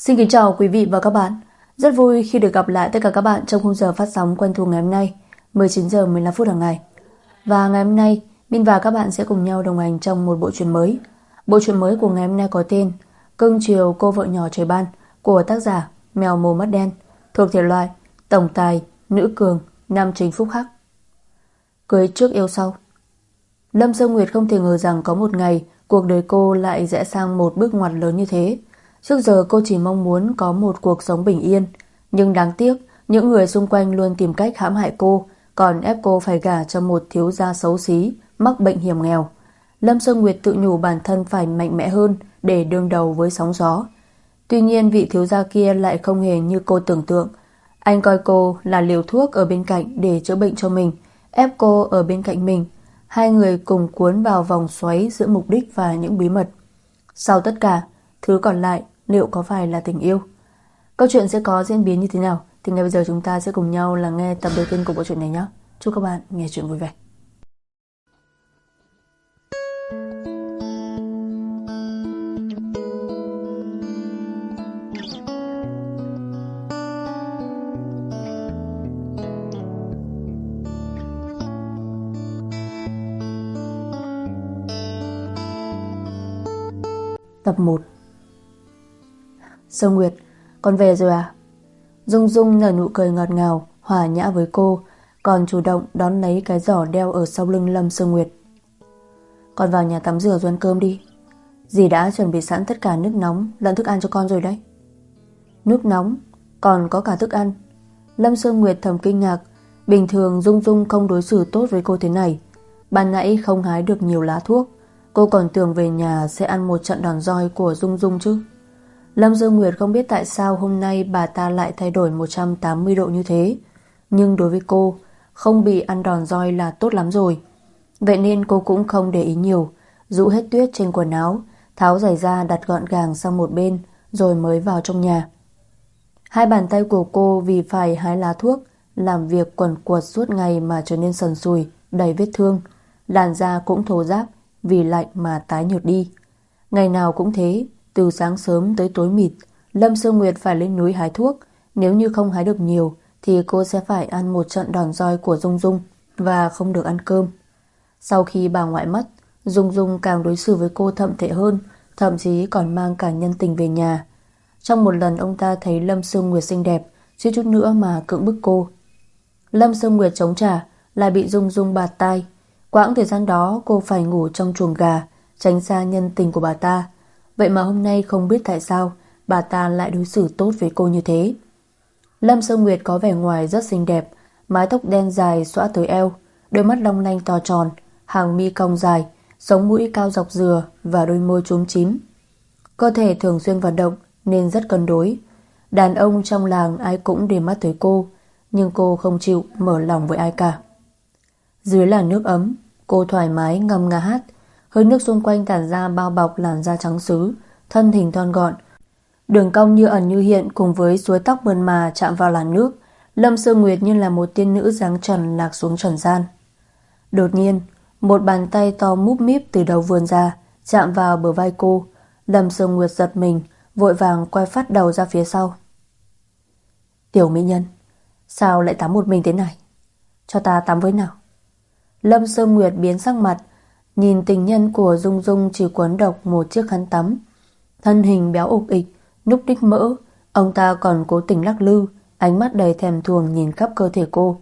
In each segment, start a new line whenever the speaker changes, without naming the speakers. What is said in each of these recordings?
Xin kính chào quý vị và các bạn. Rất vui khi được gặp lại tất cả các bạn trong khung giờ phát sóng quen thuộc ngày hôm nay, 19 giờ 15 phút hàng ngày. Và ngày hôm nay, Min và các bạn sẽ cùng nhau đồng hành trong một bộ truyện mới. Bộ truyện mới của ngày hôm nay có tên Cưng chiều cô vợ nhỏ trời ban của tác giả Mèo mồm mắt đen, thuộc thể loại tổng tài, nữ cường, nam chính phúc hắc. Cưới trước yêu sau. Lâm Sơ Nguyệt không thể ngờ rằng có một ngày cuộc đời cô lại rẽ sang một bước ngoặt lớn như thế. Trước giờ cô chỉ mong muốn có một cuộc sống bình yên, nhưng đáng tiếc những người xung quanh luôn tìm cách hãm hại cô, còn ép cô phải gả cho một thiếu gia xấu xí, mắc bệnh hiểm nghèo. Lâm Sơ Nguyệt tự nhủ bản thân phải mạnh mẽ hơn để đương đầu với sóng gió. Tuy nhiên vị thiếu gia kia lại không hề như cô tưởng tượng. Anh coi cô là liều thuốc ở bên cạnh để chữa bệnh cho mình, ép cô ở bên cạnh mình. Hai người cùng cuốn vào vòng xoáy giữa mục đích và những bí mật. Sau tất cả, thứ còn lại liệu có phải là tình yêu? Câu chuyện sẽ có diễn biến như thế nào thì ngay bây giờ chúng ta sẽ cùng nhau lắng nghe tập đầu tiên của bộ truyện này nhé. Chúc các bạn nghe chuyện vui vẻ. Tập 1. Sơ Nguyệt, con về rồi à? Dung Dung nở nụ cười ngọt ngào, hòa nhã với cô, còn chủ động đón lấy cái giỏ đeo ở sau lưng Lâm Sơ Nguyệt. Con vào nhà tắm rửa rồi ăn cơm đi. Dì đã chuẩn bị sẵn tất cả nước nóng lẫn thức ăn cho con rồi đấy. Nước nóng, còn có cả thức ăn. Lâm Sơ Nguyệt thầm kinh ngạc. Bình thường Dung Dung không đối xử tốt với cô thế này. Ban nãy không hái được nhiều lá thuốc, cô còn tưởng về nhà sẽ ăn một trận đòn roi của Dung Dung chứ. Lâm Dương Nguyệt không biết tại sao hôm nay bà ta lại thay đổi 180 độ như thế. Nhưng đối với cô, không bị ăn đòn roi là tốt lắm rồi. Vậy nên cô cũng không để ý nhiều, rũ hết tuyết trên quần áo, tháo giày ra đặt gọn gàng sang một bên, rồi mới vào trong nhà. Hai bàn tay của cô vì phải hái lá thuốc, làm việc quần quật suốt ngày mà trở nên sần sùi, đầy vết thương. Làn da cũng thô ráp, vì lạnh mà tái nhợt đi. Ngày nào cũng thế, từ sáng sớm tới tối mịt, Lâm Sơ Nguyệt phải lên núi hái thuốc. Nếu như không hái được nhiều thì cô sẽ phải ăn một trận đòn roi của Dung Dung và không được ăn cơm. Sau khi bà ngoại mất, Dung Dung càng đối xử với cô thậm tệ hơn, thậm chí còn mang cả nhân tình về nhà. Trong một lần ông ta thấy Lâm Sơ Nguyệt xinh đẹp, suýt chút nữa mà cưỡng bức cô. Lâm Sơ Nguyệt chống trả, lại bị Dung Dung bạt tai. Quãng thời gian đó cô phải ngủ trong chuồng gà, tránh xa nhân tình của bà ta. Vậy mà hôm nay không biết tại sao bà ta lại đối xử tốt với cô như thế. Lâm Sơ Nguyệt có vẻ ngoài rất xinh đẹp, mái tóc đen dài xõa tới eo, đôi mắt long lanh to tròn, hàng mi cong dài, sống mũi cao dọc dừa và đôi môi chúm chím. Cơ thể thường xuyên vận động nên rất cân đối. Đàn ông trong làng ai cũng để mắt tới cô, nhưng cô không chịu mở lòng với ai cả. Dưới là nước ấm, cô thoải mái ngâm nga hát. Hơi nước xung quanh tản ra bao bọc làn da trắng sứ, thân hình thon gọn, đường cong như ẩn như hiện cùng với suối tóc mượt mà chạm vào làn nước. Lâm Sơ Nguyệt như là một tiên nữ dáng trần lạc xuống trần gian. Đột nhiên, một bàn tay to múp míp từ đầu vươn ra, chạm vào bờ vai cô. Lâm Sơ Nguyệt giật mình, vội vàng quay phát đầu ra phía sau. Tiểu mỹ nhân, sao lại tắm một mình thế này? Cho ta tắm với nào. Lâm Sơ Nguyệt biến sắc mặt, nhìn tình nhân của Dung Dung chỉ quấn độc một chiếc khăn tắm. Thân hình béo ục ịch, núc ních mỡ, ông ta còn cố tình lắc lư, ánh mắt đầy thèm thuồng nhìn khắp cơ thể cô.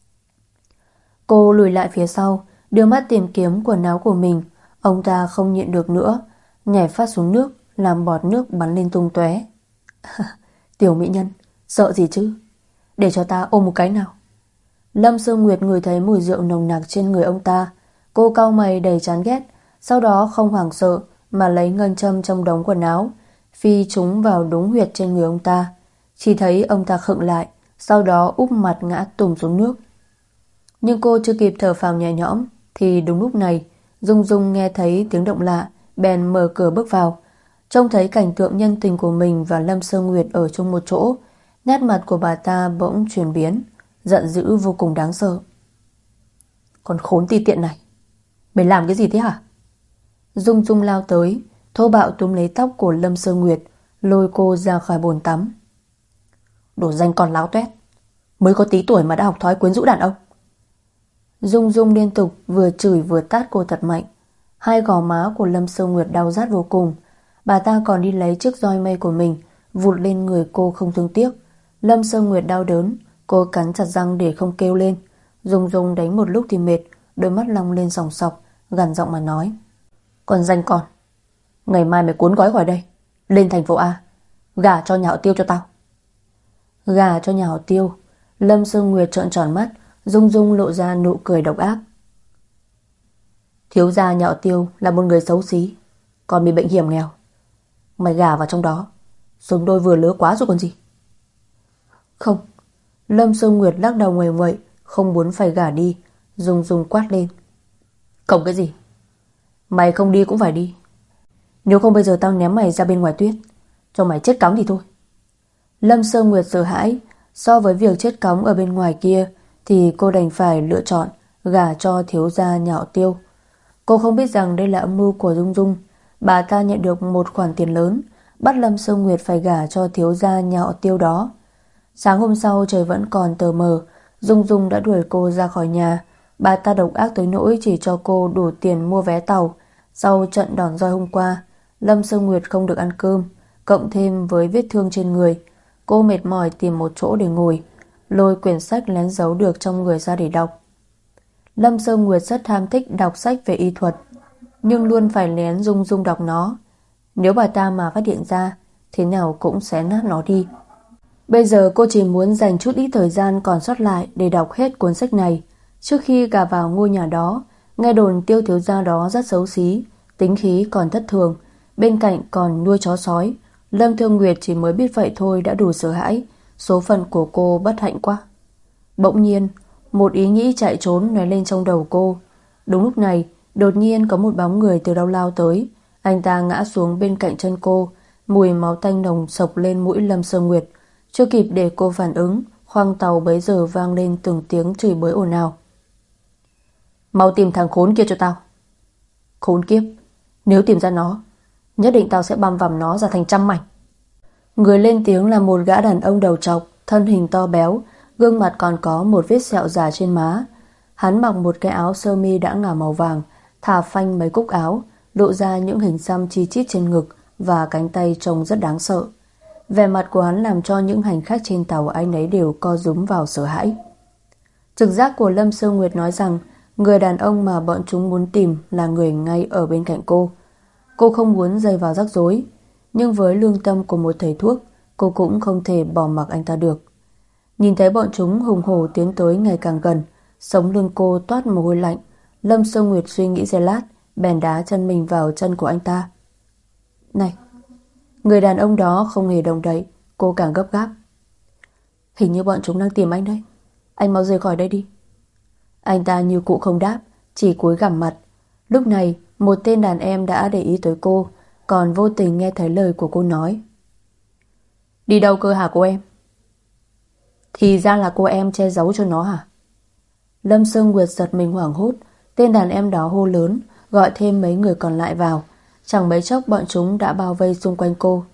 Cô lùi lại phía sau, đưa mắt tìm kiếm quần áo của mình. Ông ta không nhịn được nữa, nhảy phát xuống nước, làm bọt nước bắn lên tung tóe. Tiểu mỹ nhân, sợ gì chứ? Để cho ta ôm một cái nào. Lâm Sơ Nguyệt ngửi thấy mùi rượu nồng nặc trên người ông ta. Cô cau mày đầy chán ghét, sau đó không hoảng sợ mà lấy ngân châm trong đống quần áo, phi chúng vào đúng huyệt trên người ông ta. Chỉ thấy ông ta khựng lại, sau đó úp mặt ngã tùng xuống nước. Nhưng cô chưa kịp thở phào nhẹ nhõm thì đúng lúc này Dung Dung nghe thấy tiếng động lạ, bèn mở cửa bước vào. Trông thấy cảnh tượng nhân tình của mình và Lâm Sơ Nguyệt ở chung một chỗ, nét mặt của bà ta bỗng chuyển biến, giận dữ vô cùng đáng sợ. Con khốn ti tiện này, mày làm cái gì thế hả? Dung Dung lao tới, thô bạo túm lấy tóc của Lâm Sơ Nguyệt, lôi cô ra khỏi bồn tắm. Đồ danh con láo toét, mới có tí tuổi mà đã học thói quyến rũ đàn ông. Dung Dung liên tục vừa chửi vừa tát cô thật mạnh. Hai gò má của Lâm Sơ Nguyệt đau rát vô cùng. Bà ta còn đi lấy chiếc roi mây của mình vụt lên người cô không thương tiếc. Lâm Sơ Nguyệt đau đớn, cô cắn chặt răng để không kêu lên. Dung Dung đánh một lúc thì mệt, đôi mắt long lên sòng sọc, gằn giọng mà nói: Còn danh con, ngày mai mày cuốn gói khỏi đây, lên thành phố A, gả cho nhà họ Tiêu cho tao. Gả cho nhà họ Tiêu? Lâm Sơ Nguyệt trợn tròn mắt. Dung Dung lộ ra nụ cười độc ác. Thiếu gia nhà họ Tiêu là một người xấu xí, còn bị bệnh hiểm nghèo. Mày gả vào trong đó, sống đôi vừa lứa quá rồi còn gì. Không. Lâm Sơ Nguyệt lắc đầu nguầy nguậy, không muốn phải gả đi. Dung Dung quát lên: Không cái gì? Mày không đi cũng phải đi. Nếu không bây giờ tao ném mày ra bên ngoài tuyết, cho mày chết cóng thì thôi. Lâm Sơ Nguyệt sợ hãi. So với việc chết cóng ở bên ngoài kia thì cô đành phải lựa chọn gả cho thiếu gia nhà họ Tiêu. Cô không biết rằng đây là âm mưu của Dung Dung. Bà ta nhận được một khoản tiền lớn, bắt Lâm Sơ Nguyệt phải gả cho thiếu gia nhà họ Tiêu đó. Sáng hôm sau trời vẫn còn tờ mờ, Dung Dung đã đuổi cô ra khỏi nhà. Bà ta độc ác tới nỗi chỉ cho cô đủ tiền mua vé tàu. Sau trận đòn roi hôm qua, Lâm Sơ Nguyệt không được ăn cơm, cộng thêm với vết thương trên người, cô mệt mỏi tìm một chỗ để ngồi, lôi quyển sách lén giấu được trong người ra để đọc. Lâm Sơ Nguyệt rất tham thích đọc sách về y thuật, nhưng luôn phải lén Dung Dung đọc nó. Nếu bà ta mà phát hiện ra, thế nào cũng xé nát nó đi. Bây giờ cô chỉ muốn dành chút ít thời gian còn sót lại để đọc hết cuốn sách này trước khi gả vào ngôi nhà đó. Nghe đồn Tiêu thiếu gia đó rất xấu xí, tính khí còn thất thường, bên cạnh còn nuôi chó sói. Lâm Thương Nguyệt chỉ mới biết vậy thôi đã đủ sợ hãi. Số phận của cô bất hạnh quá. Bỗng nhiên một ý nghĩ chạy trốn nảy lên trong đầu cô. Đúng lúc này đột nhiên có một bóng người từ đâu lao tới. Anh ta ngã xuống bên cạnh chân cô. Mùi máu tanh nồng sộc lên mũi Lâm Sơ Nguyệt. Chưa kịp để cô phản ứng, khoang tàu bấy giờ vang lên từng tiếng chửi bới ồn ào. Mau tìm thằng khốn kia cho tao. Khốn kiếp, nếu tìm ra nó, nhất định tao sẽ băm vằm nó ra thành trăm mảnh. Người lên tiếng là một gã đàn ông đầu trọc, thân hình to béo, gương mặt còn có một vết sẹo già trên má. Hắn mặc một cái áo sơ mi đã ngả màu vàng, thả phanh mấy cúc áo, lộ ra những hình xăm chi chít trên ngực và cánh tay trông rất đáng sợ. Vẻ mặt của hắn làm cho những hành khách trên tàu ai nấy đều co rúm vào sợ hãi. Trực giác của Lâm Sơ Nguyệt nói rằng người đàn ông mà bọn chúng muốn tìm là người ngay ở bên cạnh cô. Cô không muốn dây vào rắc rối, nhưng với lương tâm của một thầy thuốc, cô cũng không thể bỏ mặc anh ta được. Nhìn thấy bọn chúng hùng hổ tiến tới ngày càng gần, sống lưng cô toát mồ hôi lạnh. Lâm Sơ Nguyệt suy nghĩ giây lát, bèn đá chân mình vào chân của anh ta. Này! Người đàn ông đó không hề động đậy. Cô càng gấp gáp. Hình như bọn chúng đang tìm anh đấy. Anh mau rời khỏi đây đi. Anh ta như cũ không đáp, chỉ cúi gằm mặt. Lúc này một tên đàn em đã để ý tới cô, còn vô tình nghe thấy lời của cô nói. Đi đâu cơ hả cô em? Thì ra là cô em che giấu cho nó hả? Lâm Sơ Nguyệt giật mình hoảng hốt. Tên đàn em đó hô lớn, gọi thêm mấy người còn lại vào. Chẳng mấy chốc bọn chúng đã bao vây xung quanh cô.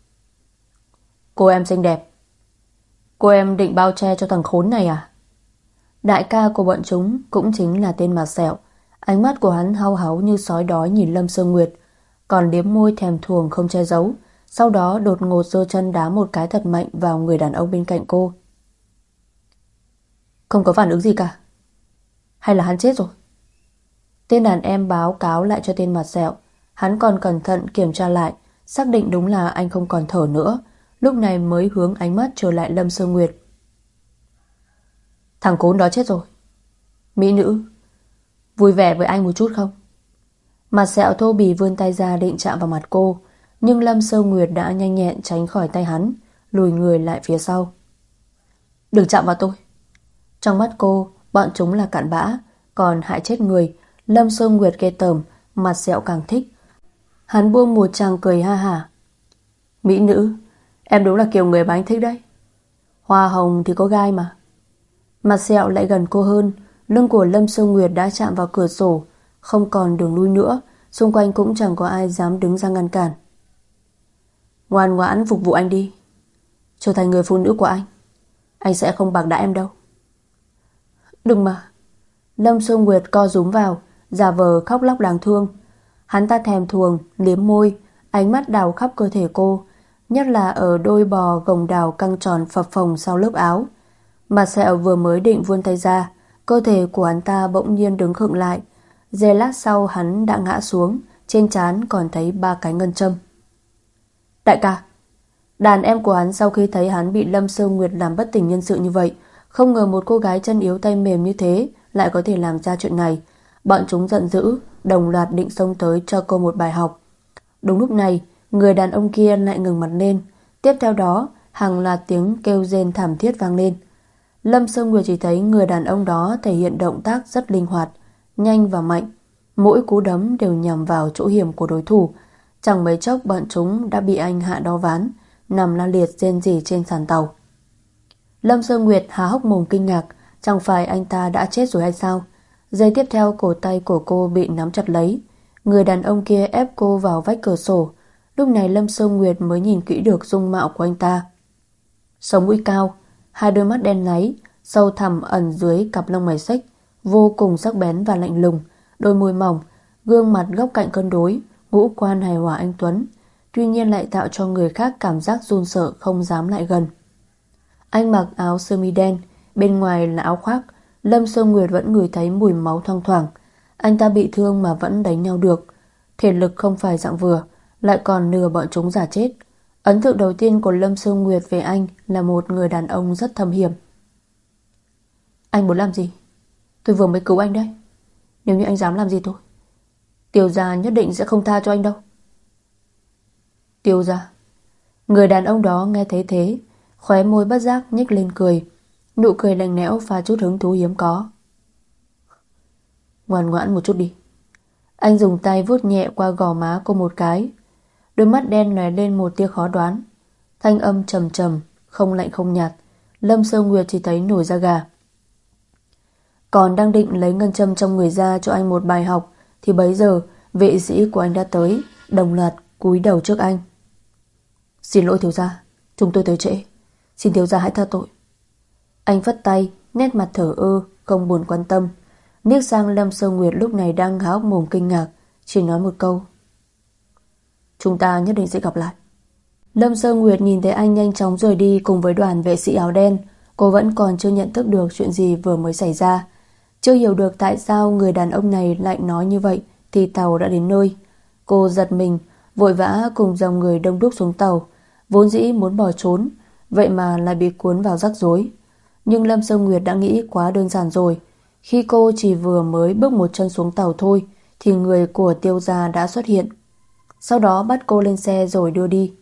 Cô em xinh đẹp, cô em định bao che cho thằng khốn này à? Đại ca của bọn chúng cũng chính là tên mặt sẹo. Ánh mắt của hắn hau háu như sói đói nhìn Lâm Sơ Nguyệt, còn liếm môi thèm thuồng không che giấu. Sau đó đột ngột giơ chân đá một cái thật mạnh vào người đàn ông bên cạnh cô. Không có phản ứng gì cả? Hay là hắn chết rồi? Tên đàn em báo cáo lại cho tên mặt sẹo. Hắn còn cẩn thận kiểm tra lại, xác định đúng là anh không còn thở nữa, lúc này mới hướng ánh mắt trở lại Lâm Sơ Nguyệt. Thằng khốn đó chết rồi. Mỹ nữ, vui vẻ với anh một chút không? Mặt sẹo thô bì vươn tay ra định chạm vào mặt cô, nhưng Lâm Sơ Nguyệt đã nhanh nhẹn tránh khỏi tay hắn, lùi người lại phía sau. Đừng chạm vào tôi. Trong mắt cô, bọn chúng là cặn bã, còn hại chết người. Lâm Sơ Nguyệt ghê tởm, mặt sẹo càng thích. Hắn buông một tràng cười ha hả. Mỹ nữ, em đúng là kiểu người mà anh thích đấy. Hoa hồng thì có gai mà. Mặt sẹo lại gần cô hơn. Lưng của Lâm Sơ Nguyệt đã chạm vào cửa sổ, không còn đường lui nữa. Xung quanh cũng chẳng có ai dám đứng ra ngăn cản. Ngoan ngoãn phục vụ anh đi, trở thành người phụ nữ của anh sẽ không bạc đãi em đâu. Đừng mà. Lâm Sương Nguyệt co rúm vào, giả vờ khóc lóc đáng thương. Hắn ta thèm thuồng, liếm môi, ánh mắt đào khắp cơ thể cô, nhất là ở đôi bò gồng đào căng tròn phập phồng sau lớp áo. Mặt sẹo vừa mới định vươn tay ra, cơ thể của hắn ta bỗng nhiên đứng khựng lại. Giây lát sau hắn đã ngã xuống, trên trán còn thấy 3 cái ngân châm. Đại ca. Đàn em của hắn sau khi thấy hắn bị Lâm Sương Nguyệt làm bất tỉnh nhân sự như vậy, không ngờ một cô gái chân yếu tay mềm như thế lại có thể làm ra chuyện này. Bọn chúng giận dữ, đồng loạt định xông tới cho cô một bài học. Đúng lúc này, người đàn ông kia lại ngừng mặt lên. Tiếp theo đó, hàng loạt tiếng kêu rên thảm thiết vang lên. Lâm Sương Nguyệt chỉ thấy người đàn ông đó thể hiện động tác rất linh hoạt, nhanh và mạnh. Mỗi cú đấm đều nhằm vào chỗ hiểm của đối thủ. Chẳng mấy chốc bọn chúng đã bị anh hạ đo ván, nằm la liệt rên rỉ trên sàn tàu. Lâm Sương Nguyệt há hốc mồm kinh ngạc, chẳng phải anh ta đã chết rồi hay sao? Giây tiếp theo cổ tay của cô bị nắm chặt lấy. Người đàn ông kia ép cô vào vách cửa sổ. Lúc này Lâm Sương Nguyệt mới nhìn kỹ được dung mạo của anh ta. Sống mũi cao, hai đôi mắt đen láy, sâu thẳm ẩn dưới cặp lông mày xếch, vô cùng sắc bén và lạnh lùng. Đôi môi mỏng, gương mặt góc cạnh cân đối, ngũ quan hài hòa anh tuấn, tuy nhiên lại tạo cho người khác cảm giác run sợ không dám lại gần. Anh mặc áo sơ mi đen, bên ngoài là áo khoác. Lâm Sương Nguyệt vẫn ngửi thấy mùi máu thoang thoảng. Anh ta bị thương mà vẫn đánh nhau được, thể lực không phải dạng vừa, lại còn lừa bọn chúng giả chết. Ấn tượng đầu tiên của Lâm Sương Nguyệt về anh là một người đàn ông rất thâm hiểm. Anh muốn làm gì? Tôi vừa mới cứu anh đấy. Nếu như anh dám làm gì tôi, Tiêu gia nhất định sẽ không tha cho anh đâu. Tiêu gia. Người đàn ông đó nghe thấy thế, khóe môi bất giác nhếch lên cười, nụ cười lạnh lẽo pha chút hứng thú hiếm có. Ngoan ngoãn một chút đi. Anh dùng tay vuốt nhẹ qua gò má cô một cái. Đôi mắt đen lóe lên một tia khó đoán. Thanh âm trầm trầm, không lạnh không nhạt. Lâm Sương Nguyệt chỉ thấy nổi da gà. Còn đang định lấy ngân châm trong người ra cho anh một bài học, thì bấy giờ vệ sĩ của anh đã tới, đồng loạt cúi đầu trước anh. Xin lỗi thiếu gia, chúng tôi tới trễ, xin thiếu gia hãy tha tội. Anh phất tay, nét mặt thở ơ, không buồn quan tâm. Liếc sang Lâm Sương Nguyệt lúc này đang há hốc mồm kinh ngạc, chỉ nói một câu: chúng ta nhất định sẽ gặp lại. Lâm Sương Nguyệt nhìn thấy anh nhanh chóng rời đi cùng với đoàn vệ sĩ áo đen. Cô vẫn còn chưa nhận thức được chuyện gì vừa mới xảy ra, chưa hiểu được tại sao người đàn ông này lại nói như vậy thì tàu đã đến nơi. Cô giật mình, vội vã cùng dòng người đông đúc xuống tàu. Vốn dĩ muốn bỏ trốn, vậy mà lại bị cuốn vào rắc rối. Nhưng Lâm Sương Nguyệt đã nghĩ quá đơn giản rồi. Khi cô chỉ vừa mới bước một chân xuống tàu thôi thì người của Tiêu gia đã xuất hiện. Sau đó bắt cô lên xe rồi đưa đi.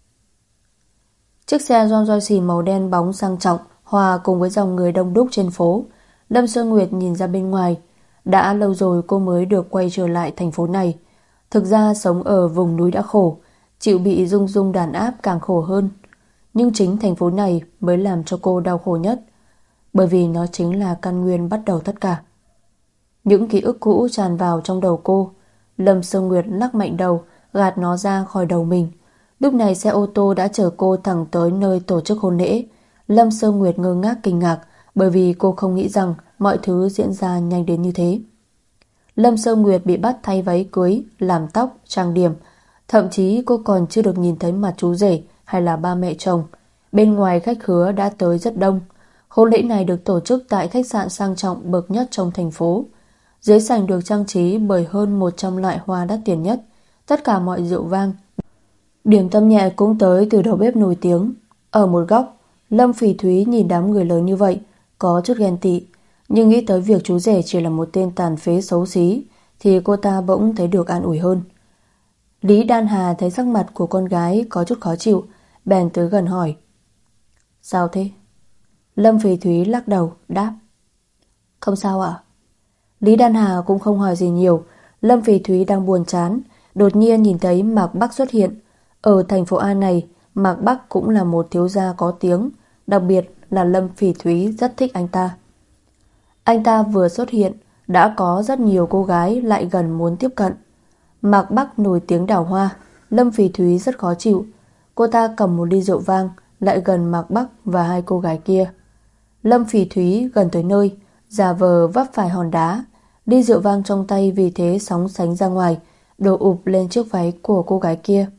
Chiếc xe Rolls-Royce màu đen bóng sang trọng hòa cùng với dòng người đông đúc trên phố. Lâm Sương Nguyệt nhìn ra bên ngoài. Đã lâu rồi cô mới được quay trở lại thành phố này. Thực ra sống ở vùng núi đã khổ, chịu bị rung rung đàn áp càng khổ hơn. Nhưng chính thành phố này mới làm cho cô đau khổ nhất, bởi vì nó chính là căn nguyên bắt đầu tất cả. Những ký ức cũ tràn vào trong đầu cô. Lâm Sương Nguyệt lắc mạnh đầu, gạt nó ra khỏi đầu mình. Lúc này xe ô tô đã chở cô thẳng tới nơi tổ chức hôn lễ. Lâm Sương Nguyệt ngơ ngác kinh ngạc, bởi vì cô không nghĩ rằng mọi thứ diễn ra nhanh đến như thế. Lâm Sương Nguyệt bị bắt thay váy cưới, làm tóc, trang điểm. Thậm chí cô còn chưa được nhìn thấy mặt chú rể hay là ba mẹ chồng. Bên ngoài khách khứa đã tới rất đông. Hôn lễ này được tổ chức tại khách sạn sang trọng bậc nhất trong thành phố. Dưới sảnh được trang trí bởi hơn 100 loại hoa đắt tiền nhất. Tất cả mọi rượu vang, điểm tâm nhẹ cũng tới từ đầu bếp nổi tiếng. Ở một góc, Lâm Phỉ Thúy nhìn đám người lớn như vậy, có chút ghen tị. Nhưng nghĩ tới việc chú rể chỉ là một tên tàn phế xấu xí thì cô ta bỗng thấy được an ủi hơn. Lý Đan Hà thấy sắc mặt của con gái có chút khó chịu, bèn tới gần hỏi: sao thế? Lâm Phỉ Thúy lắc đầu đáp: không sao ạ. Lý Đan Hà cũng không hỏi gì nhiều. Lâm Phỉ Thúy đang buồn chán, đột nhiên nhìn thấy Mạc Bắc xuất hiện. Ở thành phố A này, Mạc Bắc cũng là một thiếu gia có tiếng, đặc biệt là Lâm Phỉ Thúy rất thích anh ta. Anh ta vừa xuất hiện đã có rất nhiều cô gái lại gần muốn tiếp cận. Mạc Bắc nổi tiếng đào hoa, Lâm Phỉ Thúy rất khó chịu. Cô ta cầm một ly rượu vang lại gần Mạc Bắc và hai cô gái kia. Lâm Phỉ Thúy gần tới nơi, giả vờ vấp phải hòn đá, ly rượu vang trong tay vì thế sóng sánh ra ngoài, đổ ụp lên chiếc váy của cô gái kia.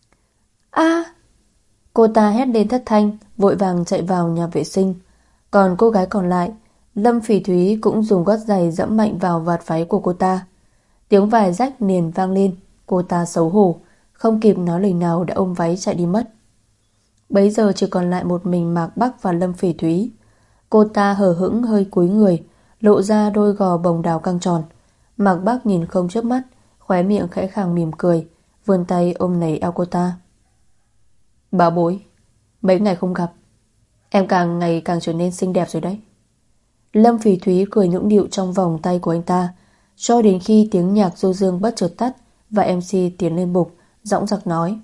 A! Cô ta hét lên thất thanh, vội vàng chạy vào nhà vệ sinh. Còn cô gái còn lại, Lâm Phỉ Thúy cũng dùng gót giày dẫm mạnh vào vạt váy của cô ta. Tiếng vải rách liền vang lên, cô ta xấu hổ, không kịp nói lời nào đã ôm váy chạy đi mất. Bấy giờ chỉ còn lại một mình Mạc Bắc và Lâm Phỉ Thúy. Cô ta hờ hững hơi cúi người, lộ ra đôi gò bồng đào căng tròn. Mạc Bắc nhìn không chớp mắt, khóe miệng khẽ khàng mỉm cười, vươn tay ôm lấy eo cô ta. Bảo bối, mấy ngày không gặp, em càng ngày càng trở nên xinh đẹp rồi đấy. Lâm Phỉ Thúy cười nũng nịu trong vòng tay của anh ta, cho đến khi tiếng nhạc du dương bất chợt tắt và MC tiến lên bục, dõng dạc nói: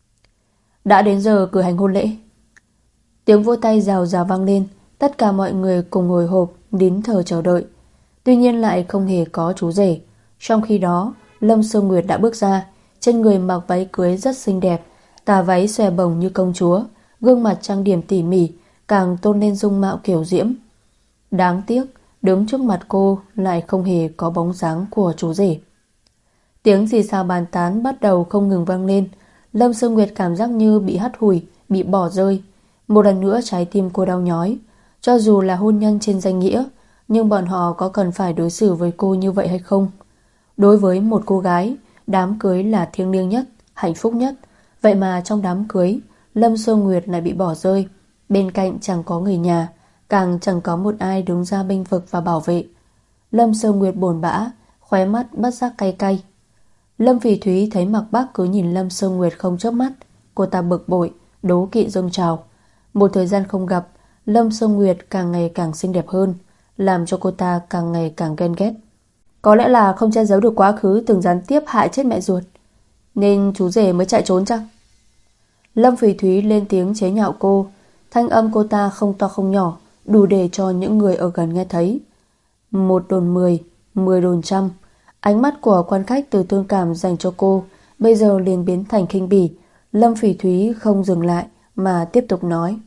đã đến giờ cử hành hôn lễ. Tiếng vỗ tay rào rào vang lên, tất cả mọi người cùng hồi hộp nín thở chờ đợi. Tuy nhiên lại không hề có chú rể. Trong khi đó, Lâm Sương Nguyệt đã bước ra, trên người mặc váy cưới rất xinh đẹp, tà váy xòe bồng như công chúa, gương mặt trang điểm tỉ mỉ, càng tôn lên dung mạo kiểu diễm. Đáng tiếc, đứng trước mặt cô lại không hề có bóng dáng của chú rể. Tiếng xì xào bàn tán bắt đầu không ngừng vang lên. Lâm Sương Nguyệt cảm giác như bị hắt hủi, bị bỏ rơi. Một lần nữa trái tim cô đau nhói. Cho dù là hôn nhân trên danh nghĩa, nhưng bọn họ có cần phải đối xử với cô như vậy hay không? Đối với một cô gái, đám cưới là thiêng liêng nhất, hạnh phúc nhất. Vậy mà trong đám cưới, Lâm Sương Nguyệt lại bị bỏ rơi. Bên cạnh chẳng có người nhà, càng chẳng có một ai đứng ra bênh vực và bảo vệ. Lâm Sương Nguyệt buồn bã, khóe mắt bất giác cay cay. Lâm Phỉ Thúy thấy Mạc Bắc cứ nhìn Lâm Sương Nguyệt không chớp mắt, cô ta bực bội, đố kỵ dâng trào. Một thời gian không gặp, Lâm Sương Nguyệt càng ngày càng xinh đẹp hơn, làm cho cô ta càng ngày càng ghen ghét. Có lẽ là không che giấu được quá khứ từng gián tiếp hại chết mẹ ruột, nên chú rể mới chạy trốn chăng? Lâm Phỉ Thúy lên tiếng chế nhạo cô. Thanh âm cô ta không to không nhỏ, đủ để cho những người ở gần nghe thấy. Một đồn 10, 10 đồn trăm. Ánh mắt của quan khách từ thương cảm dành cho cô bây giờ liền biến thành khinh bỉ. Lâm Phỉ Thúy không dừng lại mà tiếp tục nói: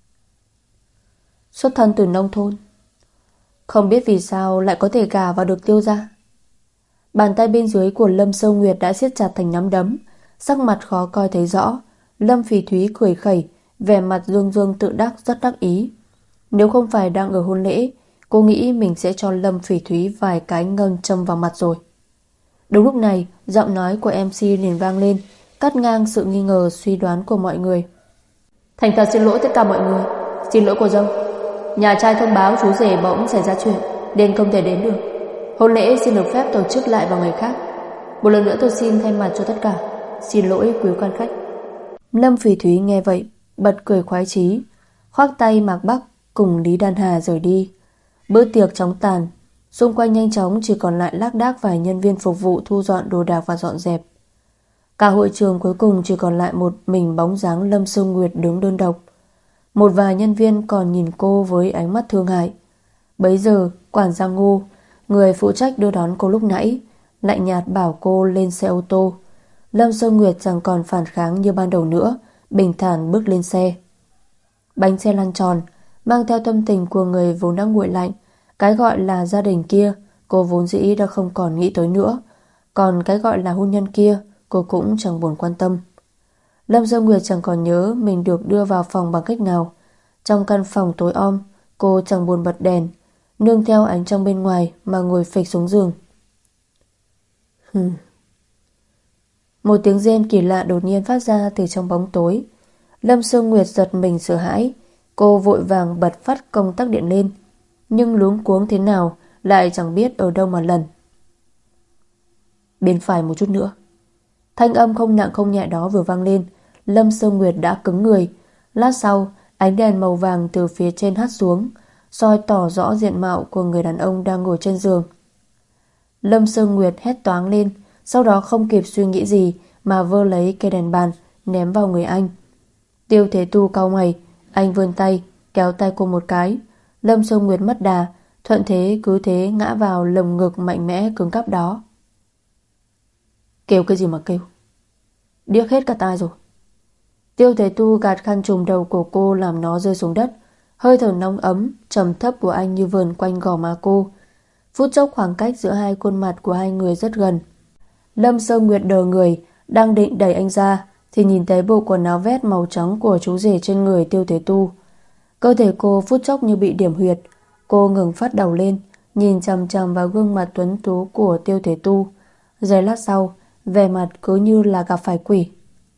xuất thân từ nông thôn, không biết vì sao lại có thể gả vào được Tiêu gia. Bàn tay bên dưới của Lâm Sương Nguyệt đã siết chặt thành nắm đấm, sắc mặt khó coi thấy rõ. Lâm Phỉ Thúy cười khẩy, vẻ mặt dương dương tự đắc rất đắc ý. Nếu không phải đang ở hôn lễ, cô nghĩ mình sẽ cho Lâm Phỉ Thúy vài cái ngân châm vào mặt rồi. Đúng lúc này, giọng nói của MC liền vang lên, cắt ngang sự nghi ngờ suy đoán của mọi người. Thành thật xin lỗi tất cả mọi người, xin lỗi cô dâu. Nhà trai thông báo chú rể bỗng xảy ra chuyện nên không thể đến được. Hôn lễ xin được phép tổ chức lại vào ngày khác. Một lần nữa tôi xin thay mặt cho tất cả, xin lỗi quý quan khách. Lâm Phỉ Thúy nghe vậy, bật cười khoái chí, khoác tay Mạc Bắc cùng Lý Đan Hà rời đi. Bữa tiệc chóng tàn, xung quanh nhanh chóng chỉ còn lại lác đác vài nhân viên phục vụ thu dọn đồ đạc và dọn dẹp. Cả hội trường cuối cùng chỉ còn lại một mình bóng dáng Lâm Sương Nguyệt đứng đơn độc. Một vài nhân viên còn nhìn cô với ánh mắt thương hại. Bấy giờ quản gia Ngô, người phụ trách đưa đón cô lúc nãy, lạnh nhạt bảo cô lên xe ô tô. Lâm Sương Nguyệt chẳng còn phản kháng như ban đầu nữa, bình thản bước lên xe. Bánh xe lăn tròn, mang theo tâm tình của người vốn đã nguội lạnh. Cái gọi là gia đình kia, cô vốn dĩ đã không còn nghĩ tới nữa. Còn cái gọi là hôn nhân kia, cô cũng chẳng buồn quan tâm. Lâm Sương Nguyệt chẳng còn nhớ mình được đưa vào phòng bằng cách nào. Trong căn phòng tối om, cô chẳng buồn bật đèn, nương theo ánh trăng bên ngoài mà ngồi phịch xuống giường. Một tiếng rên kỳ lạ đột nhiên phát ra từ trong bóng tối. Lâm Sương Nguyệt giật mình sợ hãi. Cô vội vàng bật phát công tắc điện lên, nhưng luống cuống thế nào lại chẳng biết ở đâu mà lần. Bên phải một chút nữa. Thanh âm không nặng không nhẹ đó vừa vang lên, Lâm Sương Nguyệt đã cứng người. Lát sau, ánh đèn màu vàng từ phía trên hắt xuống, soi tỏ rõ diện mạo của người đàn ông đang ngồi trên giường. Lâm Sương Nguyệt hét toáng lên, sau đó không kịp suy nghĩ gì mà vơ lấy cây đèn bàn ném vào người anh. Tiêu Thế Tu cau mày, anh vươn tay kéo tay cô một cái. Lâm Sương Nguyệt mất đà, thuận thế cứ thế ngã vào lồng ngực mạnh mẽ cứng cáp đó. Kêu cái gì mà kêu, điếc hết cả tai rồi. Tiêu Thế Tu gạt khăn trùm đầu của cô làm nó rơi xuống đất. Hơi thở nóng ấm, trầm thấp của anh như vờn quanh gò má cô. Phút chốc khoảng cách giữa hai khuôn mặt của hai người rất gần. Lâm Sơ Nguyệt đờ người, đang định đẩy anh ra thì nhìn thấy bộ quần áo vest màu trắng của chú rể trên người Tiêu Thế Tu. Cơ thể cô phút chốc như bị điểm huyệt. Cô ngừng phát đầu lên, nhìn chằm chằm vào gương mặt tuấn tú của Tiêu Thế Tu. Giây lát sau, vẻ mặt cứ như là gặp phải quỷ.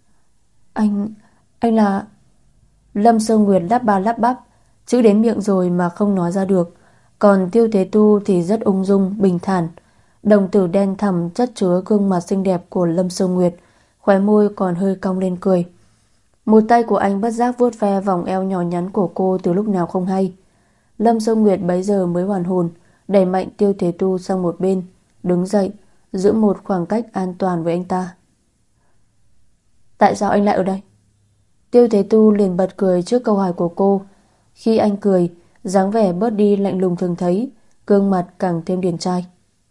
Anh là... Lâm Sơ Nguyệt lắp ba lắp bắp, chữ đến miệng rồi mà không nói ra được. Còn Tiêu Thế Tu thì rất ung dung, bình thản. Đồng tử đen thẳm chất chứa gương mặt xinh đẹp của Lâm Sơ Nguyệt, khóe môi còn hơi cong lên cười. Một tay của anh bất giác vuốt ve vòng eo nhỏ nhắn của cô từ lúc nào không hay. Lâm Sơ Nguyệt bấy giờ mới hoàn hồn, đẩy mạnh Tiêu Thế Tu sang một bên, đứng dậy, giữ một khoảng cách an toàn với anh ta. Tại sao anh lại ở đây? Tiêu Thế Tu liền bật cười trước câu hỏi của cô. Khi anh cười, dáng vẻ bớt đi lạnh lùng thường thấy, gương mặt càng thêm điển trai.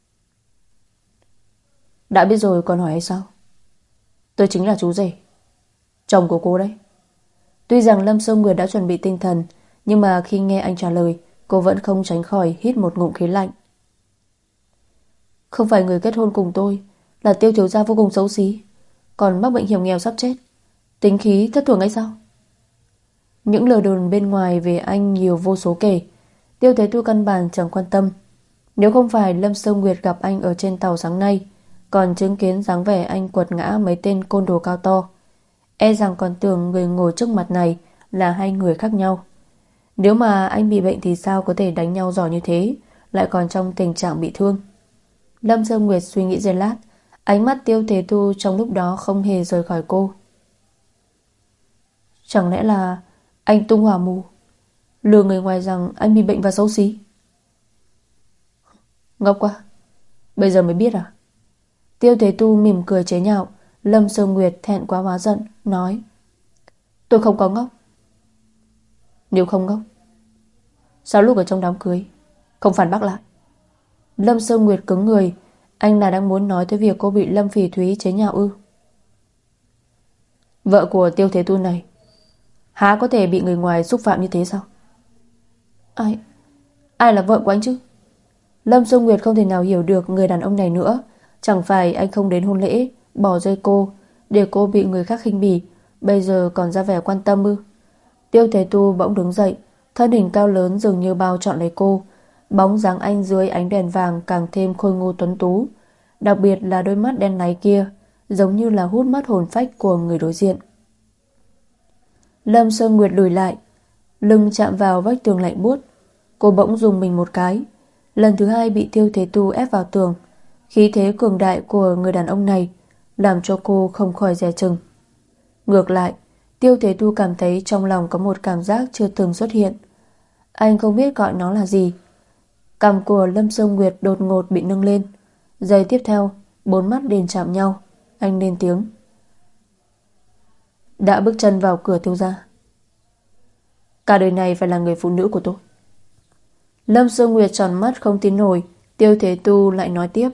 Đã biết rồi còn hỏi hay sao? Tôi chính là chú rể, chồng của cô đấy. Tuy rằng Lâm Sơ Nguyệt đã chuẩn bị tinh thần, nhưng mà khi nghe anh trả lời, cô vẫn không tránh khỏi hít một ngụm khí lạnh. Không phải người kết hôn cùng tôi là Tiêu thiếu gia vô cùng xấu xí, còn mắc bệnh hiểm nghèo sắp chết, tính khí thất thường ấy sao? Những lời đồn bên ngoài về anh nhiều vô số kể, Tiêu Thế Tu căn bản chẳng quan tâm. Nếu không phải Lâm Sơ Nguyệt gặp anh ở trên tàu sáng nay, còn chứng kiến dáng vẻ anh quật ngã mấy tên côn đồ cao to, e rằng còn tưởng người ngồi trước mặt này là hai người khác nhau. Nếu mà anh bị bệnh thì sao có thể đánh nhau giỏi như thế, lại còn trong tình trạng bị thương? Lâm Sơ Nguyệt suy nghĩ giây lát, ánh mắt Tiêu Thế Tu trong lúc đó không hề rời khỏi cô. Chẳng lẽ là anh tung hỏa mù, lừa người ngoài rằng anh bị bệnh và xấu xí? Ngốc quá, bây giờ mới biết à? Tiêu Thế Tu mỉm cười chế nhạo. Lâm Sơ Nguyệt thẹn quá hóa giận, nói: Tôi không có ngốc. Nếu không ngốc, sao lúc ở trong đám cưới không phản bác lại? Lâm Sơ Nguyệt cứng người. Anh là đang muốn nói tới việc cô bị Lâm Phỉ Thúy chế nhạo ư? Vợ của Tiêu Thế Tu này há có thể bị người ngoài xúc phạm như thế sao? Ai là vợ của anh chứ? Lâm Sơ Nguyệt không thể nào hiểu được người đàn ông này nữa. Chẳng phải anh không đến hôn lễ, bỏ rơi cô, để cô bị người khác khinh bỉ, bây giờ còn ra vẻ quan tâm ư? Tiêu Thế Tu bỗng đứng dậy, thân hình cao lớn dường như bao trọn lấy cô. Bóng dáng anh dưới ánh đèn vàng càng thêm khôi ngô tuấn tú, đặc biệt là đôi mắt đen láy kia, giống như là hút mất hồn phách của người đối diện. Lâm Sơ Nguyệt lùi lại, lưng chạm vào vách tường lạnh buốt. Cô bỗng dùng mình một cái, lần thứ hai bị Tiêu Thế Tu ép vào tường. Khí thế cường đại của người đàn ông này làm cho cô không khỏi dè chừng. Ngược lại, Tiêu Thế Tu cảm thấy trong lòng có một cảm giác chưa từng xuất hiện. Anh không biết gọi nó là gì. Cằm của Lâm Sơ Nguyệt đột ngột bị nâng lên. Giây tiếp theo, bốn mắt liền chạm nhau. Anh lên tiếng: Đã bước chân vào cửa Tiêu gia, cả đời này phải là người phụ nữ của tôi. Lâm Sơ Nguyệt tròn mắt không tin nổi. Tiêu Thế Tu lại nói tiếp: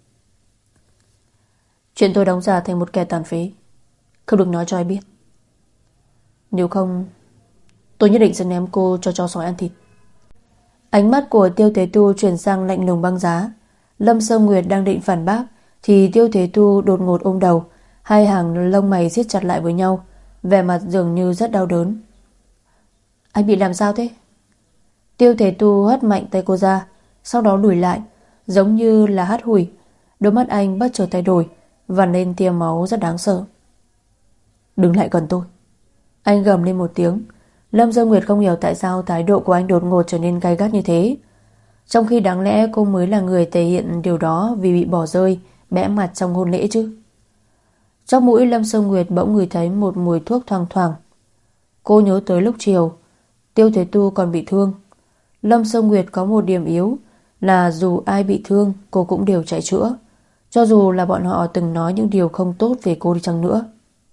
Chuyện tôi đóng giả thành một kẻ tàn phế không được nói cho ai biết. Nếu không, tôi nhất định sẽ ném cô cho chó sói ăn thịt. Ánh mắt của Tiêu Thế Tu chuyển sang lạnh lùng băng giá. Lâm Sơ Nguyệt đang định phản bác thì Tiêu Thế Tu đột ngột ôm đầu, hai hàng lông mày siết chặt lại với nhau, vẻ mặt dường như rất đau đớn. Anh bị làm sao thế? Tiêu Thế Tu hất mạnh tay cô ra, sau đó lùi lại, giống như là hắt hủi. Đôi mắt anh bất chợt thay đổi, vằn lên tia máu rất đáng sợ. Đừng lại gần tôi, anh gầm lên một tiếng. Lâm Sơ Nguyệt không hiểu tại sao thái độ của anh đột ngột trở nên gay gắt như thế, trong khi đáng lẽ cô mới là người thể hiện điều đó vì bị bỏ rơi, bẽ mặt trong hôn lễ chứ. Trong mũi Lâm Sơ Nguyệt bỗng ngửi thấy một mùi thuốc thoang thoảng. Cô nhớ tới lúc chiều Tiêu Thế Tu còn bị thương. Lâm Sơ Nguyệt có một điểm yếu là dù ai bị thương cô cũng đều chạy chữa, cho dù là bọn họ từng nói những điều không tốt về cô đi chăng nữa.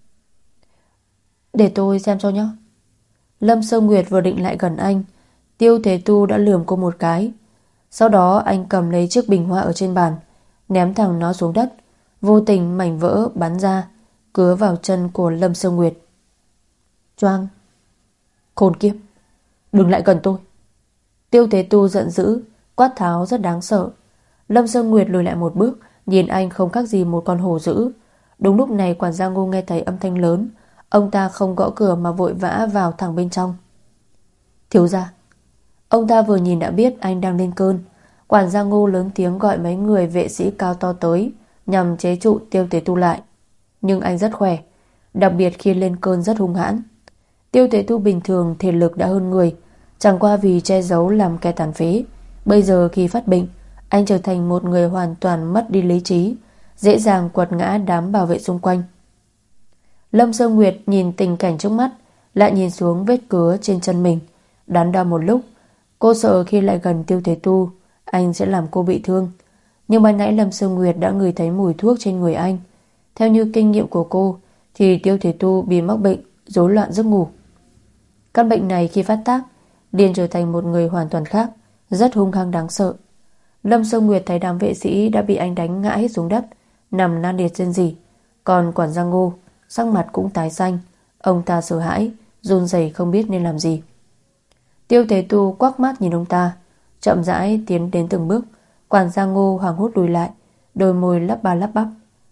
Để tôi xem cho nhé. Lâm Sơ Nguyệt vừa định lại gần anh, Tiêu Thế Tu đã lườm cô một cái. Sau đó anh cầm lấy chiếc bình hoa ở trên bàn, ném thẳng nó xuống đất. Vô tình mảnh vỡ bắn ra, cứa vào chân của Lâm Sơ Nguyệt. Choang. Khốn kiếp, đừng lại gần tôi. Tiêu Thế Tu giận dữ, quát tháo rất đáng sợ. Lâm Sơ Nguyệt lùi lại một bước, nhìn anh không khác gì một con hổ dữ. Đúng lúc này quản gia Ngô nghe thấy âm thanh lớn. Ông ta không gõ cửa mà vội vã vào thẳng bên trong. Thiếu gia. Ông ta vừa nhìn đã biết anh đang lên cơn. Quản gia Ngô lớn tiếng gọi mấy người vệ sĩ cao to tới, nhằm chế trụ Tiêu Thế Tu lại. Nhưng anh rất khỏe, đặc biệt khi lên cơn rất hung hãn. Tiêu Thế Tu bình thường thể lực đã hơn người, chẳng qua vì che giấu làm kẻ tàn phế. Bây giờ khi phát bệnh, anh trở thành một người hoàn toàn mất đi lý trí, dễ dàng quật ngã đám bảo vệ xung quanh. Lâm Sơ Nguyệt nhìn tình cảnh trước mắt, lại nhìn xuống vết cứa trên chân mình, đắn đo một lúc. Cô sợ khi lại gần Tiêu Thế Tu, anh sẽ làm cô bị thương. Nhưng ban nãy Lâm Sơ Nguyệt đã ngửi thấy mùi thuốc trên người anh. Theo như kinh nghiệm của cô thì Tiêu Thế Tu bị mắc bệnh rối loạn giấc ngủ. Căn bệnh này khi phát tác liền trở thành một người hoàn toàn khác, rất hung hăng đáng sợ. Lâm Sơ Nguyệt thấy đám vệ sĩ đã bị anh đánh ngã hết xuống đất, nằm la liệt rên rỉ. Còn quản gia Ngô sắc mặt cũng tái xanh, ông ta sợ hãi, run rẩy không biết nên làm gì. Tiêu Thế Tu quắc mắt nhìn ông ta, chậm rãi tiến đến từng bước. Quản gia Ngô hoảng hốt lùi lại, đôi môi lắp ba lắp bắp.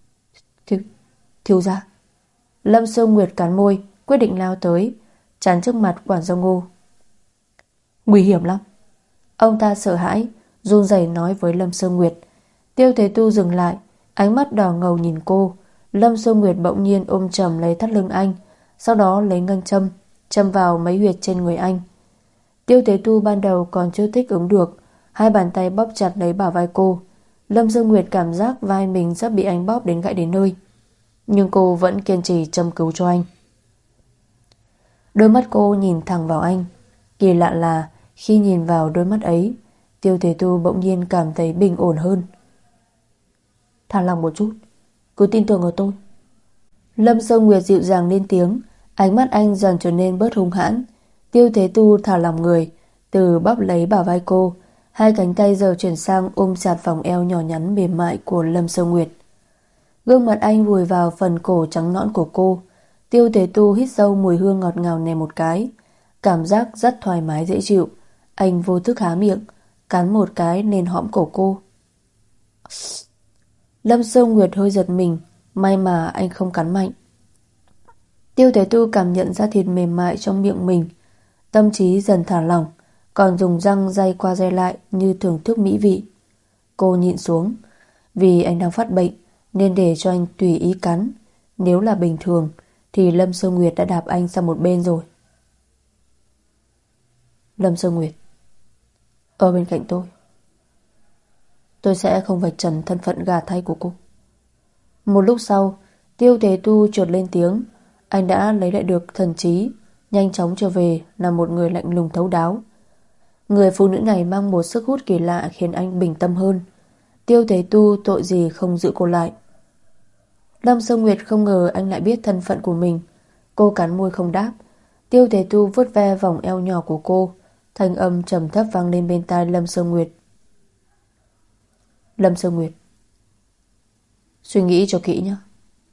Thiếu gia. Lâm Sơ Nguyệt cắn môi, quyết định lao tới, chắn trước mặt quản gia Ngô. Nguy hiểm lắm. Ông ta sợ hãi, run rẩy nói với Lâm Sơ Nguyệt. Tiêu Thế Tu dừng lại, ánh mắt đỏ ngầu nhìn cô. Lâm Sơ Nguyệt bỗng nhiên ôm chầm lấy thắt lưng anh, sau đó lấy ngân châm châm vào mấy huyệt trên người anh. Tiêu Thế Tu ban đầu còn chưa thích ứng được, hai bàn tay bóp chặt lấy bả vai cô. Lâm Sơ Nguyệt cảm giác vai mình sắp bị anh bóp đến gãy đến nơi, nhưng cô vẫn kiên trì châm cứu cho anh. Đôi mắt cô nhìn thẳng vào anh. Kỳ lạ là khi nhìn vào đôi mắt ấy, Tiêu Thế Tu bỗng nhiên cảm thấy bình ổn hơn. Thả lòng một chút, cứ tin tưởng ở tôi. Lâm Sơ Nguyệt dịu dàng lên tiếng, ánh mắt anh dần trở nên bớt hung hãn. Tiêu Thế Tu thả lòng người, từ bóp lấy bả vai cô, hai cánh tay giờ chuyển sang ôm chặt vòng eo nhỏ nhắn mềm mại của Lâm Sơ Nguyệt. Gương mặt anh vùi vào phần cổ trắng nõn của cô. Tiêu Thế Tu hít sâu mùi hương ngọt ngào này một cái, cảm giác rất thoải mái dễ chịu. Anh vô thức há miệng, cắn một cái lên hõm cổ cô. Lâm Sơ Nguyệt hơi giật mình, may mà anh không cắn mạnh. Tiêu Thế Tu cảm nhận ra thịt mềm mại trong miệng mình, tâm trí dần thả lỏng, còn dùng răng day qua day lại như thưởng thức mỹ vị. Cô nhịn xuống, vì anh đang phát bệnh nên để cho anh tùy ý cắn. Nếu là bình thường thì Lâm Sơ Nguyệt đã đạp anh sang một bên rồi. Lâm Sơ Nguyệt, ở bên cạnh tôi sẽ không vạch trần thân phận gà thai của cô. Một lúc sau, Tiêu Thế Tu chợt lên tiếng. Anh đã lấy lại được thần trí, nhanh chóng trở về là một người lạnh lùng thấu đáo. Người phụ nữ này mang một sức hút kỳ lạ khiến anh bình tâm hơn. Tiêu Thế Tu tội gì không giữ cô lại. Lâm Sơ Nguyệt không ngờ anh lại biết thân phận của mình. Cô cắn môi không đáp. Tiêu Thế Tu vuốt ve vòng eo nhỏ của cô, thanh âm trầm thấp vang lên bên tai Lâm Sơ Nguyệt. Lâm Sơ Nguyệt, suy nghĩ cho kỹ nhé.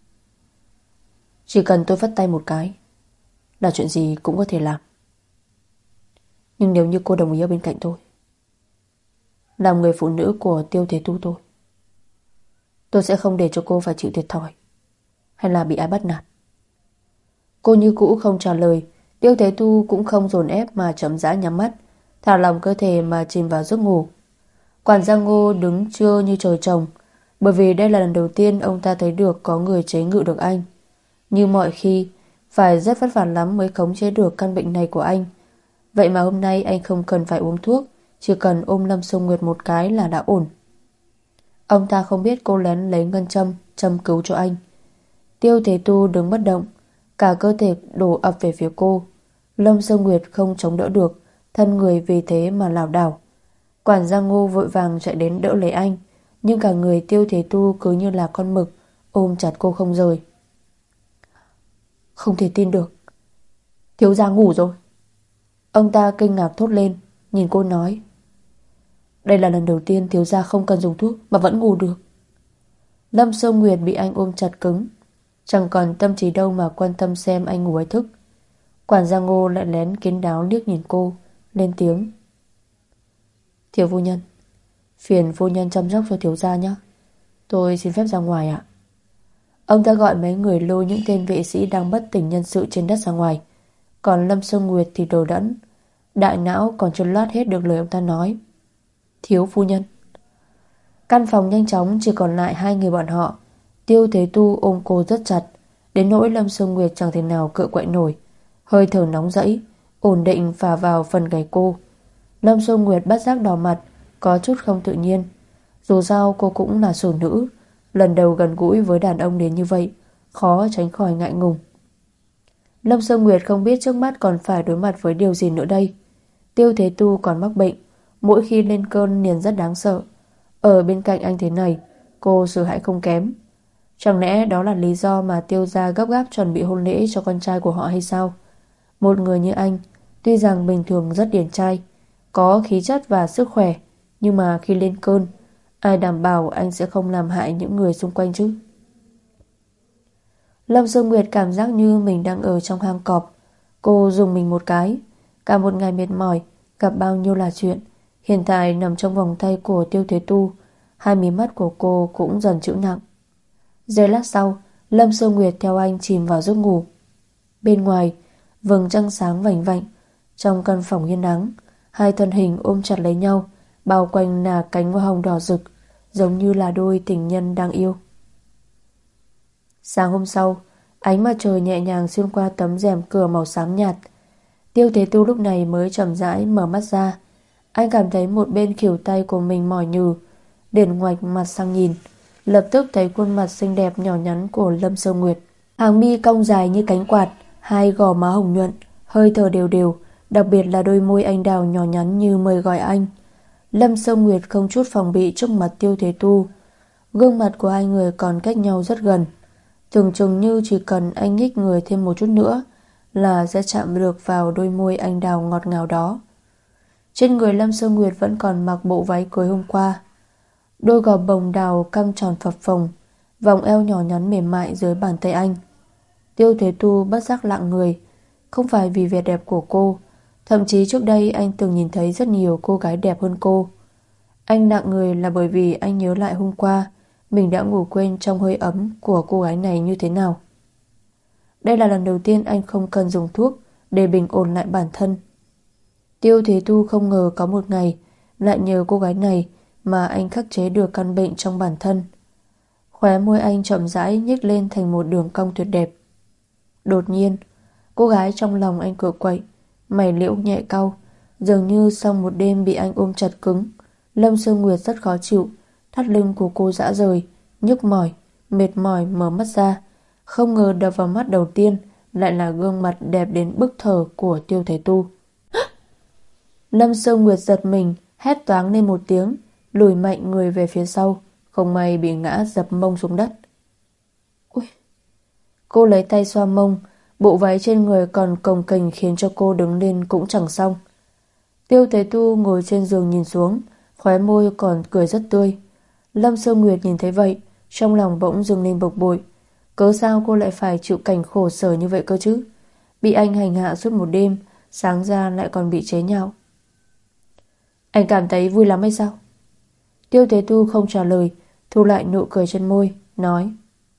Chỉ cần tôi phất tay một cái là chuyện gì cũng có thể làm. Nhưng nếu như cô đồng ý ở bên cạnh tôi, làm người phụ nữ của Tiêu Thế Tu tôi sẽ không để cho cô phải chịu thiệt thòi hay là bị ai bắt nạt. Cô như cũ không trả lời. Tiêu Thế Tu cũng không dồn ép mà chậm rãi nhắm mắt, thả lòng cơ thể mà chìm vào giấc ngủ. Quản gia Ngô đứng trưa như trời trồng, bởi vì đây là lần đầu tiên ông ta thấy được có người chế ngự được anh. Như mọi khi, phải rất vất vả lắm mới khống chế được căn bệnh này của anh. Vậy mà hôm nay anh không cần phải uống thuốc, chỉ cần ôm Lâm Sơ Nguyệt một cái là đã ổn. Ông ta không biết cô lén lấy ngân châm châm cứu cho anh. Tiêu Thế Tu đứng bất động, cả cơ thể đổ ập về phía cô. Lâm Sơ Nguyệt không chống đỡ được, thân người vì thế mà lảo đảo. Quản gia Ngô vội vàng chạy đến đỡ lấy anh, nhưng cả người Tiêu Thế Tu cứ như là con mực, ôm chặt cô không rời. Không thể tin được, thiếu gia ngủ rồi. Ông ta kinh ngạc thốt lên, nhìn cô nói. Đây là lần đầu tiên thiếu gia không cần dùng thuốc mà vẫn ngủ được. Lâm Sơ Nguyệt bị anh ôm chặt cứng, chẳng còn tâm trí đâu mà quan tâm xem anh ngủ hay thức. Quản gia Ngô lại lén kín đáo liếc nhìn cô, lên tiếng: Thiếu phu nhân, phiền phu nhân chăm sóc cho thiếu gia nhé. Tôi xin phép ra ngoài ạ. Ông ta gọi mấy người lôi những tên vệ sĩ đang bất tỉnh nhân sự trên đất ra ngoài. Còn Lâm Sương Nguyệt thì đồ đẫn, đại não còn chưa loát hết được lời ông ta nói. Thiếu phu nhân. Căn phòng nhanh chóng chỉ còn lại hai người bọn họ. Tiêu Thế Tu ôm cô rất chặt, đến nỗi Lâm Sương Nguyệt chẳng thể nào cựa quậy nổi. Hơi thở nóng rẫy ổn định phả vào phần gáy cô. Lâm Sương Nguyệt bất giác đỏ mặt, có chút không tự nhiên. Dù sao cô cũng là xử nữ, lần đầu gần gũi với đàn ông đến như vậy, khó tránh khỏi ngại ngùng. Lâm Sương Nguyệt không biết trước mắt còn phải đối mặt với điều gì nữa đây. Tiêu Thế Tu còn mắc bệnh, mỗi khi lên cơn liền rất đáng sợ. Ở bên cạnh anh thế này, cô sợ hãi không kém. Chẳng lẽ đó là lý do mà Tiêu gia gấp gáp chuẩn bị hôn lễ cho con trai của họ hay sao? Một người như anh, tuy rằng bình thường rất điển trai, có khí chất và sức khỏe, nhưng mà khi lên cơn, ai đảm bảo anh sẽ không làm hại những người xung quanh chứ? Lâm Dương Nguyệt cảm giác như mình đang ở trong hang cọp. Cô dùng mình một cái. Cả một ngày mệt mỏi, gặp bao nhiêu là chuyện, hiện tại nằm trong vòng tay của Tiêu Thế Tu. Hai mí mắt của cô cũng dần chịu nặng. Giây lát sau, Lâm Dương Nguyệt theo anh chìm vào giấc ngủ. Bên ngoài, vầng trăng sáng vành vạnh. Trong căn phòng yên nắng, hai thân hình ôm chặt lấy nhau, bao quanh là cánh hoa hồng đỏ rực, giống như là đôi tình nhân đang yêu. Sáng hôm sau, ánh mặt trời nhẹ nhàng xuyên qua tấm rèm cửa màu xám nhạt. Tiêu Thế Tu lúc này mới chậm rãi mở mắt ra. Anh cảm thấy một bên khuỷu tay của mình mỏi nhừ, liền ngoạch mặt sang nhìn, lập tức thấy khuôn mặt xinh đẹp nhỏ nhắn của Lâm Sương Nguyệt. Hàng mi cong dài như cánh quạt, hai gò má hồng nhuận, hơi thở đều đều, đặc biệt là đôi môi anh đào nhỏ nhắn như mời gọi anh. Lâm Sương Nguyệt không chút phòng bị trước mặt Tiêu Thế Tu. Gương mặt của hai người còn cách nhau rất gần, tưởng chừng như chỉ cần anh nhích người thêm một chút nữa là sẽ chạm được vào đôi môi anh đào ngọt ngào đó. Trên người Lâm Sương Nguyệt vẫn còn mặc bộ váy cưới hôm qua. Đôi gò bồng đào căng tròn phập phồng, vòng eo nhỏ nhắn mềm mại dưới bàn tay anh. Tiêu Thế Tu bất giác lặng người, không phải vì vẻ đẹp của cô, thậm chí trước đây anh từng nhìn thấy rất nhiều cô gái đẹp hơn cô. Anh lặng người là bởi vì anh nhớ lại hôm qua mình đã ngủ quên trong hơi ấm của cô gái này như thế nào. Đây là lần đầu tiên anh không cần dùng thuốc để bình ổn lại bản thân. Tiêu Thế Tu không ngờ có một ngày lại nhờ cô gái này mà anh khắc chế được căn bệnh trong bản thân. Khóe môi anh chậm rãi nhếch lên thành một đường cong tuyệt đẹp. Đột nhiên, cô gái trong lòng anh cựa quậy, mày liễu nhẹ cau, dường như sau một đêm bị anh ôm chặt cứng. Lâm Sương Nguyệt rất khó chịu, thắt lưng của cô rã rời, nhức mỏi, mệt mỏi mở mắt ra. Không ngờ đập vào mắt đầu tiên lại là gương mặt đẹp đến bức thở của Tiêu Thế Tu. Lâm Sương Nguyệt giật mình, hét toáng lên một tiếng, lùi mạnh người về phía sau, không may bị ngã dập mông xuống đất. Ui! Cô lấy tay xoa mông, bộ váy trên người còn cồng kềnh khiến cho cô đứng lên cũng chẳng xong. Tiêu Thế Tu ngồi trên giường nhìn xuống, khóe môi còn cười rất tươi. Lâm Sương Nguyệt nhìn thấy vậy, trong lòng bỗng dâng lên bực bội. Cớ sao cô lại phải chịu cảnh khổ sở như vậy cơ chứ? Bị anh hành hạ suốt một đêm, sáng ra lại còn bị chế nhạo. Anh cảm thấy vui lắm hay sao? Tiêu Thế Tu không trả lời, thu lại nụ cười trên môi, nói: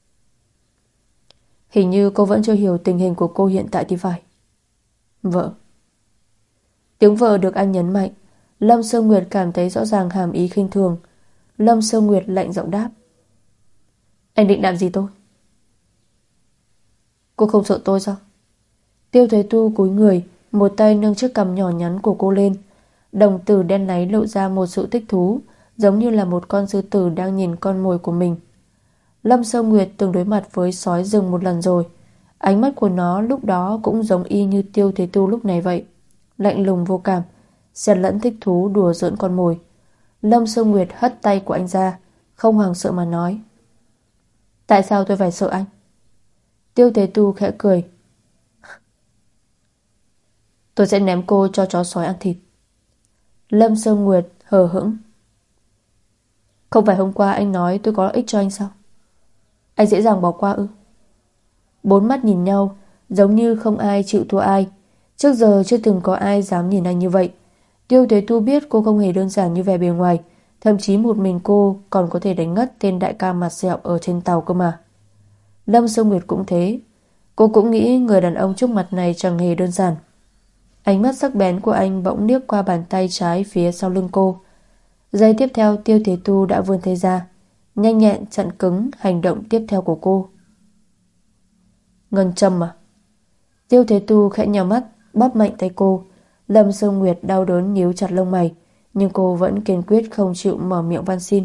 Hình như cô vẫn chưa hiểu tình hình của cô hiện tại thì phải. Vợ. Tiếng vợ được anh nhấn mạnh. Lâm Sương Nguyệt cảm thấy rõ ràng hàm ý khinh thường. Lâm Sương Nguyệt lạnh giọng đáp: Anh định làm gì tôi? Cô không sợ tôi sao? Tiêu Thế Tu cúi người, một tay nâng chiếc cằm nhỏ nhắn của cô lên. Đồng tử đen láy lộ ra một sự thích thú, giống như là một con sư tử đang nhìn con mồi của mình. Lâm Sương Nguyệt từng đối mặt với sói rừng một lần rồi. Ánh mắt của nó lúc đó cũng giống y như Tiêu Thế Tu lúc này vậy, lạnh lùng vô cảm, xen lẫn thích thú đùa giỡn con mồi. Lâm Sương Nguyệt hất tay của anh ra, không hoảng sợ mà nói: Tại sao tôi phải sợ anh? Tiêu Thế Tu khẽ cười: Tôi sẽ ném cô cho chó sói ăn thịt. Lâm Sương Nguyệt hờ hững: Không phải hôm qua anh nói tôi có lợi ích cho anh sao? Anh dễ dàng bỏ qua ư? Bốn mắt nhìn nhau, giống như không ai chịu thua ai. Trước giờ chưa từng có ai dám nhìn anh như vậy. Tiêu Thế Tu biết cô không hề đơn giản như vẻ bề ngoài, thậm chí một mình cô còn có thể đánh ngất tên đại ca mặt sẹo ở trên tàu cơ mà. Lâm Sương Nguyệt cũng thế. Cô cũng nghĩ người đàn ông trước mặt này chẳng hề đơn giản. Ánh mắt sắc bén của anh bỗng liếc qua bàn tay trái phía sau lưng cô. Giây tiếp theo Tiêu Thế Tu đã vươn tay ra, nhanh nhẹn chặn cứng hành động tiếp theo của cô. Ngân châm à? Tiêu Thế Tu khẽ nhắm mắt, bóp mạnh tay cô. Lâm Sương Nguyệt đau đớn nhíu chặt lông mày, nhưng cô vẫn kiên quyết không chịu mở miệng van xin.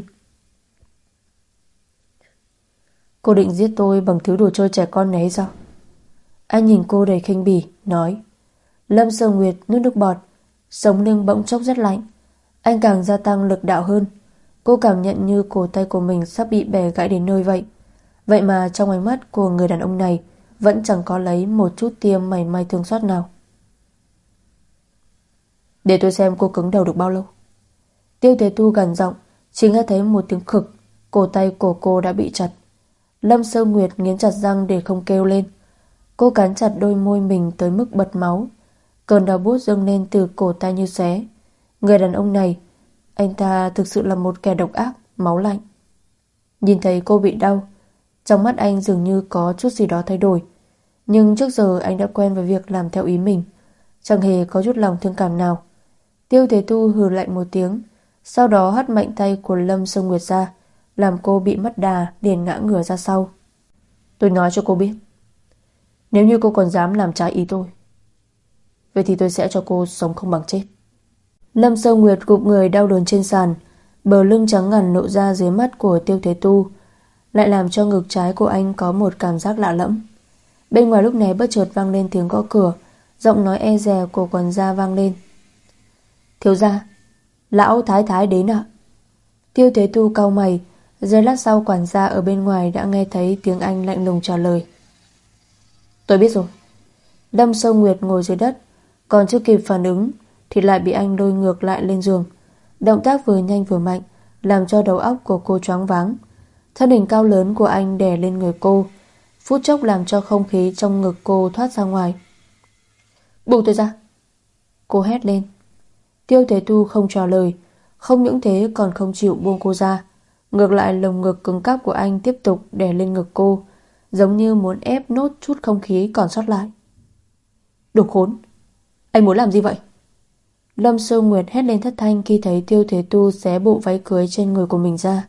Cô định giết tôi bằng thứ đồ chơi trẻ con này hay sao? Anh nhìn cô đầy khinh bỉ, nói. Lâm Sương Nguyệt nuốt nước bọt, sống lưng bỗng chốc rất lạnh. Anh càng gia tăng lực đạo hơn. Cô cảm nhận như cổ tay của mình sắp bị bẻ gãy đến nơi vậy. Vậy mà trong ánh mắt của người đàn ông này vẫn chẳng có lấy một chút tia mảy may thương xót nào. Để tôi xem cô cứng đầu được bao lâu. Tiêu Thế Tu gằn giọng, chỉ nghe thấy một tiếng khực, cổ tay của cô đã bị chặt. Lâm Sương Nguyệt nghiến chặt răng để không kêu lên. Cô cắn chặt đôi môi mình tới mức bật máu. Cơn đau buốt dâng lên từ cổ tay như xé. Người đàn ông này, anh ta thực sự là một kẻ độc ác, máu lạnh. Nhìn thấy cô bị đau, trong mắt anh dường như có chút gì đó thay đổi. Nhưng trước giờ anh đã quen với việc làm theo ý mình, chẳng hề có chút lòng thương cảm nào. Tiêu Thế Tu hừ lạnh một tiếng, sau đó hất mạnh tay của Lâm Sương Nguyệt ra, làm cô bị mất đà liền ngã ngửa ra sau. Tôi nói cho cô biết, nếu như cô còn dám làm trái ý tôi, vậy thì tôi sẽ cho cô sống không bằng chết. Lâm Sương Nguyệt gục người đau đớn trên sàn, bờ lưng trắng ngần lộ ra dưới mắt của Tiêu Thế Tu, lại làm cho ngực trái của anh có một cảm giác lạ lẫm. Bên ngoài lúc này bất chợt vang lên tiếng gõ cửa, giọng nói e dè của quản gia vang lên. Thiếu gia, lão thái thái đến ạ. Tiêu Thế Tu cau mày, giây lát sau quản gia ở bên ngoài đã nghe thấy tiếng anh lạnh lùng trả lời. Tôi biết rồi. Lâm Sương Nguyệt ngồi dưới đất, còn chưa kịp phản ứng thì lại bị anh lôi ngược lại lên giường. Động tác vừa nhanh vừa mạnh, làm cho đầu óc của cô choáng váng. Thân hình cao lớn của anh đè lên người cô, phút chốc làm cho không khí trong ngực cô thoát ra ngoài. Buông tôi ra, cô hét lên. Tiêu Thế Tu không trả lời, không những thế còn không chịu buông cô ra. Ngược lại lồng ngực cứng cáp của anh tiếp tục đè lên ngực cô, giống như muốn ép nốt chút không khí còn sót lại. Đồ khốn, anh muốn làm gì vậy? Lâm Sương Nguyệt hét lên thất thanh khi thấy Tiêu Thế Tu xé bộ váy cưới trên người của mình ra.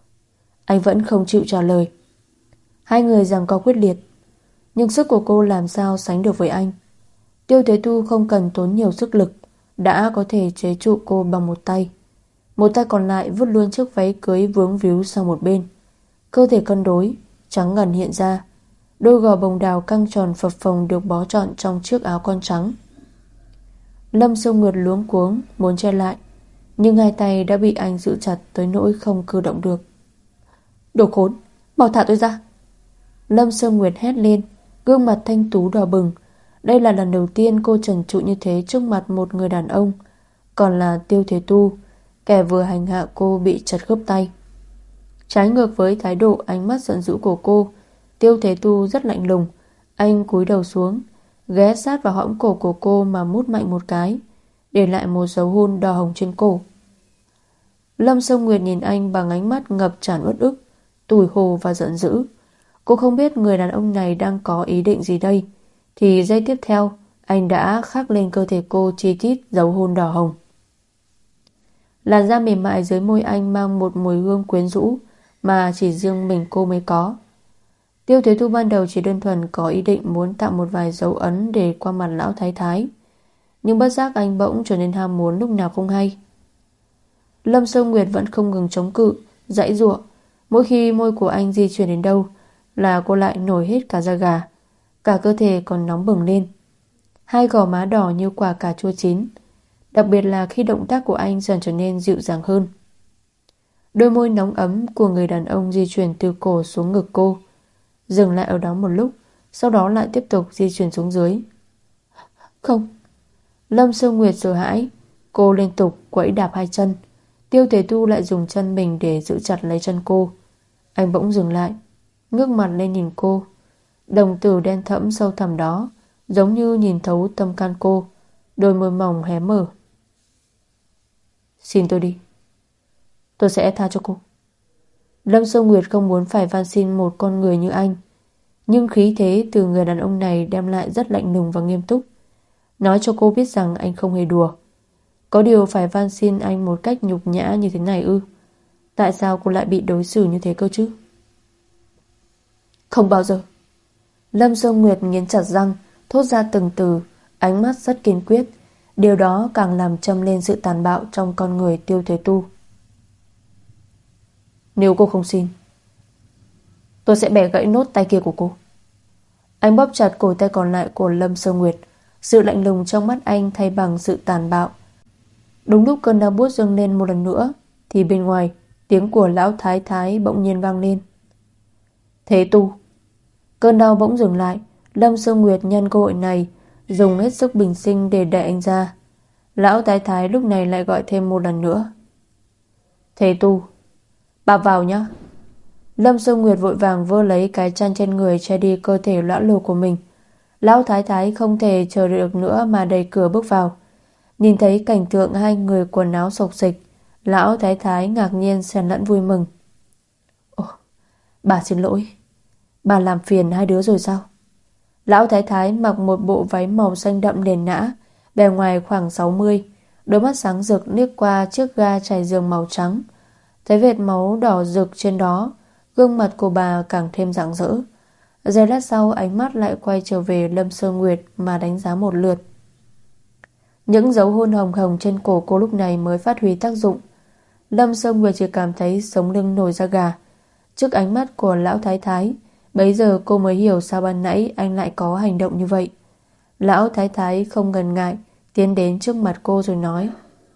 Anh vẫn không chịu trả lời. Hai người giằng co quyết liệt, nhưng sức của cô làm sao sánh được với anh. Tiêu Thế Tu không cần tốn nhiều sức lực đã có thể chế trụ cô bằng một tay. Một tay còn lại vứt luôn chiếc váy cưới vướng víu sang một bên. Cơ thể cân đối, trắng ngần hiện ra. Đôi gò bồng đào căng tròn phập phồng được bó trọn trong chiếc áo con trắng. Lâm Sương Nguyệt luống cuống muốn che lại, nhưng hai tay đã bị anh giữ chặt tới nỗi không cử động được. Đồ khốn, mau thả tôi ra. Lâm Sương Nguyệt hét lên, gương mặt thanh tú đỏ bừng. Đây là lần đầu tiên cô trần trụi như thế trước mặt một người đàn ông, còn là Tiêu Thế Tu, kẻ vừa hành hạ cô bị chặt khớp tay. Trái ngược với thái độ ánh mắt giận dữ của cô, Tiêu Thế Tu rất lạnh lùng. Anh cúi đầu xuống, ghé sát vào hõm cổ của cô mà mút mạnh một cái, để lại một dấu hôn đỏ hồng trên cổ. Lâm Sương Nguyệt nhìn anh bằng ánh mắt ngập tràn uất ức, tủi hổ và giận dữ. Cô không biết người đàn ông này đang có ý định gì đây, thì giây tiếp theo anh đã khắc lên cơ thể cô chi chít dấu hôn đỏ hồng. Làn da mềm mại dưới môi anh mang một mùi hương quyến rũ mà chỉ riêng mình cô mới có. Tiêu Thế Tu ban đầu chỉ đơn thuần có ý định muốn tạo một vài dấu ấn để qua mặt lão thái thái, nhưng bất giác anh bỗng trở nên ham muốn lúc nào không hay. Lâm Sương Nguyệt vẫn không ngừng chống cự, giãy giụa. Mỗi khi môi của anh di chuyển đến đâu là cô lại nổi hết cả da gà, cả cơ thể còn nóng bừng lên. Hai gò má đỏ như quả cà chua chín, đặc biệt là khi động tác của anh dần trở nên dịu dàng hơn. Đôi môi nóng ấm của người đàn ông di chuyển từ cổ xuống ngực cô, dừng lại ở đó một lúc, sau đó lại tiếp tục di chuyển xuống dưới. Không. Lâm Sương Nguyệt sợ hãi, cô liên tục quẫy đạp hai chân. Tiêu Thế Tu lại dùng chân mình để giữ chặt lấy chân cô. Anh bỗng dừng lại, ngước mặt lên nhìn cô. Đồng tử đen thẫm sâu thẳm đó giống như nhìn thấu tâm can cô. Đôi môi mỏng hé mở. Xin tôi đi, tôi sẽ tha cho cô. Lâm Sơ Nguyệt không muốn phải van xin một con người như anh, nhưng khí thế từ người đàn ông này đem lại rất lạnh lùng và nghiêm túc, nói cho cô biết rằng anh không hề đùa. Có điều phải van xin anh một cách nhục nhã như thế này ư? Tại sao cô lại bị đối xử như thế cơ chứ? Không bao giờ. Lâm Sơ Nguyệt nghiến chặt răng, thốt ra từng từ, ánh mắt rất kiên quyết. Điều đó càng làm châm lên sự tàn bạo trong con người Tiêu Thế Tu. Nếu cô không xin, tôi sẽ bẻ gãy nốt tay kia của cô. Anh bóp chặt cổ tay còn lại của Lâm Sơ Nguyệt. Sự lạnh lùng trong mắt anh thay bằng sự tàn bạo. Đúng lúc cơn đau buốt dâng lên một lần nữa, thì bên ngoài tiếng của lão thái thái bỗng nhiên vang lên. Thế Tu. Cơn đau bỗng dừng lại. Lâm Sơ Nguyệt nhân cơ hội này dùng hết sức bình sinh để đẩy anh ra. Lão thái thái lúc này lại gọi thêm một lần nữa. Thế Tu, bà vào nhá. Lâm Sơ Nguyệt vội vàng vơ lấy cái chăn trên người che đi cơ thể lõa lồ của mình. Lão thái thái không thể chờ được nữa mà đẩy cửa bước vào. Nhìn thấy cảnh tượng hai người quần áo xộc xịch, lão thái thái ngạc nhiên xen lẫn vui mừng. Ồ, bà xin lỗi, bà làm phiền hai đứa rồi sao? Lão thái thái mặc một bộ váy màu xanh đậm nền nã, bề ngoài khoảng 60, đôi mắt sáng rực liếc qua chiếc ga trải giường màu trắng. Thấy vệt máu đỏ rực trên đó, gương mặt của bà càng thêm rạng rỡ. Giây lát sau ánh mắt lại quay trở về Lâm Sơ Nguyệt mà đánh giá một lượt. Những dấu hôn hồng hồng trên cổ cô lúc này mới phát huy tác dụng. Lâm Sơ Nguyệt chỉ cảm thấy sống lưng nổi da gà. Trước ánh mắt của lão thái thái, bấy giờ cô mới hiểu sao ban nãy anh lại có hành động như vậy. Lão thái thái không ngần ngại tiến đến trước mặt cô rồi nói: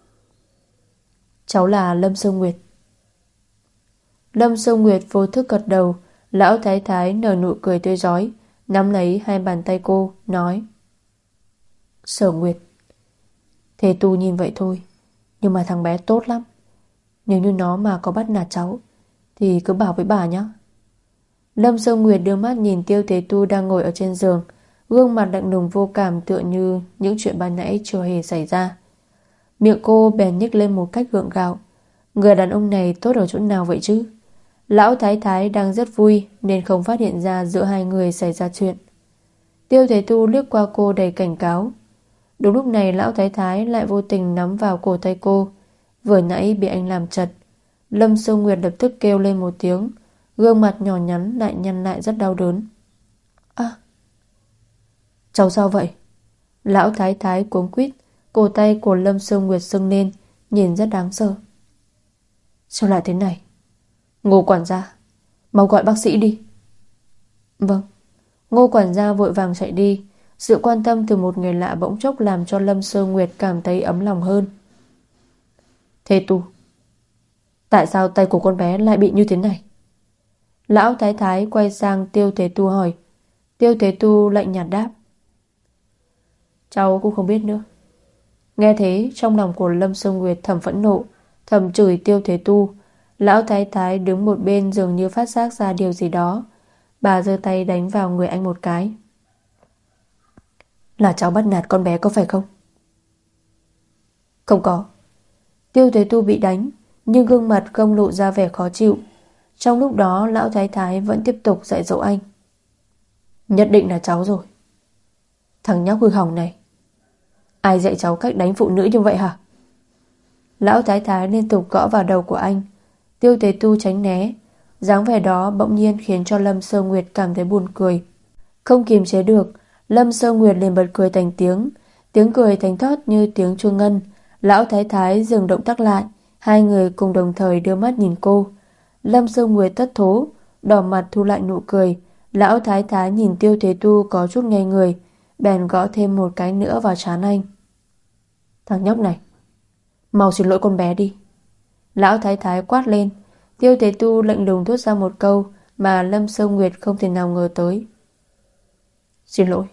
Cháu là Lâm Sơ Nguyệt. Lâm Sơ Nguyệt vô thức gật đầu. Lão thái thái nở nụ cười tươi rói, nắm lấy hai bàn tay cô, nói: Sở Nguyệt. Thế Tu nhìn vậy thôi, nhưng mà thằng bé tốt lắm. Nếu như nó mà có bắt nạt cháu thì cứ bảo với bà nhé. Lâm Sơ Nguyệt đưa mắt nhìn Tiêu Thế Tu đang ngồi ở trên giường, gương mặt lạnh lùng vô cảm tựa như những chuyện ban nãy chưa hề xảy ra. Miệng cô bèn nhếch lên một cách gượng gạo. Người đàn ông này tốt ở chỗ nào vậy chứ? Lão thái thái đang rất vui nên không phát hiện ra giữa hai người xảy ra chuyện. Tiêu Thế Tu liếc qua cô đầy cảnh cáo. Đúng lúc này lão thái thái lại vô tình nắm vào cổ tay cô. Vừa nãy bị anh làm chật. Lâm Sơ Nguyệt lập tức kêu lên một tiếng, gương mặt nhỏ nhắn lại nhăn lại rất đau đớn. À, cháu sao vậy? Lão thái thái cuống quýt. Cổ tay của Lâm Sơ Nguyệt sưng lên, nhìn rất đáng sợ. Sao lại thế này? Ngô quản gia, mau gọi bác sĩ đi. Vâng. Ngô quản gia vội vàng chạy đi. Sự quan tâm từ một người lạ bỗng chốc làm cho Lâm Sơ Nguyệt cảm thấy ấm lòng hơn. Thế Tu, tại sao tay của con bé lại bị như thế này? Lão thái thái quay sang Tiêu Thế Tu hỏi. Tiêu Thế Tu lạnh nhạt đáp: Cháu cũng không biết nữa. Nghe thế trong lòng của Lâm Sơ Nguyệt thầm phẫn nộ, thầm chửi Tiêu Thế Tu. Lão thái thái đứng một bên dường như phát giác ra điều gì đó. Bà giơ tay đánh vào người anh một cái. Là cháu bắt nạt con bé có phải không? Không có. Tiêu Thế Tu bị đánh, nhưng gương mặt không lộ ra vẻ khó chịu. Trong lúc đó lão thái thái vẫn tiếp tục dạy dỗ anh. Nhất định là cháu rồi. Thằng nhóc hư hỏng này, ai dạy cháu cách đánh phụ nữ như vậy hả? Lão thái thái liên tục gõ vào đầu của anh. Tiêu Thế Tu tránh né. Dáng vẻ đó bỗng nhiên khiến cho Lâm Sơ Nguyệt cảm thấy buồn cười. Không kiềm chế được, Lâm Sơ Nguyệt liền bật cười thành tiếng. Tiếng cười thành thót như tiếng chuông ngân. Lão thái thái dừng động tác lại. Hai người cùng đồng thời đưa mắt nhìn cô. Lâm Sơ Nguyệt thất thố, đỏ mặt thu lại nụ cười. Lão thái thái nhìn Tiêu Thế Tu có chút ngây người, bèn gõ thêm một cái nữa vào trán anh. Thằng nhóc này, mau xin lỗi con bé đi. Lão thái thái quát lên. Tiêu Thế Tu lạnh lùng thốt ra một câu mà Lâm Sơ Nguyệt không thể nào ngờ tới. Xin lỗi.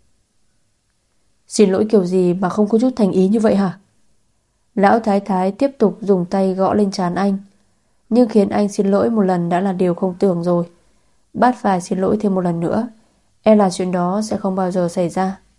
Xin lỗi kiểu gì mà không có chút thành ý như vậy hả? Lão thái thái tiếp tục dùng tay gõ lên trán anh. Nhưng khiến anh xin lỗi một lần đã là điều không tưởng rồi. Bắt phải xin lỗi thêm một lần nữa, e là chuyện đó sẽ không bao giờ xảy ra.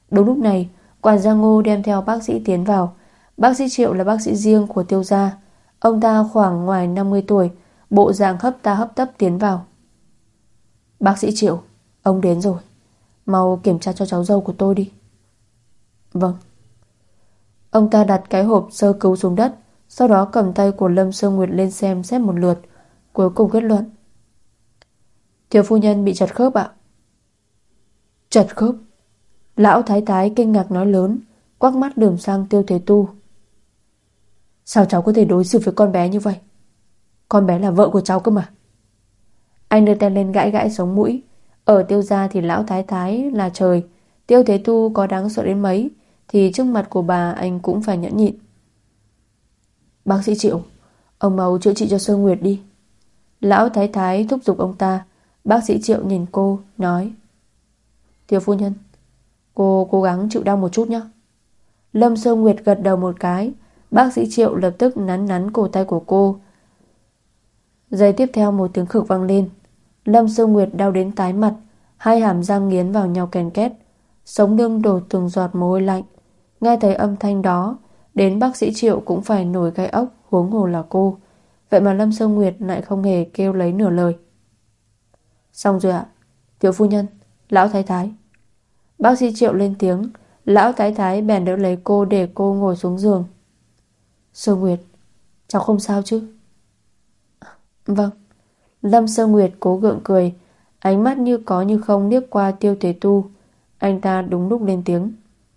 Đúng lúc này, quản gia Ngô đem theo bác sĩ tiến vào. Bác sĩ Triệu là bác sĩ riêng của Tiêu gia. Ông ta khoảng ngoài 50 tuổi, bộ dạng hấp ta hấp tấp tiến vào. Bác sĩ Triệu, ông đến rồi. Mau kiểm tra cho cháu dâu của tôi đi. Vâng. Ông ta đặt cái hộp sơ cứu xuống đất, sau đó cầm tay của Lâm Sương Nguyệt lên xem xét một lượt, cuối cùng kết luận. Thiếu phu nhân bị trật khớp ạ. Trật khớp? Lão thái thái kinh ngạc nói lớn, quắc mắt lườm sang Tiêu Thế Tu. Sao cháu có thể đối xử với con bé như vậy? Con bé là vợ của cháu cơ mà. Anh đưa tay lên gãi gãi sống mũi. Ở Tiêu gia thì lão thái thái là trời, Tiêu Thế Tu có đáng sợ đến mấy thì trước mặt của bà anh cũng phải nhẫn nhịn. Bác sĩ Triệu, ông mau chữa trị cho Sơ Nguyệt đi. Lão thái thái thúc giục ông ta. Bác sĩ Triệu nhìn cô nói, Tiêu phu nhân, cô cố gắng chịu đau một chút nhé. Lâm Sơ Nguyệt gật đầu một cái. Bác sĩ Triệu lập tức nắn nắn cổ tay của cô. Giây tiếp theo một tiếng khực vang lên. Lâm Sơ Nguyệt đau đến tái mặt, hai hàm răng nghiến vào nhau kèn két, sống lưng đổ từng giọt mồ hôi lạnh. Nghe thấy âm thanh đó, đến bác sĩ Triệu cũng phải nổi gai ốc, huống hồ là cô. Vậy mà Lâm Sơ Nguyệt lại không hề kêu lấy nửa lời. Xong rồi ạ. Tiểu phu nhân, lão thái thái. Bác sĩ Triệu lên tiếng. Lão thái thái bèn đỡ lấy cô để cô ngồi xuống giường. Sơ Nguyệt, cháu không sao chứ? Vâng. Lâm Sơ Nguyệt cố gượng cười, ánh mắt như có như không liếc qua Tiêu Thế Tu. Anh ta đúng lúc lên tiếng.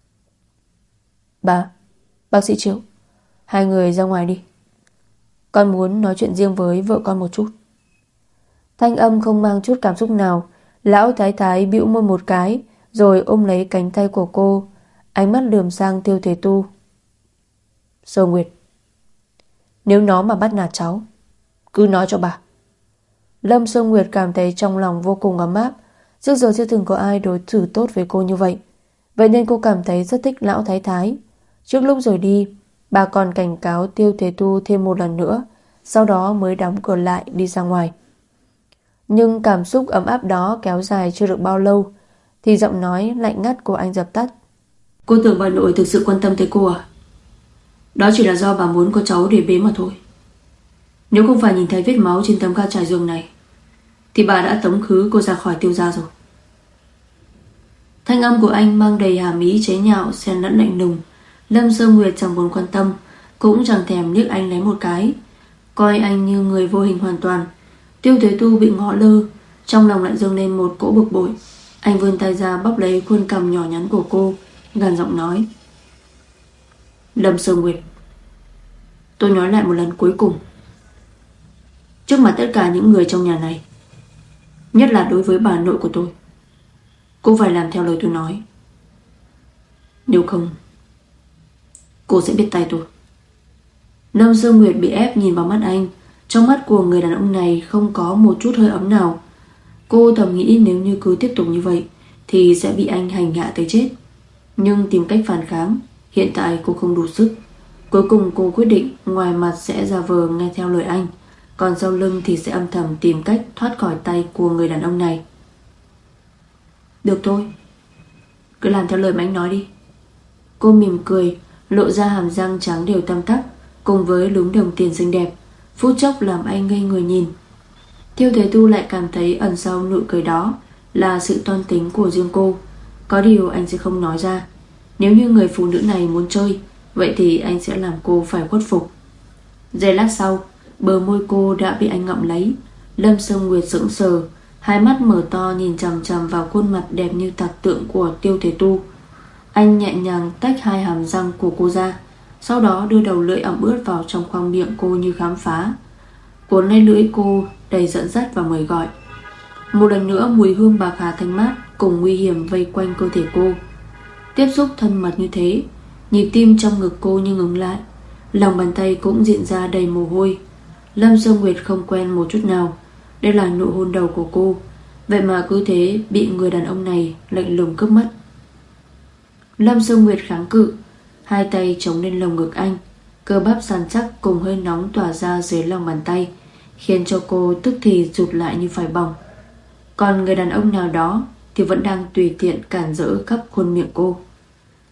Bác sĩ Triệu, hai người ra ngoài đi. Con muốn nói chuyện riêng với vợ con một chút. Thanh âm không mang chút cảm xúc nào. Lão thái thái bĩu môi một cái, rồi ôm lấy cánh tay của cô, ánh mắt lườm sang Tiêu Thế Tu. Sơ Nguyệt, nếu nó mà bắt nạt cháu, cứ nói cho bà. Lâm Sơ Nguyệt cảm thấy trong lòng vô cùng ấm áp. Trước giờ chưa từng có ai đối xử tốt với cô như vậy. Vậy nên cô cảm thấy rất thích lão thái thái. Trước lúc rời đi, bà còn cảnh cáo Tiêu Thế Tu thêm một lần nữa, sau đó mới đóng cửa lại đi ra ngoài. Nhưng cảm xúc ấm áp đó kéo dài chưa được bao lâu thì giọng nói lạnh ngắt của anh dập tắt. Cô tưởng bà nội thực sự quan tâm tới cô à? Đó chỉ là do bà muốn có cháu để bế mà thôi. Nếu không phải nhìn thấy vết máu trên tấm ga trải giường này thì bà đã tống khứ cô ra khỏi Tiêu gia rồi. Thanh âm của anh mang đầy hàm ý chế nhạo xen lẫn lạnh lùng. Lâm Sơ Nguyệt chẳng buồn quan tâm, cũng chẳng thèm liếc anh lấy một cái, coi anh như người vô hình hoàn toàn. Tiêu Thế Tu bị ngó lơ, trong lòng lại dâng lên một cỗ bực bội. Anh vươn tay ra bóp lấy khuôn cằm nhỏ nhắn của cô, gằn giọng nói. Lâm Sơ Nguyệt, tôi nói lại một lần cuối cùng, trước mặt tất cả những người trong nhà này, nhất là đối với bà nội của tôi, cô phải làm theo lời tôi nói. Nếu không, cô sẽ biết tay tôi. Lâm Sơ Nguyệt bị ép nhìn vào mắt anh. Trong mắt của người đàn ông này không có một chút hơi ấm nào. Cô thầm nghĩ nếu như cứ tiếp tục như vậy thì sẽ bị anh hành hạ tới chết. Nhưng tìm cách phản kháng, hiện tại cô không đủ sức. Cuối cùng cô quyết định ngoài mặt sẽ giả vờ nghe theo lời anh, còn sau lưng thì sẽ âm thầm tìm cách thoát khỏi tay của người đàn ông này. Được thôi, cứ làm theo lời mà anh nói đi. Cô mỉm cười, lộ ra hàm răng trắng đều tăm tắp, cùng với lúm đồng tiền xinh đẹp, phút chốc làm anh ngây người nhìn. Tiêu Thế Tu lại cảm thấy ẩn sau nụ cười đó là sự toan tính của riêng cô. Có điều anh sẽ không nói ra. Nếu như người phụ nữ này muốn chơi, vậy thì anh sẽ làm cô phải khuất phục. Giây lát sau, bờ môi cô đã bị anh ngậm lấy. Lâm Sơ Nguyệt sững sờ, hai mắt mở to nhìn chằm chằm vào khuôn mặt đẹp như tạc tượng của Tiêu Thế Tu. Anh nhẹ nhàng tách hai hàm răng của cô ra, sau đó đưa đầu lưỡi ẩm ướt vào trong khoang miệng cô như khám phá, cuốn lấy lưỡi cô đầy dẫn dắt và mời gọi. Một lần nữa mùi hương bạc hà thanh mát cùng nguy hiểm vây quanh cơ thể cô. Tiếp xúc thân mật như thế, nhịp tim trong ngực cô như ngừng lại, lòng bàn tay cũng diễn ra đầy mồ hôi. Lâm Sơ Nguyệt không quen một chút nào. Đây là nụ hôn đầu của cô, vậy mà cứ thế bị người đàn ông này lạnh lùng cướp mất. Lâm Sơ Nguyệt kháng cự, hai tay chống lên lồng ngực anh, cơ bắp săn chắc cùng hơi nóng tỏa ra dưới lòng bàn tay, khiến cho cô tức thì rụt lại như phải bỏng. Còn người đàn ông nào đó thì vẫn đang tùy tiện cản rỡ khắp khuôn miệng cô.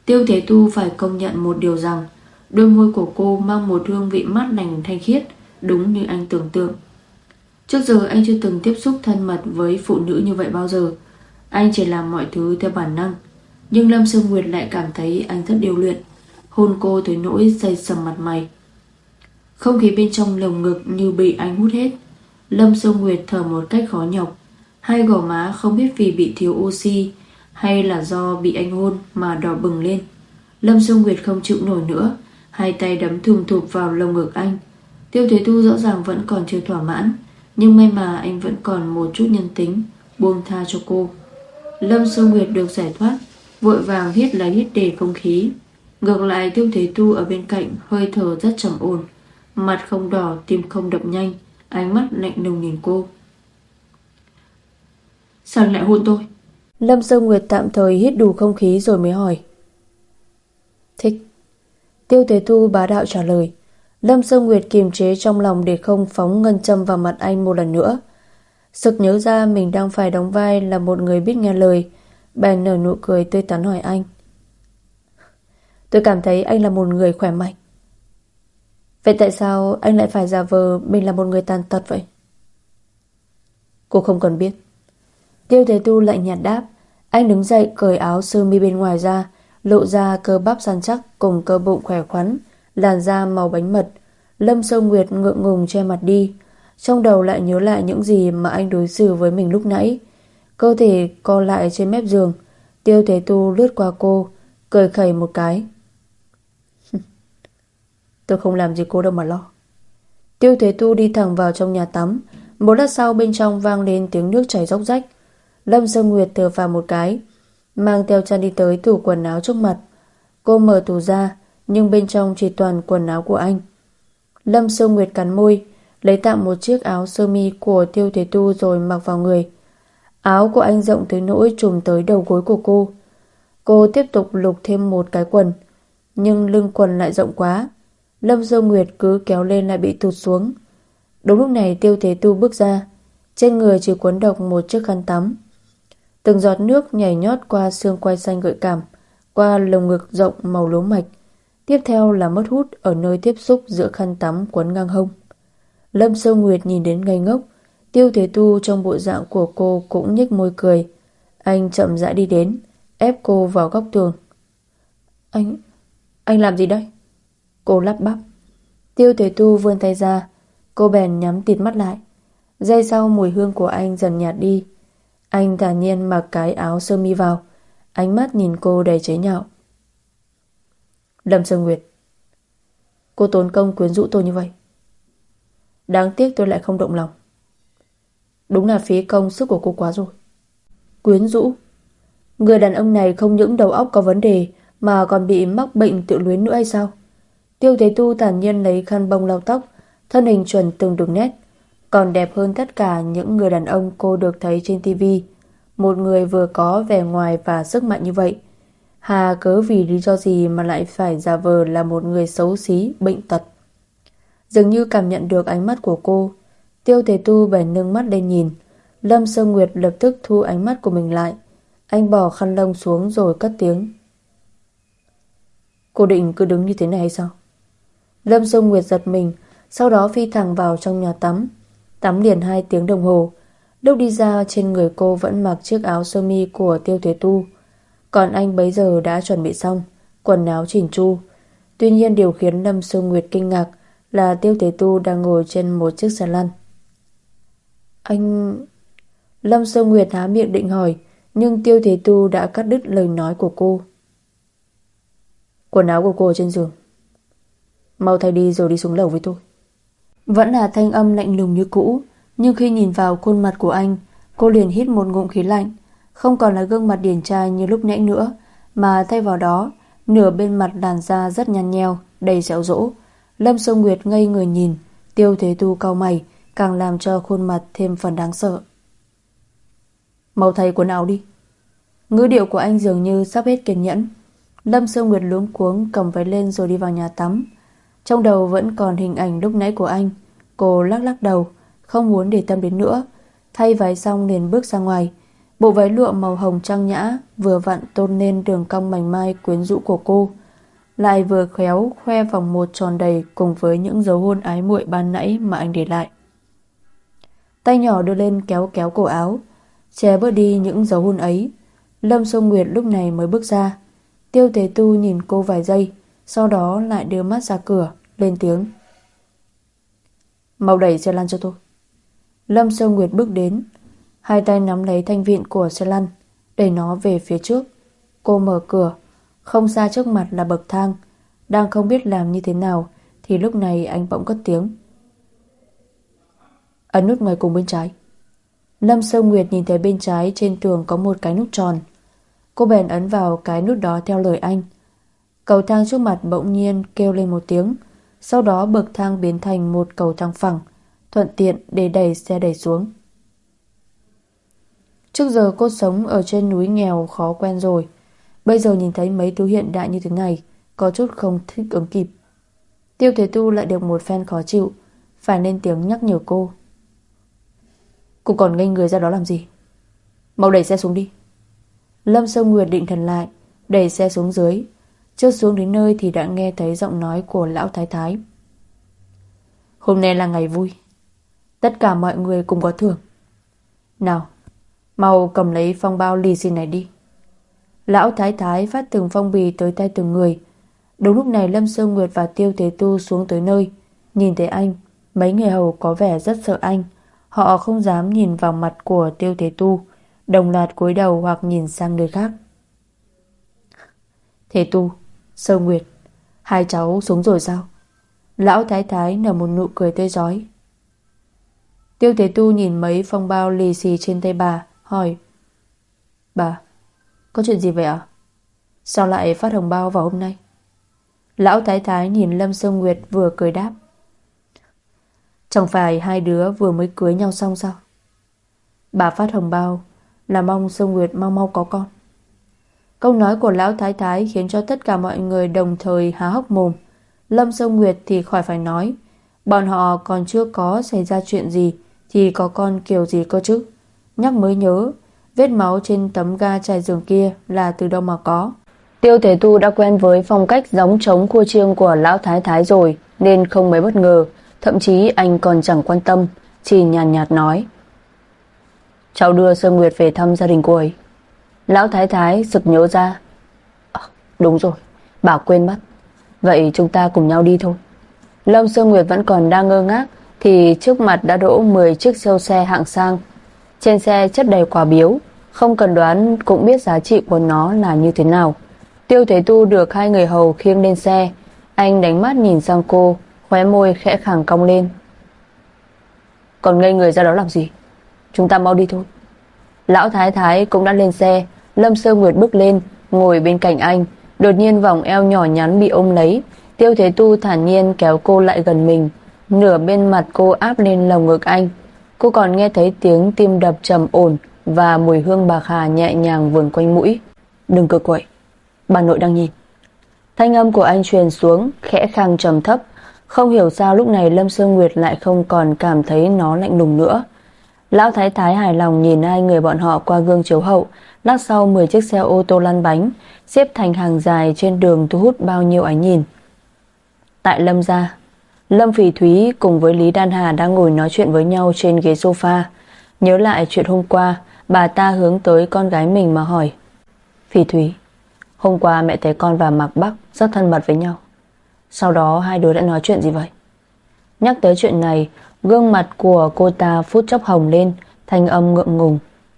Tiêu Thế Tu phải công nhận một điều rằng đôi môi của cô mang một hương vị mát lành thanh khiết, đúng như anh tưởng tượng. Trước giờ anh chưa từng tiếp xúc thân mật với phụ nữ như vậy bao giờ. Anh chỉ làm mọi thứ theo bản năng. Nhưng Lâm Sương Nguyệt lại cảm thấy anh rất điêu luyện, hôn cô tới nỗi say sầm mặt mày. Không khí bên trong lồng ngực như bị anh hút hết. Lâm Sương Nguyệt thở một cách khó nhọc. Hai gò má không biết vì bị thiếu oxy hay là do bị anh hôn mà đỏ bừng lên. Lâm Sương Nguyệt không chịu nổi nữa, hai tay đấm thùm thụp vào lồng ngực anh. Tiêu Thế Tu rõ ràng vẫn còn chưa thỏa mãn, nhưng may mà anh vẫn còn một chút nhân tính, buông tha cho cô. Lâm Sương Nguyệt được giải thoát, vội vàng hít lấy hít để không khí. Ngược lại Tiêu Thế Tu ở bên cạnh hơi thở rất trầm ổn, mặt không đỏ, tim không đập nhanh, ánh mắt lạnh lùng nhìn cô. Sao anh lại hôn tôi? Lâm Sương Nguyệt tạm thời hít đủ không khí rồi mới hỏi. Thích. Tiêu Thế Tu bá đạo trả lời. Lâm Sương Nguyệt kiềm chế trong lòng để không phóng ngân châm vào mặt anh một lần nữa. Sực nhớ ra mình đang phải đóng vai là một người biết nghe lời, bèn nở nụ cười tươi tắn hỏi anh. Tôi cảm thấy anh là một người khỏe mạnh. Vậy tại sao anh lại phải giả vờ mình là một người tàn tật vậy? Cô không cần biết. Tiêu Thế Tu lạnh nhạt đáp. Anh đứng dậy cởi áo sơ mi bên ngoài ra, lộ ra cơ bắp săn chắc cùng cơ bụng khỏe khoắn, làn da màu bánh mật. Lâm Sương Nguyệt ngượng ngùng che mặt đi, trong đầu lại nhớ lại những gì mà anh đối xử với mình lúc nãy. Cơ thể co lại trên mép giường. Tiêu Thế Tu lướt qua cô, cười khẩy một cái. Tôi không làm gì cô đâu mà lo. Tiêu Thế Tu đi thẳng vào trong nhà tắm. Một lát sau bên trong vang lên tiếng nước chảy róc rách. Lâm Sương Nguyệt thở phào một cái, mang theo chăn đi tới tủ quần áo trước mặt. Cô mở tủ ra, nhưng bên trong chỉ toàn quần áo của anh. Lâm Sương Nguyệt cắn môi, lấy tạm một chiếc áo sơ mi của Tiêu Thế Tu rồi mặc vào người. Áo của anh rộng tới nỗi trùm tới đầu gối của cô. Cô tiếp tục lục thêm một cái quần, nhưng lưng quần lại rộng quá. Lâm Sương Nguyệt cứ kéo lên lại bị tụt xuống. Đúng lúc này Tiêu Thế Tu bước ra, trên người chỉ quấn độc một chiếc khăn tắm. Từng giọt nước nhảy nhót qua xương quai xanh gợi cảm, qua lồng ngực rộng màu lúa mạch. Tiếp theo là mất hút ở nơi tiếp xúc giữa khăn tắm quấn ngang hông. Lâm Sương Nguyệt nhìn đến ngây ngốc. Tiêu Thế Tu trong bộ dạng của cô cũng nhếch môi cười. Anh chậm rãi đi đến, ép cô vào góc tường. Anh làm gì đây? Cô lắp bắp. Tiêu Thế Tu vươn tay ra, cô bèn nhắm tịt mắt lại. Giây sau mùi hương của anh dần nhạt đi. Anh thản nhiên mặc cái áo sơ mi vào, ánh mắt nhìn cô đầy chế nhạo. Lâm Sương Nguyệt, cô tốn công quyến rũ tôi như vậy. Đáng tiếc tôi lại không động lòng. Đúng là phí công sức của cô quá rồi. Quyến rũ? Người đàn ông này không những đầu óc có vấn đề mà còn bị mắc bệnh tự luyến nữa hay sao? Tiêu Thế Tu thản nhiên lấy khăn bông lau tóc, thân hình chuẩn từng đường nét, còn đẹp hơn tất cả những người đàn ông cô được thấy trên tivi. Một người vừa có vẻ ngoài và sức mạnh như vậy, hà cớ vì lý do gì mà lại phải giả vờ là một người xấu xí, bệnh tật? Dường như cảm nhận được ánh mắt của cô, Tiêu Thế Tu bèn nâng mắt lên nhìn. Lâm Sương Nguyệt lập tức thu ánh mắt của mình lại. Anh bỏ khăn lông xuống rồi cất tiếng. Cô định cứ đứng như thế này hay sao? Lâm Sương Nguyệt giật mình, sau đó phi thẳng vào trong nhà tắm. Tắm liền 2 tiếng đồng hồ. Lúc đi ra trên người cô vẫn mặc chiếc áo sơ mi của Tiêu Thế Tu, còn anh bấy giờ đã chuẩn bị xong, quần áo chỉnh chu. Tuy nhiên điều khiến Lâm Sương Nguyệt kinh ngạc là Tiêu Thế Tu đang ngồi trên một chiếc xe lăn. Anh... Lâm Sương Nguyệt há miệng định hỏi, nhưng Tiêu Thế Tu đã cắt đứt lời nói của cô. Quần áo của cô ở trên giường, mau thay đi rồi đi xuống lầu với tôi. Vẫn là thanh âm lạnh lùng như cũ, nhưng khi nhìn vào khuôn mặt của anh, cô liền hít một ngụm khí lạnh. Không còn là gương mặt điển trai như lúc nãy nữa, mà thay vào đó, nửa bên mặt làn da rất nhăn nheo, đầy sẹo rỗ. Lâm Sương Nguyệt ngây người nhìn, Tiêu Thế Tu cau mày, càng làm cho khuôn mặt thêm phần đáng sợ. Mau thay quần áo đi. Ngữ điệu của anh dường như sắp hết kiên nhẫn. Lâm Sương Nguyệt luống cuống cầm váy lên rồi đi vào nhà tắm. Trong đầu vẫn còn hình ảnh lúc nãy của anh. Cô lắc lắc đầu, không muốn để tâm đến nữa. Thay váy xong liền bước ra ngoài. Bộ váy lụa màu hồng trang nhã vừa vặn tôn lên đường cong mảnh mai quyến rũ của cô, lại vừa khéo khoe vòng một tròn đầy cùng với những dấu hôn ái muội ban nãy mà anh để lại. Tay nhỏ đưa lên kéo kéo cổ áo, che bớt đi những dấu hôn ấy. Lâm Sông Nguyệt lúc này mới bước ra. Tiêu Tế Tu nhìn cô vài giây, sau đó lại đưa mắt ra cửa, lên tiếng: "Mau đẩy xe lăn cho tôi." Lâm Sông Nguyệt bước đến, hai tay nắm lấy thanh vịn của xe lăn, đẩy nó về phía trước. Cô mở cửa, không xa trước mặt là bậc thang. Đang không biết làm như thế nào thì lúc này anh bỗng cất tiếng: "Ấn nút ngoài cùng bên trái." Lâm Sông Nguyệt nhìn thấy bên trái trên tường có một cái nút tròn. Cô bèn ấn vào cái nút đó theo lời anh. Cầu thang trước mặt bỗng nhiên kêu lên một tiếng. Sau đó bậc thang biến thành một cầu thang phẳng, thuận tiện để đẩy xe đẩy xuống. Trước giờ cô sống ở trên núi nghèo khó quen rồi, bây giờ nhìn thấy mấy thứ hiện đại như thế này, có chút không thích ứng kịp. Tiêu Thế Tu lại được một phen khó chịu, phải lên tiếng nhắc nhở cô: "Cô còn ngây người ra đó làm gì? Mau đẩy xe xuống đi." Lâm Sông Nguyệt định thần lại, đẩy xe xuống dưới. Chưa xuống đến nơi thì đã nghe thấy giọng nói của lão thái thái: "Hôm nay là ngày vui, tất cả mọi người cùng có thưởng. Nào, mau cầm lấy phong bao lì xì này đi." Lão thái thái phát từng phong bì tới tay từng người. Đúng lúc này Lâm Sông Nguyệt và Tiêu Thế Tu xuống tới nơi. Nhìn thấy anh, mấy người hầu có vẻ rất sợ anh. Họ không dám nhìn vào mặt của Tiêu Thế Tu, đồng loạt cúi đầu hoặc nhìn sang nơi khác. "Thế Tu, Sông Nguyệt, hai cháu xuống rồi sao?" Lão thái thái nở một nụ cười tươi rói. Tiêu Thế Tu nhìn mấy phong bao lì xì trên tay bà, hỏi: "Bà, có chuyện gì vậy ạ? Sao lại phát hồng bao vào hôm nay?" Lão thái thái nhìn Lâm Sông Nguyệt vừa cười đáp: "Chẳng phải hai đứa vừa mới cưới nhau xong sao? Bà phát hồng bao là mong Sông Nguyệt mau mau có con." Câu nói của lão thái thái khiến cho tất cả mọi người đồng thời há hốc mồm. Lâm Sông Nguyệt thì khỏi phải nói, bọn họ còn chưa có xảy ra chuyện gì thì có con kiểu gì cơ chứ. Nhắc mới nhớ, vết máu trên tấm ga trải giường kia là từ đâu mà có. Tiêu Thế Tu đã quen với phong cách gióng trống khua chiêng của lão thái thái rồi, nên không mấy bất ngờ. Thậm chí anh còn chẳng quan tâm, chỉ nhàn nhạt nói: "Cháu đưa Sơ Nguyệt về thăm gia đình cô ấy." Lão thái thái sực nhớ ra: "Đúng rồi, bảo quên mất. Vậy chúng ta cùng nhau đi thôi." Lâm Sơ Nguyệt vẫn còn đang ngơ ngác thì trước mặt đã đỗ 10 chiếc siêu xe hạng sang. Trên xe chất đầy quà biếu, không cần đoán cũng biết giá trị của nó là như thế nào. Tiêu Thế Tu được hai người hầu khiêng lên xe. Anh đánh mắt nhìn sang cô, khóe môi khẽ khàng cong lên: "Còn ngây người ra đó làm gì? Chúng ta mau đi thôi." Lão thái thái cũng đã lên xe. Lâm Sơ Nguyệt bước lên, ngồi bên cạnh anh. Đột nhiên vòng eo nhỏ nhắn bị ôm lấy. Tiêu Thế Tu thản nhiên kéo cô lại gần mình, nửa bên mặt cô áp lên lồng ngực anh. Cô còn nghe thấy tiếng tim đập trầm ổn và mùi hương bạc hà nhẹ nhàng vườn quanh mũi. "Đừng cực quậy, bà nội đang nhìn." Thanh âm của anh truyền xuống, khẽ khàng trầm thấp. Không hiểu sao lúc này Lâm Sơ Nguyệt lại không còn cảm thấy nó lạnh lùng nữa. Lão thái thái hài lòng nhìn hai người bọn họ qua gương chiếu hậu. Lát sau 10 chiếc xe ô tô lăn bánh, xếp thành hàng dài trên đường thu hút bao nhiêu ánh nhìn. Tại Lâm gia, Lâm Phỉ Thúy cùng với Lý Đan Hà đang ngồi nói chuyện với nhau trên ghế sofa. Nhớ lại chuyện hôm qua, bà ta hướng tới con gái mình mà hỏi: "Phỉ Thúy, hôm qua mẹ thấy con và Mạc Bắc rất thân mật với nhau. Sau đó hai đứa đã nói chuyện gì vậy?" Nhắc tới chuyện này, gương mặt của cô ta phút chốc hồng lên, thanh âm ngượng ngùng: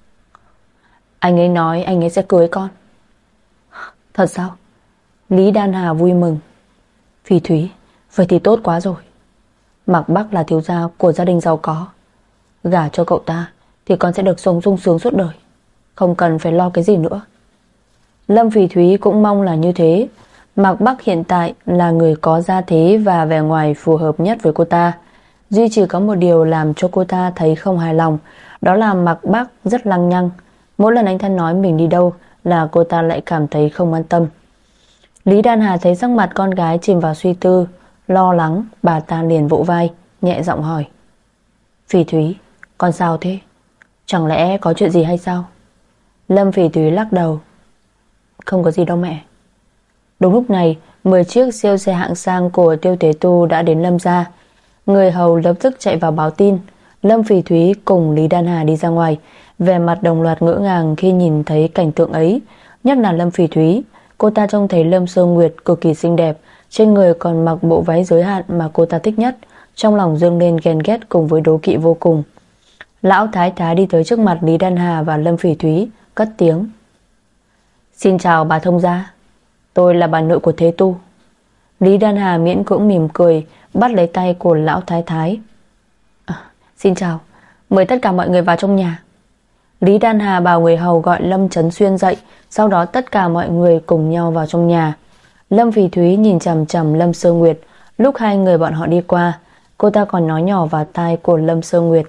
"Anh ấy nói anh ấy sẽ cưới con." "Thật sao?" Lý Đan Hà vui mừng: "Phỉ Thúy, vậy thì tốt quá rồi. Mạc Bắc là thiếu gia của gia đình giàu có, gả cho cậu ta thì con sẽ được sống sung sướng suốt đời, không cần phải lo cái gì nữa." Lâm Phỉ Thúy cũng mong là như thế. Mạc Bắc hiện tại là người có gia thế và vẻ ngoài phù hợp nhất với cô ta. Duy chỉ có một điều làm cho cô ta thấy không hài lòng, đó là Mạc Bắc rất lăng nhăng. Mỗi lần anh ta nói mình đi đâu là cô ta lại cảm thấy không an tâm. Lý Đan Hà thấy sắc mặt con gái chìm vào suy tư, lo lắng, bà ta liền vỗ vai, nhẹ giọng hỏi: "Phỉ Thúy, con sao thế? Chẳng lẽ có chuyện gì hay sao?" Lâm Phỉ Thúy lắc đầu. Không có gì đâu mẹ. Đúng lúc này 10 chiếc siêu xe hạng sang của Tiêu Thế Tu đã đến Lâm gia. Người hầu lập tức chạy vào báo tin. Lâm Phỉ Thúy cùng Lý Đan Hà đi ra ngoài, vẻ mặt đồng loạt ngỡ ngàng khi nhìn thấy cảnh tượng ấy. Nhất là Lâm Phỉ Thúy. Cô ta trông thấy Lâm Sơ Nguyệt cực kỳ xinh đẹp, trên người còn mặc bộ váy giới hạn mà cô ta thích nhất. Trong lòng dâng lên ghen ghét cùng với đố kỵ vô cùng. Lão Thái Thái đi tới trước mặt Lý Đan Hà và Lâm Phỉ Thúy, cất tiếng. Xin chào bà thông gia, tôi là bà nội của Thế Tu. Lý Đan Hà miễn cưỡng mỉm cười, bắt lấy tay của Lão Thái Thái. Xin chào, mời tất cả mọi người vào trong nhà. Lý Đan Hà bảo người hầu gọi Lâm Chấn Xuyên dậy, sau đó tất cả mọi người cùng nhau vào trong nhà. Lâm Phỉ Thúy nhìn chằm chằm Lâm Sơ Nguyệt. Lúc hai người bọn họ đi qua, cô ta còn nói nhỏ vào tai của Lâm Sơ Nguyệt.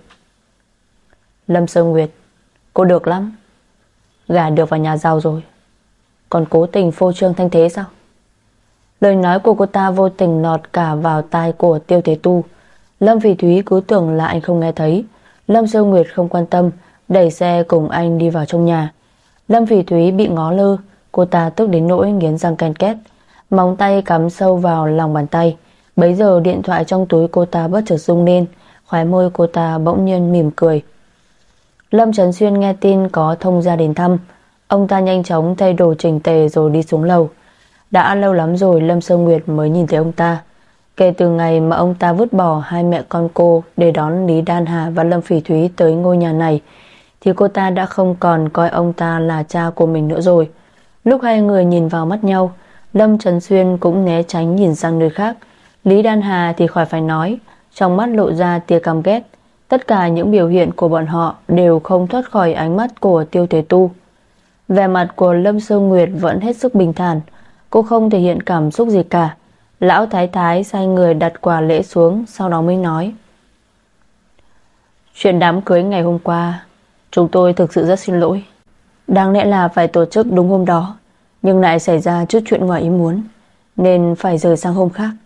Lâm Sơ Nguyệt, cô được lắm, gả được vào nhà giàu rồi, còn cố tình phô trương thanh thế sao? Lời nói của cô ta vô tình lọt cả vào tai của Tiêu Thế Tu. Lâm Phỉ Thúy cứ tưởng là anh không nghe thấy. Lâm Sơ Nguyệt không quan tâm, đẩy xe cùng anh đi vào trong nhà. Lâm Phỉ Thúy bị ngó lơ, cô ta tức đến nỗi nghiến răng ken két, móng tay cắm sâu vào lòng bàn tay. Bấy giờ điện thoại trong túi cô ta bất chợt rung lên, khóe môi cô ta bỗng nhiên mỉm cười. Lâm Trấn Xuyên nghe tin có thông gia đến thăm, ông ta nhanh chóng thay đồ chỉnh tề rồi đi xuống lầu. Đã lâu lắm rồi Lâm Sơ Nguyệt mới nhìn thấy ông ta. Kể từ ngày mà ông ta vứt bỏ hai mẹ con cô để đón Lý Đan Hà và Lâm Phỉ Thúy tới ngôi nhà này, thì cô ta đã không còn coi ông ta là cha của mình nữa rồi. Lúc hai người nhìn vào mắt nhau, Lâm Trấn Xuyên cũng né tránh nhìn sang nơi khác. Lý Đan Hà thì khỏi phải nói, trong mắt lộ ra tia căm ghét. Tất cả những biểu hiện của bọn họ đều không thoát khỏi ánh mắt của Tiêu Thế Tu. Vẻ mặt của Lâm Sơ Nguyệt vẫn hết sức bình thản, cô không thể hiện cảm xúc gì cả. Lão Thái Thái sai người đặt quà lễ xuống, sau đó mới nói. Chuyện đám cưới ngày hôm qua, chúng tôi thực sự rất xin lỗi. Đáng lẽ là phải tổ chức đúng hôm đó, nhưng lại xảy ra chút chuyện ngoài ý muốn, nên phải rời sang hôm khác.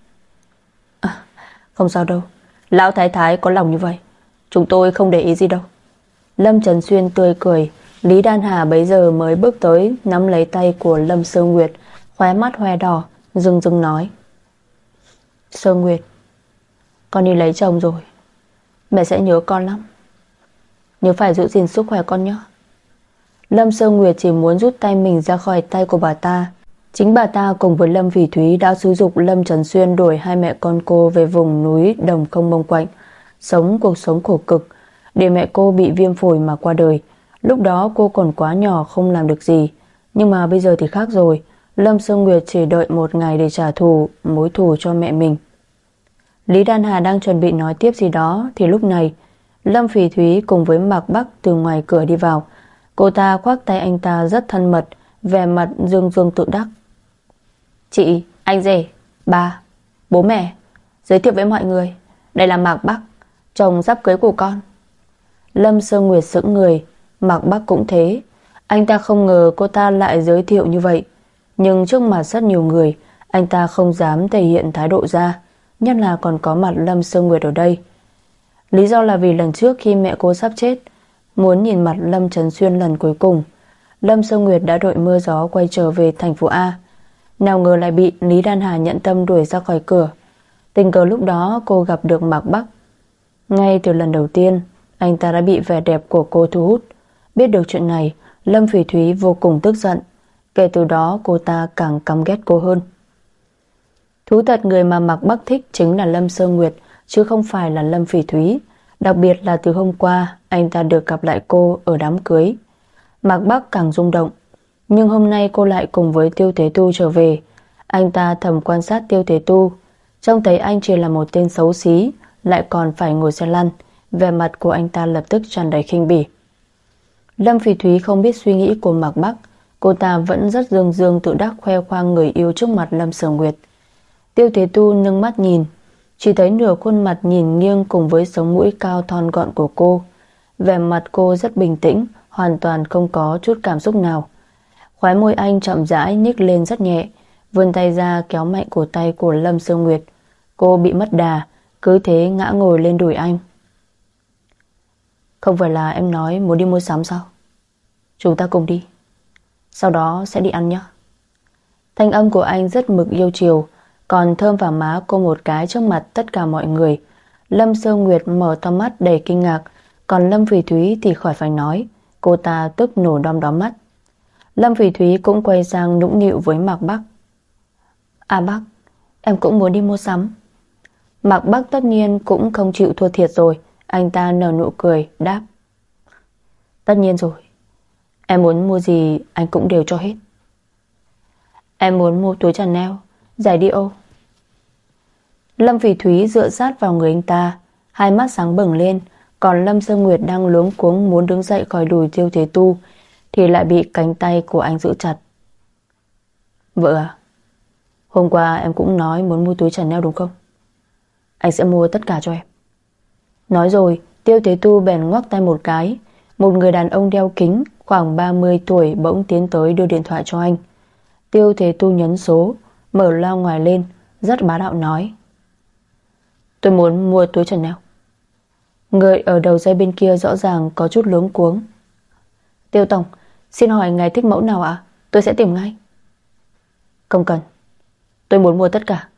Không sao đâu, Lão Thái Thái có lòng như vậy, chúng tôi không để ý gì đâu. Lâm Trấn Xuyên tươi cười. Lý Đan Hà bấy giờ mới bước tới, nắm lấy tay của Lâm Sơ Nguyệt, khóe mắt hoe đỏ, rưng rưng nói. Sơ Nguyệt, con đi lấy chồng rồi, mẹ sẽ nhớ con lắm, nhớ phải giữ gìn sức khỏe con nhé. Lâm Sơ Nguyệt chỉ muốn rút tay mình ra khỏi tay của bà ta. Chính bà ta cùng với Lâm Phỉ Thúy đã xúi giục Lâm Trấn Xuyên đuổi hai mẹ con cô về vùng núi đồng không mông quạnh, sống cuộc sống khổ cực, để mẹ cô bị viêm phổi mà qua đời. Lúc đó cô còn quá nhỏ không làm được gì, nhưng mà bây giờ thì khác rồi. Lâm Sơ Nguyệt chỉ đợi một ngày để trả thù, mối thù cho mẹ mình. Lý Đan Hà đang chuẩn bị nói tiếp gì đó thì lúc này Lâm Phỉ Thúy cùng với Mạc Bắc từ ngoài cửa đi vào. Cô ta khoác tay anh ta rất thân mật, vẻ mặt dương dương tự đắc. Chị, anh rể, ba, bố mẹ, giới thiệu với mọi người, đây là Mạc Bắc, chồng sắp cưới của con. Lâm Sơ Nguyệt sững người, Mạc Bắc cũng thế. Anh ta không ngờ cô ta lại giới thiệu như vậy, nhưng trước mặt rất nhiều người, anh ta không dám thể hiện thái độ ra, nhất là còn có mặt Lâm Sơ Nguyệt ở đây. Lý do là vì lần trước khi mẹ cô sắp chết, muốn nhìn mặt Lâm Trấn Xuyên lần cuối cùng, Lâm Sơ Nguyệt đã đội mưa gió quay trở về thành phố A. Nào ngờ lại bị Lý Đan Hà nhận tâm đuổi ra khỏi cửa. Tình cờ lúc đó cô gặp được Mạc Bắc. Ngay từ lần đầu tiên, anh ta đã bị vẻ đẹp của cô thu hút. Biết được chuyện này, Lâm Phỉ Thúy vô cùng tức giận. Kể từ đó cô ta càng căm ghét cô hơn. Thú thật người mà Mạc Bắc thích chính là Lâm Sơ Nguyệt, chứ không phải là Lâm Phỉ Thúy. Đặc biệt là từ hôm qua anh ta được gặp lại cô ở đám cưới, Mạc Bắc càng rung động. Nhưng hôm nay cô lại cùng với Tiêu Thế Tu trở về. Anh ta thầm quan sát Tiêu Thế Tu, trông thấy anh chỉ là một tên xấu xí, lại còn phải ngồi xe lăn. Vẻ mặt của anh ta lập tức tràn đầy khinh bỉ. Lâm Phỉ Thúy không biết suy nghĩ của Mạc Bắc. Cô ta vẫn rất dương dương tự đắc khoe khoang người yêu trước mặt Lâm Sở Nguyệt. Tiêu Thế Tu nâng mắt nhìn, chỉ thấy nửa khuôn mặt nhìn nghiêng cùng với sống mũi cao thon gọn của cô. Vẻ mặt cô rất bình tĩnh, hoàn toàn không có chút cảm xúc nào. Khóe môi anh chậm rãi nhích lên rất nhẹ, vươn tay ra kéo mạnh cổ tay của Lâm Sơ Nguyệt. Cô bị mất đà, cứ thế ngã ngồi lên đùi anh. Không phải là em nói muốn đi mua sắm sao? Chúng ta cùng đi, sau đó sẽ đi ăn nhé. Thanh âm của anh rất mực yêu chiều, còn thơm vào má cô một cái trước mặt tất cả mọi người. Lâm Sương Nguyệt mở to mắt đầy kinh ngạc, còn Lâm Phỉ Thúy thì khỏi phải nói, cô ta tức nổ đom đóm mắt. Lâm Phỉ Thúy cũng quay sang nũng nịu với Mạc Bắc. À bác, em cũng muốn đi mua sắm. Mạc Bắc tất nhiên cũng không chịu thua thiệt rồi, anh ta nở nụ cười đáp. Tất nhiên rồi, em muốn mua gì anh cũng đều cho hết. Em muốn mua túi Chanel, giày Dior. Lâm Phỉ Thúy dựa sát vào người anh ta, hai mắt sáng bừng lên. Còn Lâm Sương Nguyệt đang luống cuống muốn đứng dậy khỏi đùi Tiêu Thế Tu thì lại bị cánh tay của anh giữ chặt. Vợ à, hôm qua em cũng nói muốn mua túi Chanel đúng không? Anh sẽ mua tất cả cho em. Nói rồi, Tiêu Thế Tu bèn ngoắc tay một cái. Một người đàn ông đeo kính khoảng 30 tuổi bỗng tiến tới đưa điện thoại cho anh. Tiêu Thế Tu nhấn số, mở loa ngoài lên, rất bá đạo nói. Tôi muốn mua túi Chanel. Người ở đầu dây bên kia rõ ràng có chút luống cuống. Tiêu tổng, xin hỏi ngài thích mẫu nào ạ? Tôi sẽ tìm ngay. Không cần, tôi muốn mua tất cả.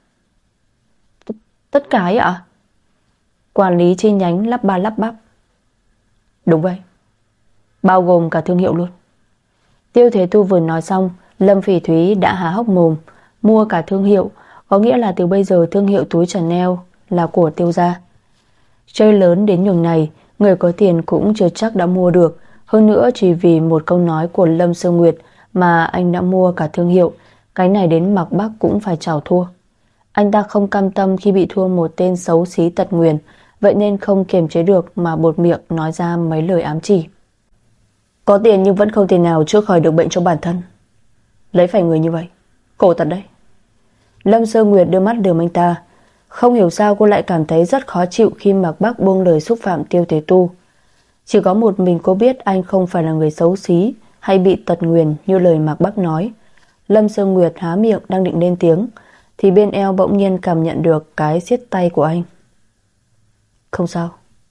Tất cả ấy ạ? Quản lý chi nhánh lắp ba lắp bắp. Đúng vậy, bao gồm cả thương hiệu luôn. Tiêu Thế Tu vừa nói xong, Lâm Phỉ Thúy đã há hốc mồm. Mua cả thương hiệu có nghĩa là từ bây giờ thương hiệu túi Chanel là của Tiêu gia. Chơi lớn đến nhường này, người có tiền cũng chưa chắc đã mua được. Hơn nữa chỉ vì một câu nói của Lâm Sương Nguyệt mà anh đã mua cả thương hiệu. Cái này đến Mạc Bắc cũng phải chào thua. Anh ta không cam tâm khi bị thua một tên xấu xí tật nguyền, vậy nên không kiềm chế được mà buột miệng nói ra mấy lời ám chỉ. Có tiền nhưng vẫn không thể nào chữa khỏi được bệnh cho bản thân. Lấy phải người như vậy, khổ thật đấy. Lâm Sương Nguyệt đưa mắt lườm anh ta. Không hiểu sao cô lại cảm thấy rất khó chịu khi Mạc Bắc buông lời xúc phạm Tiêu Thế Tu. Chỉ có một mình cô biết anh không phải là người xấu xí hay bị tật nguyền như lời Mạc Bắc nói. Lâm Sương Nguyệt há miệng đang định lên tiếng thì bên eo bỗng nhiên cảm nhận được cái siết tay của anh. Không sao,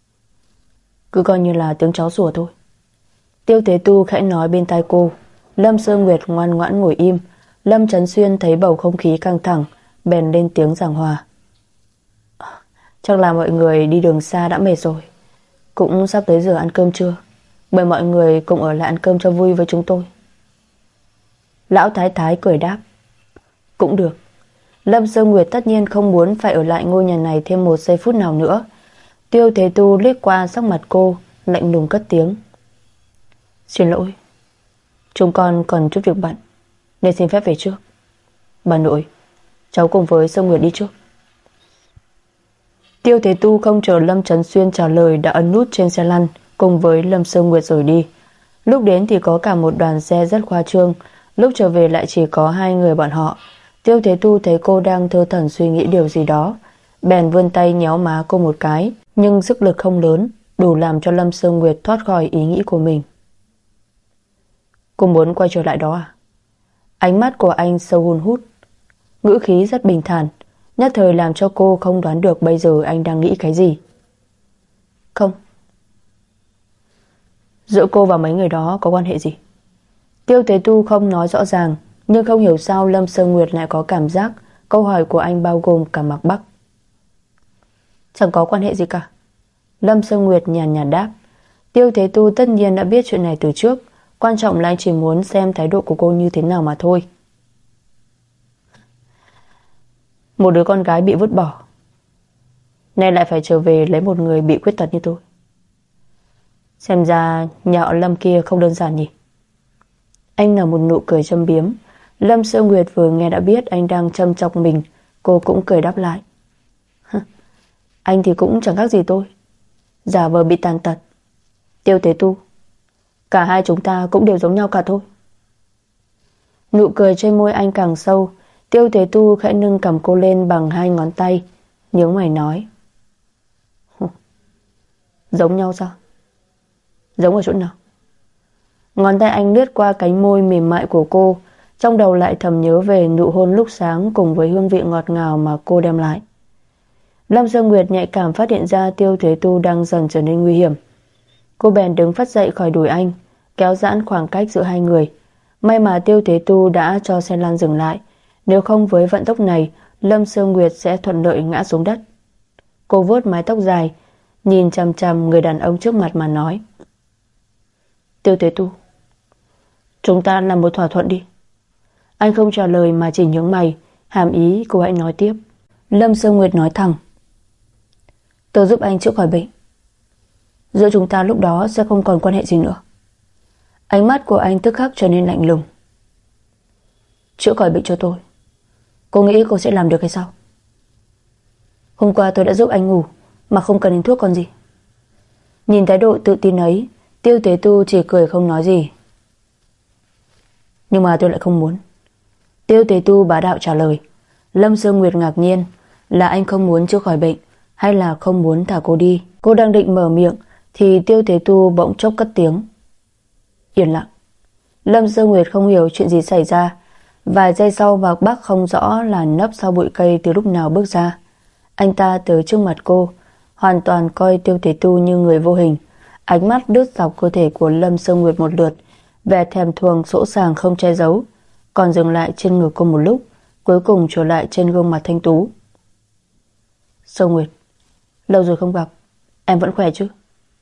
cứ coi như là tiếng chó sủa thôi. Tiêu Thế Tu khẽ nói bên tai cô. Lâm Sương Nguyệt ngoan ngoãn ngồi im. Lâm Trấn Xuyên thấy bầu không khí căng thẳng bèn lên tiếng giảng hòa. Chắc là mọi người đi đường xa đã mệt rồi, cũng sắp tới giờ ăn cơm trưa, mời mọi người cùng ở lại ăn cơm cho vui với chúng tôi. Lão Thái Thái cười đáp. Cũng được. Lâm Sương Nguyệt tất nhiên không muốn phải ở lại ngôi nhà này thêm một giây phút nào nữa. Tiêu Thế Tu liếc qua sắc mặt cô, lạnh lùng cất tiếng. Xin lỗi, chúng con còn chút việc bận nên xin phép về trước. Bà nội, cháu cùng với Sương Nguyệt đi trước. Tiêu Thế Tu không chờ Lâm Trấn Xuyên trả lời đã ấn nút trên xe lăn cùng với Lâm Sương Nguyệt rời đi. Lúc đến thì có cả một đoàn xe rất khoa trương, lúc trở về lại chỉ có hai người bọn họ. Tiêu Thế Tu thấy cô đang thơ thẩn suy nghĩ điều gì đó, bèn vươn tay nhéo má cô một cái, nhưng sức lực không lớn, đủ làm cho Lâm Sương Nguyệt thoát khỏi ý nghĩ của mình. Cô muốn quay trở lại đó à? Ánh mắt của anh sâu hun hút, ngữ khí rất bình thản, nhất thời làm cho cô không đoán được bây giờ anh đang nghĩ cái gì. Không. Giữa cô và mấy người đó có quan hệ gì? Tiêu Thế Tu không nói rõ ràng, nhưng không hiểu sao Lâm Sương Nguyệt lại có cảm giác câu hỏi của anh bao gồm cả Mạc Bắc. Chẳng có quan hệ gì cả. Lâm Sương Nguyệt nhàn nhạt đáp. Tiêu Thế Tu tất nhiên đã biết chuyện này từ trước, quan trọng là anh chỉ muốn xem thái độ của cô như thế nào mà thôi. Một đứa con gái bị vứt bỏ, nay lại phải trở về lấy một người bị khuyết tật như tôi. Xem ra nhà họ Lâm kia không đơn giản nhỉ. Anh nở một nụ cười châm biếm. Lâm Sương Nguyệt vừa nghe đã biết anh đang châm chọc mình, cô cũng cười đáp lại. Anh thì cũng chẳng khác gì tôi, giả vờ bị tàn tật. Tiêu Thế Tu, cả hai chúng ta cũng đều giống nhau cả thôi. Nụ cười trên môi anh càng sâu. Tiêu Thế Tu khẽ nâng cầm cô lên bằng hai ngón tay, nhướng mày nói. Giống nhau sao? Giống ở chỗ nào? Ngón tay anh lướt qua cánh môi mềm mại của cô, trong đầu lại thầm nhớ về nụ hôn lúc sáng cùng với hương vị ngọt ngào mà cô đem lại. Lâm Sương Nguyệt nhạy cảm phát hiện ra Tiêu Thế Tu đang dần trở nên nguy hiểm. Cô bèn đứng phắt dậy khỏi đùi anh, kéo giãn khoảng cách giữa hai người. May mà Tiêu Thế Tu đã cho xe lăn dừng lại, nếu không với vận tốc này, Lâm Sương Nguyệt sẽ thuận lợi ngã xuống đất. Cô vuốt mái tóc dài, nhìn chằm chằm người đàn ông trước mặt mà nói: Tiêu Thế Tu, chúng ta làm một thỏa thuận đi. Anh không trả lời mà chỉ nhướng mày, hàm ý cô hãy nói tiếp. Lâm Sương Nguyệt nói thẳng: Tôi giúp anh chữa khỏi bệnh, giữa chúng ta lúc đó sẽ không còn quan hệ gì nữa. Ánh mắt của anh tức khắc trở nên lạnh lùng. Chữa khỏi bệnh cho tôi, cô nghĩ cô sẽ làm được hay sao? Hôm qua tôi đã giúp anh ngủ mà không cần đến thuốc còn gì. Nhìn thái độ tự tin ấy, Tiêu Thế Tu chỉ cười không nói gì. Nhưng mà tôi lại không muốn. Tiêu Thế Tu bá đạo trả lời. Lâm Sương Nguyệt ngạc nhiên, là anh không muốn chữa khỏi bệnh hay là không muốn thả cô đi? Cô đang định mở miệng thì Tiêu Thế Tu bỗng chốc cất tiếng. Yên lặng. Lâm Sương Nguyệt không hiểu chuyện gì xảy ra. Vài giây sau Mạc Bắc không rõ là nấp sau bụi cây từ lúc nào bước ra. Anh ta tới trước mặt cô, hoàn toàn coi Tiêu Thế Tu như người vô hình. Ánh mắt đứt dọc cơ thể của Lâm Sương Nguyệt một lượt, vẻ thèm thuồng sỗ sàng không che giấu, còn dừng lại trên ngực cô một lúc, cuối cùng trở lại trên gương mặt thanh tú. Sương Nguyệt, lâu rồi không gặp, em vẫn khỏe chứ?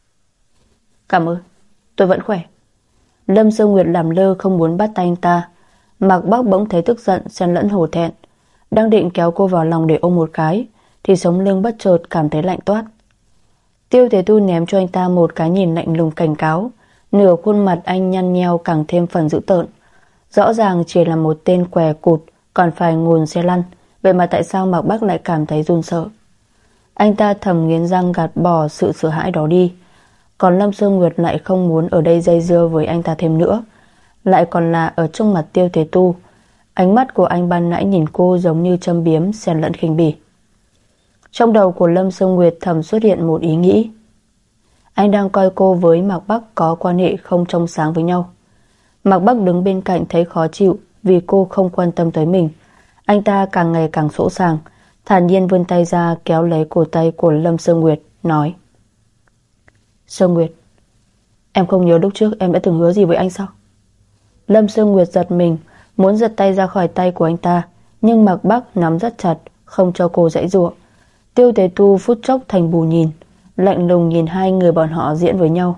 Cảm ơn, tôi vẫn khỏe. Lâm Sương Nguyệt làm lơ không muốn bắt tay anh ta. Mạc Bắc bỗng thấy tức giận xen lẫn hổ thẹn, đang định kéo cô vào lòng để ôm một cái thì sống lưng bất chợt cảm thấy lạnh toát. Tiêu Thế Tu ném cho anh ta một cái nhìn lạnh lùng cảnh cáo, nửa khuôn mặt anh nhăn nheo càng thêm phần dữ tợn. Rõ ràng chỉ là một tên què cụt còn phải ngồi xe lăn, vậy mà tại sao Mạc Bắc lại cảm thấy run sợ? Anh ta thầm nghiến răng gạt bỏ sự sợ hãi đó đi. Còn Lâm Sương Nguyệt lại không muốn ở đây dây dưa với anh ta thêm nữa, lại còn là ở trước mặt Tiêu Thế Tu. Ánh mắt của anh ban nãy nhìn cô giống như châm biếm xen lẫn khinh bỉ. Trong đầu của Lâm Sương Nguyệt thầm xuất hiện một ý nghĩ. Anh đang coi cô với Mạc Bắc có quan hệ không trong sáng với nhau. Mạc Bắc đứng bên cạnh thấy khó chịu vì cô không quan tâm tới mình. Anh ta càng ngày càng sỗ sàng, thản nhiên vươn tay ra kéo lấy cổ tay của Lâm Sương Nguyệt, nói: Sương Nguyệt, em không nhớ lúc trước em đã từng hứa gì với anh sao? Lâm Sương Nguyệt giật mình, muốn giật tay ra khỏi tay của anh ta, nhưng Mạc Bắc nắm rất chặt, không cho cô giãy giụa. Tiêu Thế Tu phút chốc thành bù nhìn, lạnh lùng nhìn hai người bọn họ diễn với nhau.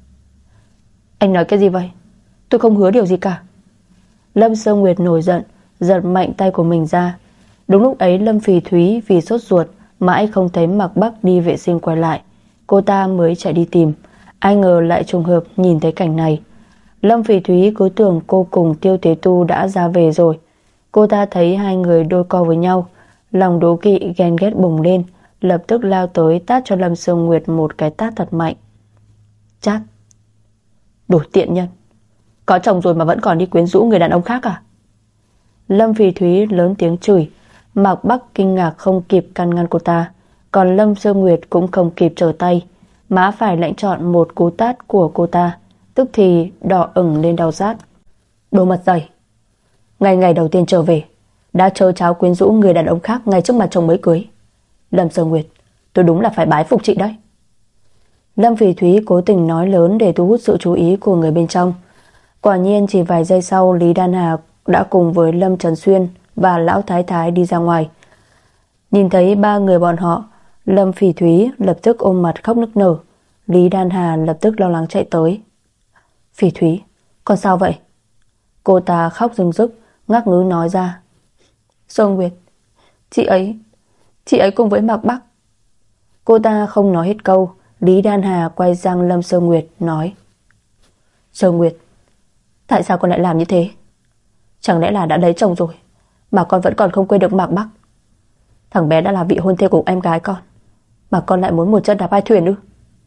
Anh nói cái gì vậy? Tôi không hứa điều gì cả. Lâm Sương Nguyệt nổi giận, giật mạnh tay của mình ra. Đúng lúc ấy Lâm Phỉ Thúy vì sốt ruột mãi không thấy Mạc Bắc đi vệ sinh quay lại, cô ta mới chạy đi tìm. Ai ngờ lại trùng hợp nhìn thấy cảnh này. Lâm Phỉ Thúy cứ tưởng cô cùng Tiêu Thế Tu đã ra về rồi. Cô ta thấy hai người đôi co với nhau, lòng đố kỵ ghen ghét bùng lên, lập tức lao tới tát cho Lâm Sương Nguyệt một cái tát thật mạnh. Chát. Đồ tiện nhân, có chồng rồi mà vẫn còn đi quyến rũ người đàn ông khác à? Lâm Phỉ Thúy lớn tiếng chửi. Mạc Bắc kinh ngạc không kịp can ngăn cô ta, còn Lâm Sương Nguyệt cũng không kịp trở tay, má phải lãnh trọn một cú tát của cô ta, tức thì đỏ ửng lên đau rát. Đồ mặt dày, ngày đầu tiên trở về đã trơ cháo quyến rũ người đàn ông khác ngay trước mặt chồng mới cưới. Lâm Sương Nguyệt, tôi đúng là phải bái phục chị đấy. Lâm Phỉ Thúy cố tình nói lớn để thu hút sự chú ý của người bên trong. Quả nhiên chỉ vài giây sau, Lý Đan Hà đã cùng với Lâm Trần Xuyên và Lão Thái Thái đi ra ngoài. Nhìn thấy ba người bọn họ, Lâm Phỉ Thúy lập tức ôm mặt khóc nức nở. Lý Đan Hà lập tức lo lắng chạy tới. Phỉ Thúy, con sao vậy? Cô ta khóc rưng rức, ngắc ngứ nói ra. Sương Nguyệt, chị ấy cùng với Mạc Bắc. Cô ta không nói hết câu, Lý Đan Hà quay sang Lâm Sương Nguyệt nói: Sương Nguyệt, tại sao con lại làm như thế? Chẳng lẽ là đã lấy chồng rồi mà con vẫn còn không quên được Mạc Bắc? Thằng bé đã là vị hôn thê của em gái con, mà con lại muốn một chân đạp hai thuyền ư?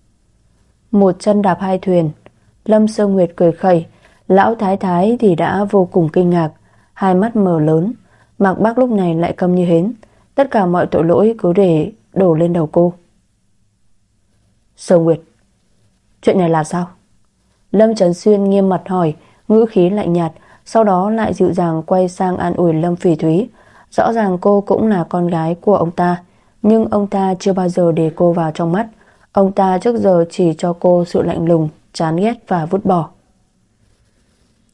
Một chân đạp hai thuyền? Lâm Sương Nguyệt cười khẩy. Lão Thái Thái thì đã vô cùng kinh ngạc, hai mắt mở lớn. Mạc Bắc lúc này lại câm như hến, tất cả mọi tội lỗi cứ để đổ lên đầu cô. Sương Nguyệt, chuyện này là sao? Lâm Trấn Xuyên nghiêm mặt hỏi, ngữ khí lạnh nhạt, sau đó lại dịu dàng quay sang an ủi Lâm Phỉ Thúy. Rõ ràng cô cũng là con gái của ông ta, nhưng ông ta chưa bao giờ để cô vào trong mắt. Ông ta trước giờ chỉ cho cô sự lạnh lùng, chán ghét và vứt bỏ.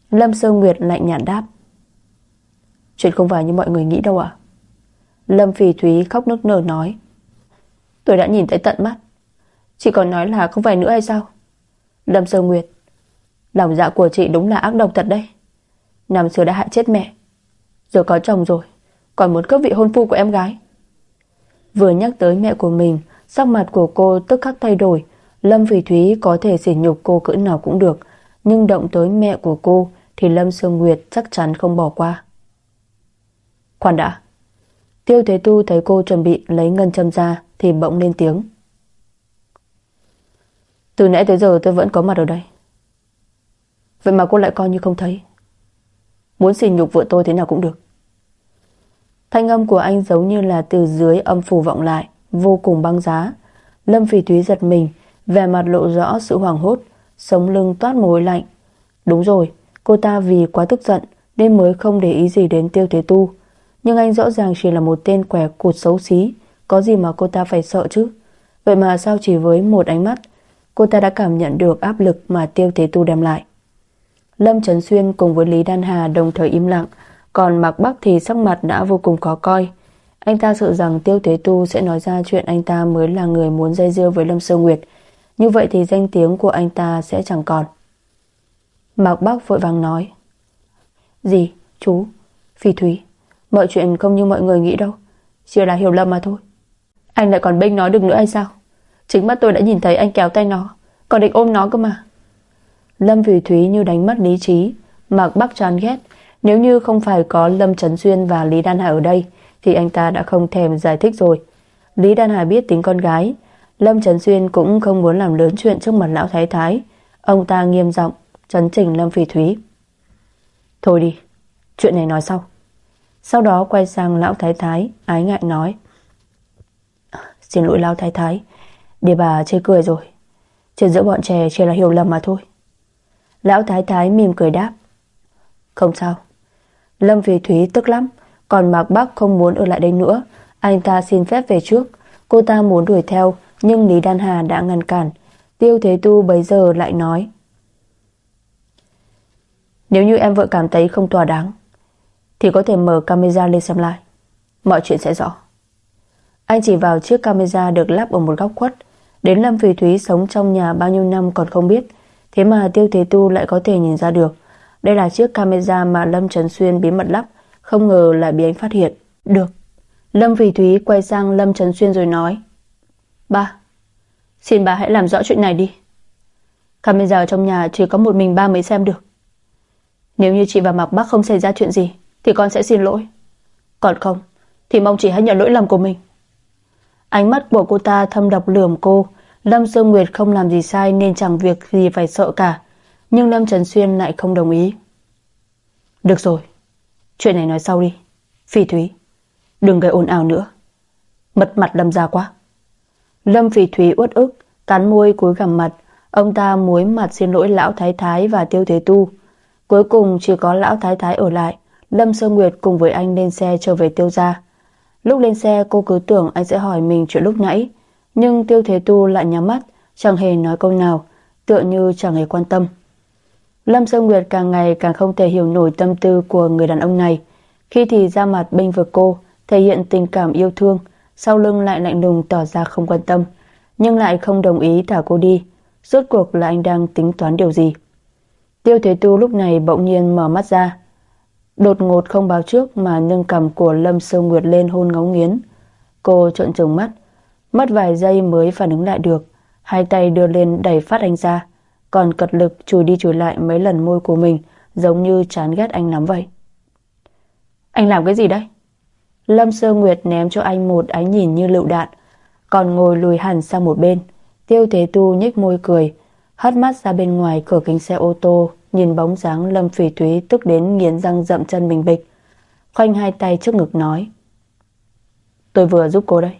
Lâm Sơ Nguyệt lạnh nhạt đáp. Chuyện không phải như mọi người nghĩ đâu ạ. Lâm Phỉ Thúy khóc nức nở nói. Tôi đã nhìn thấy tận mắt, chị còn nói là không phải nữa hay sao? Lâm Sơ Nguyệt, lòng dạ của chị đúng là ác độc thật đấy. Năm xưa đã hại chết mẹ, giờ có chồng rồi còn muốn cướp vị hôn phu của em gái. Vừa nhắc tới mẹ của mình, sắc mặt của cô tức khắc thay đổi. Lâm Phỉ Thúy có thể sỉ nhục cô cỡ nào cũng được, nhưng động tới mẹ của cô thì Lâm Sơ Nguyệt chắc chắn không bỏ qua. Khoan đã. Tiêu Thế Tu thấy cô chuẩn bị lấy ngân châm ra thì bỗng lên tiếng. Từ nãy tới giờ tôi vẫn có mặt ở đây, vậy mà cô lại coi như không thấy. Muốn sỉ nhục vợ tôi thế nào cũng được. Thanh âm của anh giống như là từ dưới âm phủ vọng lại, vô cùng băng giá. Lâm Phỉ Thúy giật mình, vẻ mặt lộ rõ sự hoảng hốt, sống lưng toát mồ hôi lạnh. Đúng rồi, cô ta vì quá tức giận nên mới không để ý gì đến Tiêu Thế Tu. Nhưng anh rõ ràng chỉ là một tên quẻ cụt xấu xí, có gì mà cô ta phải sợ chứ. Vậy mà sao chỉ với một ánh mắt, cô ta đã cảm nhận được áp lực mà Tiêu Thế Tu đem lại. Lâm Trấn Xuyên cùng với Lý Đan Hà đồng thời im lặng, còn Mạc Bắc thì sắc mặt đã vô cùng khó coi. Anh ta sợ rằng Tiêu Thế Tu sẽ nói ra chuyện anh ta mới là người muốn dây dưa với Lâm Sơ Nguyệt. Như vậy thì danh tiếng của anh ta sẽ chẳng còn. Mạc Bắc vội vàng nói. Dì, chú, Phỉ Thúy, mọi chuyện không như mọi người nghĩ đâu, chỉ là hiểu lầm mà thôi. Anh lại còn bênh nói được nữa hay sao? Chính mắt tôi đã nhìn thấy anh kéo tay nó, còn định ôm nó cơ mà. Lâm Phỉ Thúy như đánh mất lý trí. Mạc Bắc chán ghét. Nếu như không phải có Lâm Trấn Xuyên và Lý Đan Hà ở đây thì anh ta đã không thèm giải thích rồi. Lý Đan Hà biết tính con gái, Lâm Trấn Xuyên cũng không muốn làm lớn chuyện trước mặt lão thái thái. Ông ta nghiêm giọng trấn chỉnh Lâm Phỉ Thúy. Thôi đi, chuyện này nói sau. Sau đó quay sang lão thái thái, ái ngại nói. Xin lỗi lão thái thái, để bà chê cười rồi. Chuyện giữa bọn trẻ chỉ là hiểu lầm mà thôi. Lão thái thái mỉm cười đáp. Không sao. Lâm Phỉ Thúy tức lắm, còn Mạc Bắc không muốn ở lại đây nữa. Anh ta xin phép về trước. Cô ta muốn đuổi theo, nhưng Lý Đan Hà đã ngăn cản. Tiêu Thế Tu bấy giờ lại nói. Nếu như em vợ cảm thấy không thỏa đáng thì có thể mở camera lên xem lại, mọi chuyện sẽ rõ. Anh chỉ vào chiếc camera được lắp ở một góc khuất. Đến Lâm Phỉ Thúy sống trong nhà bao nhiêu năm còn không biết, thế mà Tiêu Thế Tu lại có thể nhìn ra được. Đây là chiếc camera mà Lâm Trấn Xuyên bí mật lắp, không ngờ lại bị anh phát hiện. Được. Lâm Phỉ Thúy quay sang Lâm Trấn Xuyên rồi nói. Ba, xin bà hãy làm rõ chuyện này đi. Camera ở trong nhà chỉ có một mình ba mới xem được. Nếu như chị và Mạc Bắc không xảy ra chuyện gì thì con sẽ xin lỗi. Còn không thì mong chị hãy nhận lỗi lầm của mình. Ánh mắt của cô ta thâm độc lườm cô. Lâm Sơ Nguyệt không làm gì sai nên chẳng việc gì phải sợ cả. Nhưng Lâm Trấn Xuyên lại không đồng ý. Được rồi, chuyện này nói sau đi. Phỉ Thúy, đừng gây ồn ào nữa, mất mặt Lâm gia quá. Lâm Phỉ Thúy uất ức, cắn môi cúi gằm mặt. Ông ta muối mặt xin lỗi lão thái thái và Tiêu Thế Tu. Cuối cùng chỉ có lão thái thái ở lại. Lâm Sơ Nguyệt cùng với anh lên xe trở về Tiêu gia. Lúc lên xe cô cứ tưởng anh sẽ hỏi mình chuyện lúc nãy, nhưng Tiêu Thế Tu lại nhắm mắt, chẳng hề nói câu nào, tựa như chẳng hề quan tâm. Lâm Sơ Nguyệt càng ngày càng không thể hiểu nổi tâm tư của người đàn ông này. Khi thì ra mặt bênh vực cô, thể hiện tình cảm yêu thương, sau lưng lại lạnh lùng tỏ ra không quan tâm, nhưng lại không đồng ý thả cô đi. Rốt cuộc là anh đang tính toán điều gì? Tiêu Thế Tu lúc này bỗng nhiên mở mắt ra, đột ngột không báo trước mà nâng cằm của Lâm Sơ Nguyệt lên hôn ngấu nghiến. Cô trợn trừng mắt, mất vài giây mới phản ứng lại được, hai tay đưa lên đẩy phát anh ra, còn cật lực chùi đi chùi lại mấy lần môi của mình, giống như chán ghét anh lắm vậy. Anh làm cái gì đấy? Lâm Sơ Nguyệt ném cho anh một ánh nhìn như lựu đạn, còn ngồi lùi hẳn sang một bên. Tiêu Thế Tu nhếch môi cười, hất mắt ra bên ngoài cửa kính xe ô tô, nhìn bóng dáng Lâm Phỉ Thúy tức đến nghiến răng dậm chân mình bịch, khoanh hai tay trước ngực nói. Tôi vừa giúp cô đây.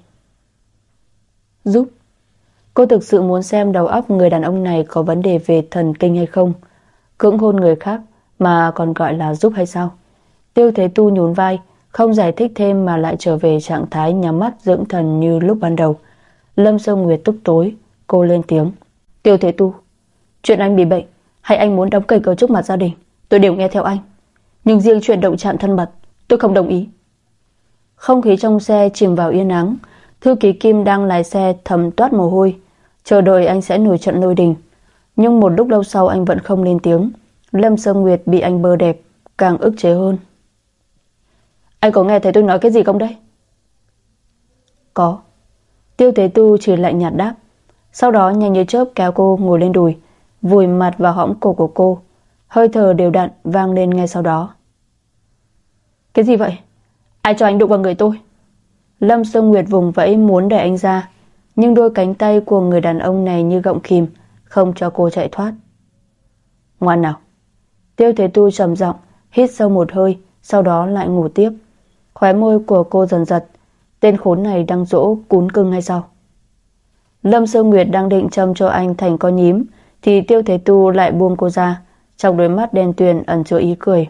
Giúp? Cô thực sự muốn xem đầu óc người đàn ông này có vấn đề về thần kinh hay không? Cưỡng hôn người khác mà còn gọi là giúp hay sao? Tiêu Thế Tu nhún vai, không giải thích thêm mà lại trở về trạng thái nhắm mắt dưỡng thần như lúc ban đầu. Lâm Sơ Nguyệt tức tối, cô lên tiếng. Tiêu Thế Tu, chuyện anh bị bệnh hay anh muốn đóng kịch ở trước mặt gia đình tôi đều nghe theo anh. Nhưng riêng chuyện động chạm thân mật, tôi không đồng ý. Không khí trong xe chìm vào yên ắng. Thư ký Kim đang lái xe thấm toát mồ hôi, chờ đợi anh sẽ nổi trận lôi đình. Nhưng một lúc lâu sau anh vẫn không lên tiếng. Lâm Sương Nguyệt bị anh bơ đẹp, càng ức chế hơn. Anh có nghe thấy tôi nói cái gì không đấy? Có. Tiêu Thế Tu chỉ lạnh nhạt đáp. Sau đó nhanh như chớp kéo cô ngồi lên đùi, vùi mặt vào hõm cổ của cô. Hơi thở đều đặn vang lên ngay sau đó. Cái gì vậy? Ai cho anh đụng vào người tôi? Lâm Sương Nguyệt vùng vẫy muốn đẩy anh ra, nhưng đôi cánh tay của người đàn ông này như gọng kìm, không cho cô chạy thoát. Ngoan nào. Tiêu Thế Tu trầm giọng, hít sâu một hơi, sau đó lại ngủ tiếp. Khóe môi của cô dần giật. Tên khốn này đang dỗ cún cưng hay sao? Lâm Sương Nguyệt đang định châm cho anh thành con nhím, thì Tiêu Thế Tu lại buông cô ra. Trong đôi mắt đen tuyền ẩn chứa ý cười.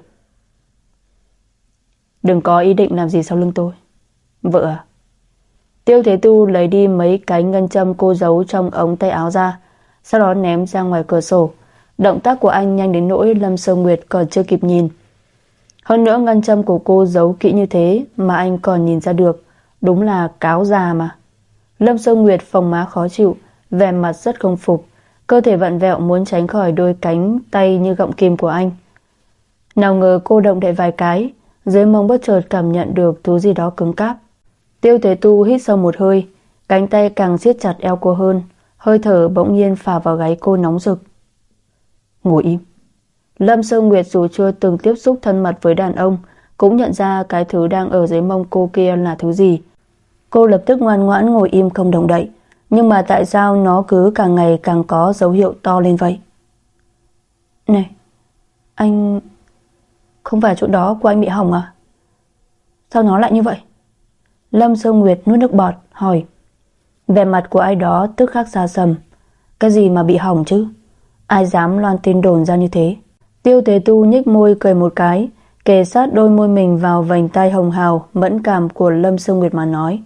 Đừng có ý định làm gì sau lưng tôi. Vợ à? Tiêu Thế Tu lấy đi mấy cái ngân châm cô giấu trong ống tay áo ra, sau đó ném ra ngoài cửa sổ. Động tác của anh nhanh đến nỗi Lâm Sương Nguyệt còn chưa kịp nhìn. Hơn nữa ngân châm của cô giấu kỹ như thế mà anh còn nhìn ra được. Đúng là cáo già mà. Lâm Sương Nguyệt phồng má khó chịu, vẻ mặt rất không phục, cơ thể vặn vẹo muốn tránh khỏi đôi cánh tay như gọng kìm của anh. Nào ngờ cô động đậy vài cái, dưới mông bất chợt cảm nhận được thứ gì đó cứng cáp. Tiêu Thế Tu hít sâu một hơi, cánh tay càng siết chặt eo cô hơn, hơi thở bỗng nhiên phả vào gáy cô nóng rực. Ngồi im. Lâm Sương Nguyệt dù chưa từng tiếp xúc thân mật với đàn ông, cũng nhận ra cái thứ đang ở dưới mông cô kia là thứ gì. Cô lập tức ngoan ngoãn ngồi im không động đậy. Nhưng mà tại sao nó cứ càng ngày càng có dấu hiệu to lên vậy? Này, anh... Không phải chỗ đó của anh bị hỏng à? Sao nó lại như vậy? Lâm Sương Nguyệt nuốt nước bọt, hỏi. Vẻ mặt của ai đó tức khắc xa sầm. Cái gì mà bị hỏng chứ? Ai dám loan tin đồn ra như thế? Tiêu Thế Tu nhếch môi cười một cái, kề sát đôi môi mình vào vành tai hồng hào mẫn cảm của Lâm Sương Nguyệt mà nói.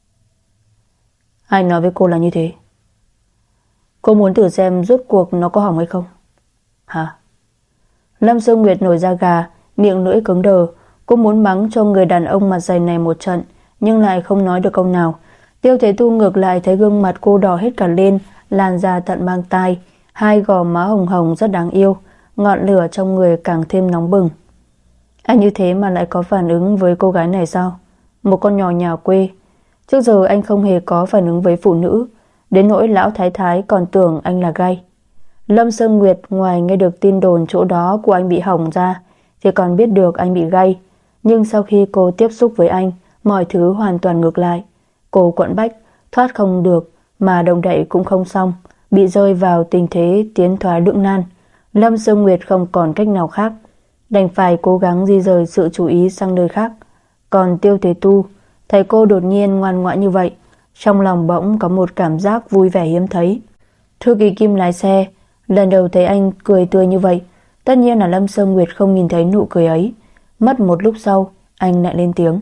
Ai nói với cô là như thế? Cô muốn thử xem rốt cuộc nó có hỏng hay không? Hả? Lâm Sương Nguyệt nổi da gà, miệng lưỡi cứng đờ. Cô muốn mắng cho người đàn ông mặt dày này một trận, nhưng lại không nói được câu nào. Tiêu Thế Tu ngược lại thấy gương mặt cô đỏ hết cả lên, làn da tận mang tai, hai gò má hồng hồng rất đáng yêu, ngọn lửa trong người càng thêm nóng bừng. Anh như thế mà lại có phản ứng với cô gái này sao? Một con nhỏ nhà quê. Trước giờ anh không hề có phản ứng với phụ nữ, đến nỗi lão thái thái còn tưởng anh là gay. Lâm Sương Nguyệt ngoài nghe được tin đồn chỗ đó của anh bị hỏng ra, thì còn biết được anh bị gay. Nhưng sau khi cô tiếp xúc với anh, mọi thứ hoàn toàn ngược lại. Cô quẫn bách, thoát không được, mà động đậy cũng không xong, bị rơi vào tình thế tiến thoái lưỡng nan. Lâm Sương Nguyệt không còn cách nào khác, đành phải cố gắng di rời sự chú ý sang nơi khác. Còn Tiêu Thế Tu thấy cô đột nhiên ngoan ngoãn như vậy, trong lòng bỗng có một cảm giác vui vẻ hiếm thấy. Thư ký Kim lái xe, lần đầu thấy anh cười tươi như vậy. Tất nhiên là Lâm Sương Nguyệt không nhìn thấy nụ cười ấy. Mất một lúc sau, anh lại lên tiếng.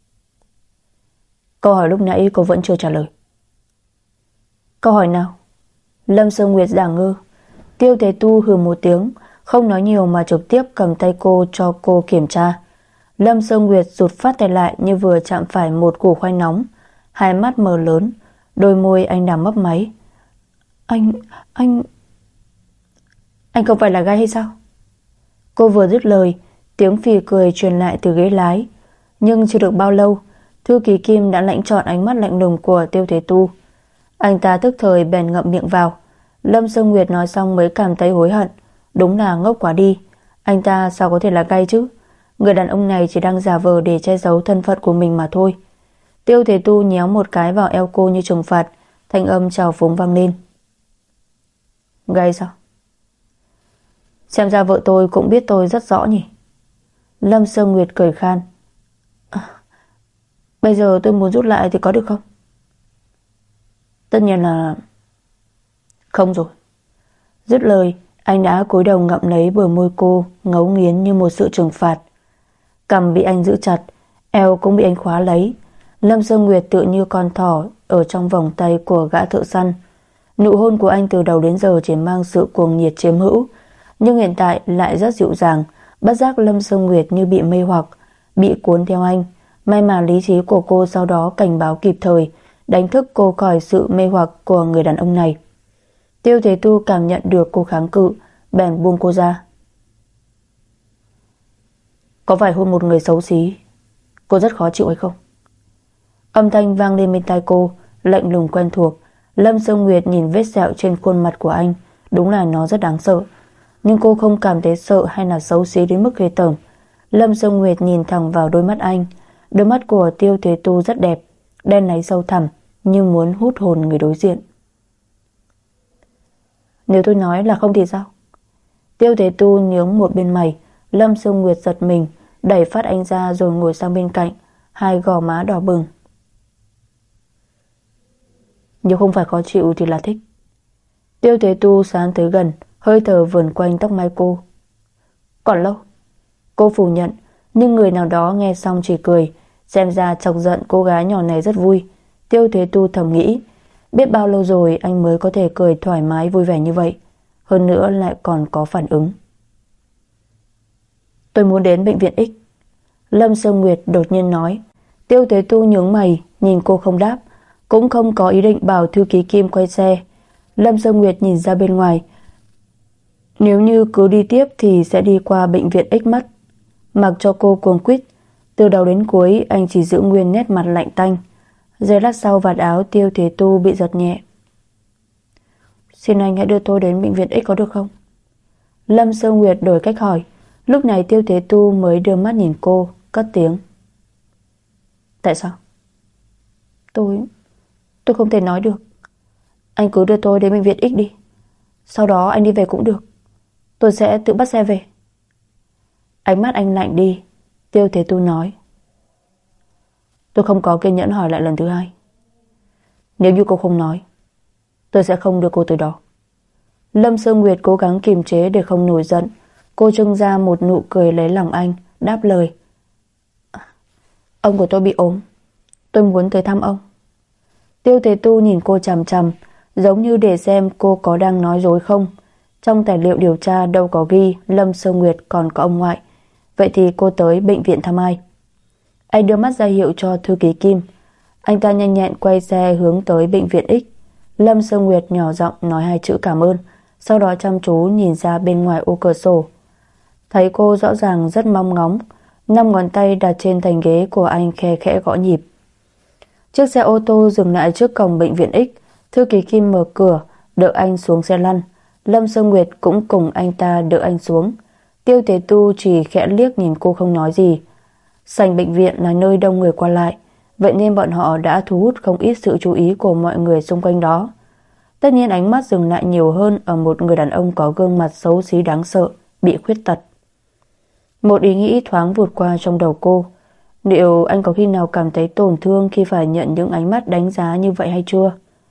Câu hỏi lúc nãy cô vẫn chưa trả lời. Câu hỏi nào? Lâm Sương Nguyệt giả ngơ. Tiêu Thế Tu hừ một tiếng, không nói nhiều mà trực tiếp cầm tay cô cho cô kiểm tra. Lâm Sương Nguyệt rụt phát tay lại như vừa chạm phải một củ khoai nóng, hai mắt mở lớn, đôi môi anh đào mấp máy. Anh không phải là gay hay sao? Cô vừa dứt lời, tiếng phì cười truyền lại từ ghế lái. Nhưng chưa được bao lâu, thư ký Kim đã lãnh trọn ánh mắt lạnh lùng của Tiêu Thế Tu. Anh ta tức thời bèn ngậm miệng vào. Lâm Sương Nguyệt nói xong mới cảm thấy hối hận. Đúng là ngốc quá đi. Anh ta sao có thể là gay chứ? Người đàn ông này chỉ đang giả vờ để che giấu thân phận của mình mà thôi. Tiêu Thế Tu nhéo một cái vào eo cô như trừng phạt, thanh âm trào phúng vang lên. Gay sao? Xem ra vợ tôi cũng biết tôi rất rõ nhỉ? Lâm Sương Nguyệt cười khan. Bây giờ tôi muốn rút lại thì có được không? Tất nhiên là không rồi. Dứt lời, anh đã cúi đầu ngậm lấy bờ môi cô, ngấu nghiến như một sự trừng phạt. Cằm bị anh giữ chặt, eo cũng bị anh khóa lấy. Lâm Sương Nguyệt tựa như con thỏ ở trong vòng tay của gã thợ săn. Nụ hôn của anh từ đầu đến giờ chỉ mang sự cuồng nhiệt chiếm hữu, nhưng hiện tại lại rất dịu dàng, Bất giác Lâm Sương Nguyệt như bị mê hoặc, bị cuốn theo anh. May mà lý trí của cô sau đó cảnh báo kịp thời, đánh thức cô khỏi sự mê hoặc của người đàn ông này. Tiêu Thế Tu cảm nhận được cô kháng cự, bèn buông cô ra. Có phải hôn một người xấu xí cô rất khó chịu hay không? Âm thanh vang lên bên tai cô, lạnh lùng quen thuộc. Lâm Sương Nguyệt nhìn vết sẹo trên khuôn mặt của anh, đúng là nó rất đáng sợ. Nhưng cô không cảm thấy sợ hay là xấu xí đến mức ghê tởm. Lâm Sương Nguyệt nhìn thẳng vào đôi mắt anh. Đôi mắt của Tiêu Thế Tu rất đẹp, đen láy sâu thẳm, như muốn hút hồn người đối diện. Nếu tôi nói là không thì sao? Tiêu Thế Tu nhướng một bên mày. Lâm Sương Nguyệt giật mình, đẩy phát anh ra rồi ngồi sang bên cạnh, hai gò má đỏ bừng. Nếu không phải khó chịu thì là thích. Tiêu Thế Tu sán tới gần, hơi thở vườn quanh tóc mai cô. Còn lâu. Cô phủ nhận, nhưng người nào đó nghe xong chỉ cười. Xem ra chọc giận cô gái nhỏ này rất vui. Tiêu Thế Tu thầm nghĩ, biết bao lâu rồi anh mới có thể cười thoải mái vui vẻ như vậy, hơn nữa lại còn có phản ứng. Tôi muốn đến bệnh viện X. Lâm Sương Nguyệt đột nhiên nói. Tiêu Thế Tu nhướng mày, nhìn cô không đáp, cũng không có ý định bảo thư ký Kim quay xe. Lâm Sương Nguyệt nhìn ra bên ngoài. Nếu như cứ đi tiếp thì sẽ đi qua bệnh viện X mất. Mặc cho cô cuồng quýt. Từ đầu đến cuối anh chỉ giữ nguyên nét mặt lạnh tanh. Giây lát sau vạt áo Tiêu Thế Tu bị giật nhẹ. Xin anh hãy đưa tôi đến bệnh viện X có được không? Lâm Sương Nguyệt đổi cách hỏi. Lúc này Tiêu Thế Tu mới đưa mắt nhìn cô, cất tiếng. Tại sao? Tôi không thể nói được. Anh cứ đưa tôi đến bệnh viện X đi. Sau đó anh đi về cũng được. Tôi sẽ tự bắt xe về. Ánh mắt anh lạnh đi. Tiêu Thế Tu nói. Tôi không có kiên nhẫn hỏi lại lần thứ hai. Nếu như cô không nói, tôi sẽ không đưa cô tới đó. Lâm Sương Nguyệt cố gắng kiềm chế để không nổi giận. Cô trưng ra một nụ cười lấy lòng anh, đáp lời. Ông của tôi bị ốm, tôi muốn tới thăm ông. Tiêu Thế Tu nhìn cô chằm chằm, giống như để xem cô có đang nói dối không. Trong tài liệu điều tra đâu có ghi Lâm Sương Nguyệt còn có ông ngoại. Vậy thì cô tới bệnh viện thăm ai? Anh đưa mắt ra hiệu cho thư ký Kim. Anh ta nhanh nhẹn quay xe hướng tới bệnh viện X. Lâm Sương Nguyệt nhỏ giọng nói hai chữ cảm ơn, sau đó chăm chú nhìn ra bên ngoài ô cửa sổ. Thấy cô rõ ràng rất mong ngóng. 5 ngón tay đặt trên thành ghế của anh khe khẽ gõ nhịp. Chiếc xe ô tô dừng lại trước cổng bệnh viện X. Thư ký Kim mở cửa, đỡ anh xuống xe lăn. Lâm Sương Nguyệt cũng cùng anh ta đỡ anh xuống. Tiêu Thế Tu chỉ khẽ liếc nhìn cô không nói gì. Sảnh bệnh viện là nơi đông người qua lại, vậy nên bọn họ đã thu hút không ít sự chú ý của mọi người xung quanh đó. Tất nhiên ánh mắt dừng lại nhiều hơn ở một người đàn ông có gương mặt xấu xí đáng sợ, bị khuyết tật. Một ý nghĩ thoáng vụt qua trong đầu cô. Liệu anh có khi nào cảm thấy tổn thương khi phải nhận những ánh mắt đánh giá như vậy hay chưa?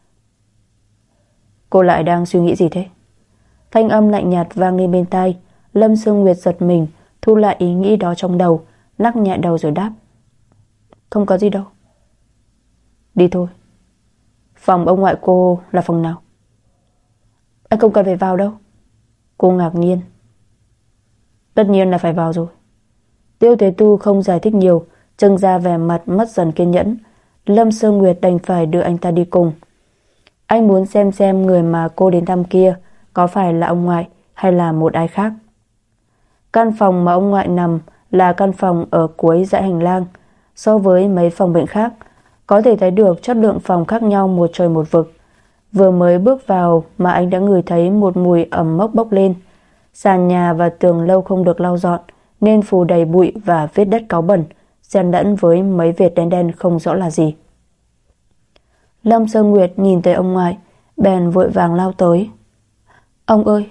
Cô lại đang suy nghĩ gì thế? Thanh âm lạnh nhạt vang lên bên tai. Lâm Sương Nguyệt giật mình, thu lại ý nghĩ đó trong đầu, lắc nhẹ đầu rồi đáp. Không có gì đâu. Đi thôi. Phòng ông ngoại cô là phòng nào? Anh không cần phải vào đâu. Cô ngạc nhiên. Tất nhiên là phải vào rồi. Tiêu Thế Tu không giải thích nhiều, trưng ra vẻ mặt mất dần kiên nhẫn. Lâm Sương Nguyệt đành phải đưa anh ta đi cùng. Anh muốn xem người mà cô đến thăm kia có phải là ông ngoại hay là một ai khác. Căn phòng mà ông ngoại nằm là căn phòng ở cuối dãy hành lang. So với mấy phòng bệnh khác, có thể thấy được chất lượng phòng khác nhau một trời một vực. Vừa mới bước vào mà anh đã ngửi thấy một mùi ẩm mốc bốc lên. Sàn nhà và tường lâu không được lau dọn nên phủ đầy bụi và vết đất cáu bẩn, xen lẫn với mấy vệt đen đen không rõ là gì. Lâm Sương Nguyệt nhìn thấy ông ngoại, bèn vội vàng lao tới. Ông ơi!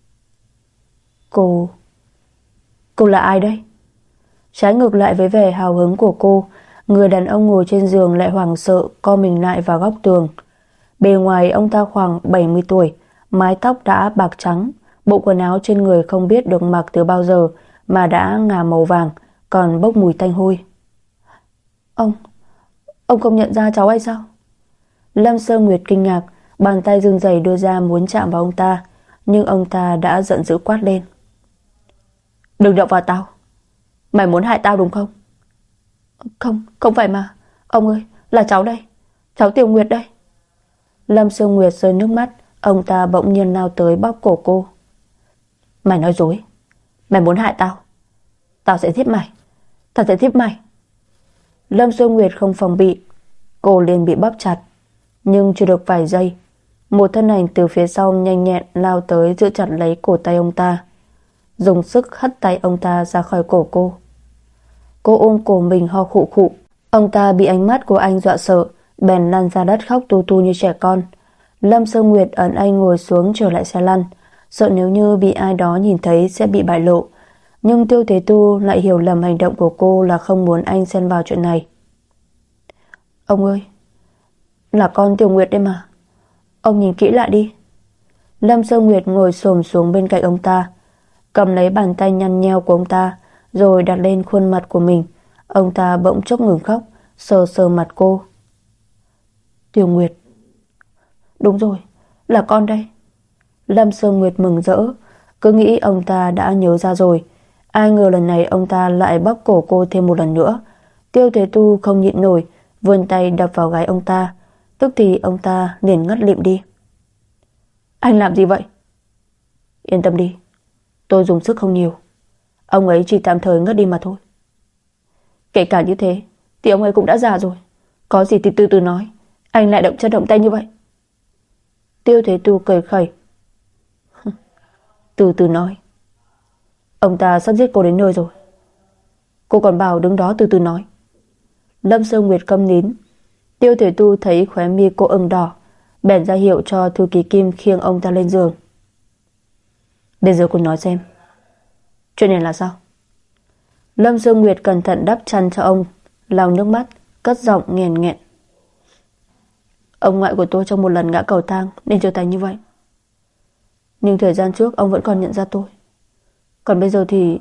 Cô là ai đây? Trái ngược lại với vẻ hào hứng của cô, người đàn ông ngồi trên giường lại hoảng sợ co mình lại vào góc tường. Bề ngoài ông ta khoảng 70 tuổi, mái tóc đã bạc trắng, bộ quần áo trên người không biết được mặc từ bao giờ mà đã ngả màu vàng, còn bốc mùi tanh hôi. Ông không nhận ra cháu hay sao? Lâm Sương Nguyệt kinh ngạc, bàn tay run rẩy đưa ra muốn chạm vào ông ta, nhưng ông ta đã giận dữ quát lên. Đừng động vào tao. Mày muốn hại tao đúng không? Không, không phải mà. Ông ơi, là cháu đây. Cháu Tiểu Nguyệt đây. Lâm Sương Nguyệt rơi nước mắt. Ông ta bỗng nhiên lao tới bóp cổ cô. Mày nói dối. Mày muốn hại tao. Tao sẽ giết mày. Tao sẽ giết mày. Lâm Sương Nguyệt không phòng bị. Cô liền bị bóp chặt. Nhưng chưa được vài giây, một thân ảnh từ phía sau nhanh nhẹn lao tới giữ chặt lấy cổ tay ông ta, dùng sức hất tay ông ta ra khỏi cổ cô. Cô ôm cổ mình ho khụ khụ. Ông ta bị ánh mắt của anh dọa sợ, bèn lăn ra đất khóc tu tu như trẻ con. Lâm Sương Nguyệt ấn anh ngồi xuống trở lại xe lăn, sợ nếu như bị ai đó nhìn thấy sẽ bị bại lộ. Nhưng Tiêu Thế Tu lại hiểu lầm hành động của cô là không muốn anh xen vào chuyện này. Ông ơi, là con Tiểu Nguyệt đây mà. Ông nhìn kỹ lại đi. Lâm Sương Nguyệt ngồi xổm xuống bên cạnh ông ta, cầm lấy bàn tay nhăn nheo của ông ta, rồi đặt lên khuôn mặt của mình. Ông ta bỗng chốc ngừng khóc, sờ sờ mặt cô. Tiểu Nguyệt. Đúng rồi, là con đây. Lâm Sương Nguyệt mừng rỡ, cứ nghĩ ông ta đã nhớ ra rồi. Ai ngờ lần này ông ta lại bóp cổ cô thêm một lần nữa. Tiêu Thế Tu không nhịn nổi, vươn tay đập vào gáy ông ta. Tức thì ông ta liền ngất lịm đi. Anh làm gì vậy? Yên tâm đi, tôi dùng sức không nhiều. Ông ấy chỉ tạm thời ngất đi mà thôi. Kể cả như thế thì ông ấy cũng đã già rồi. Có gì thì từ từ nói. Anh lại động chân động tay như vậy. Tiêu Thế Tu cười khẩy. Từ từ nói. Ông ta sắp giết cô đến nơi rồi. Cô còn bảo đứng đó từ từ nói. Lâm Sương Nguyệt câm nín. Tiêu Thế Tu thấy khóe mi cô ửng đỏ, bèn ra hiệu cho thư ký Kim khiêng ông ta lên giường. Bây giờ cô nói xem, chuyện này là sao? Lâm Sương Nguyệt cẩn thận đắp chăn cho ông, lau nước mắt, cất giọng nghẹn nghẹn. Ông ngoại của tôi trong một lần ngã cầu thang nên trở thành như vậy. Nhưng thời gian trước ông vẫn còn nhận ra tôi. Còn bây giờ thì...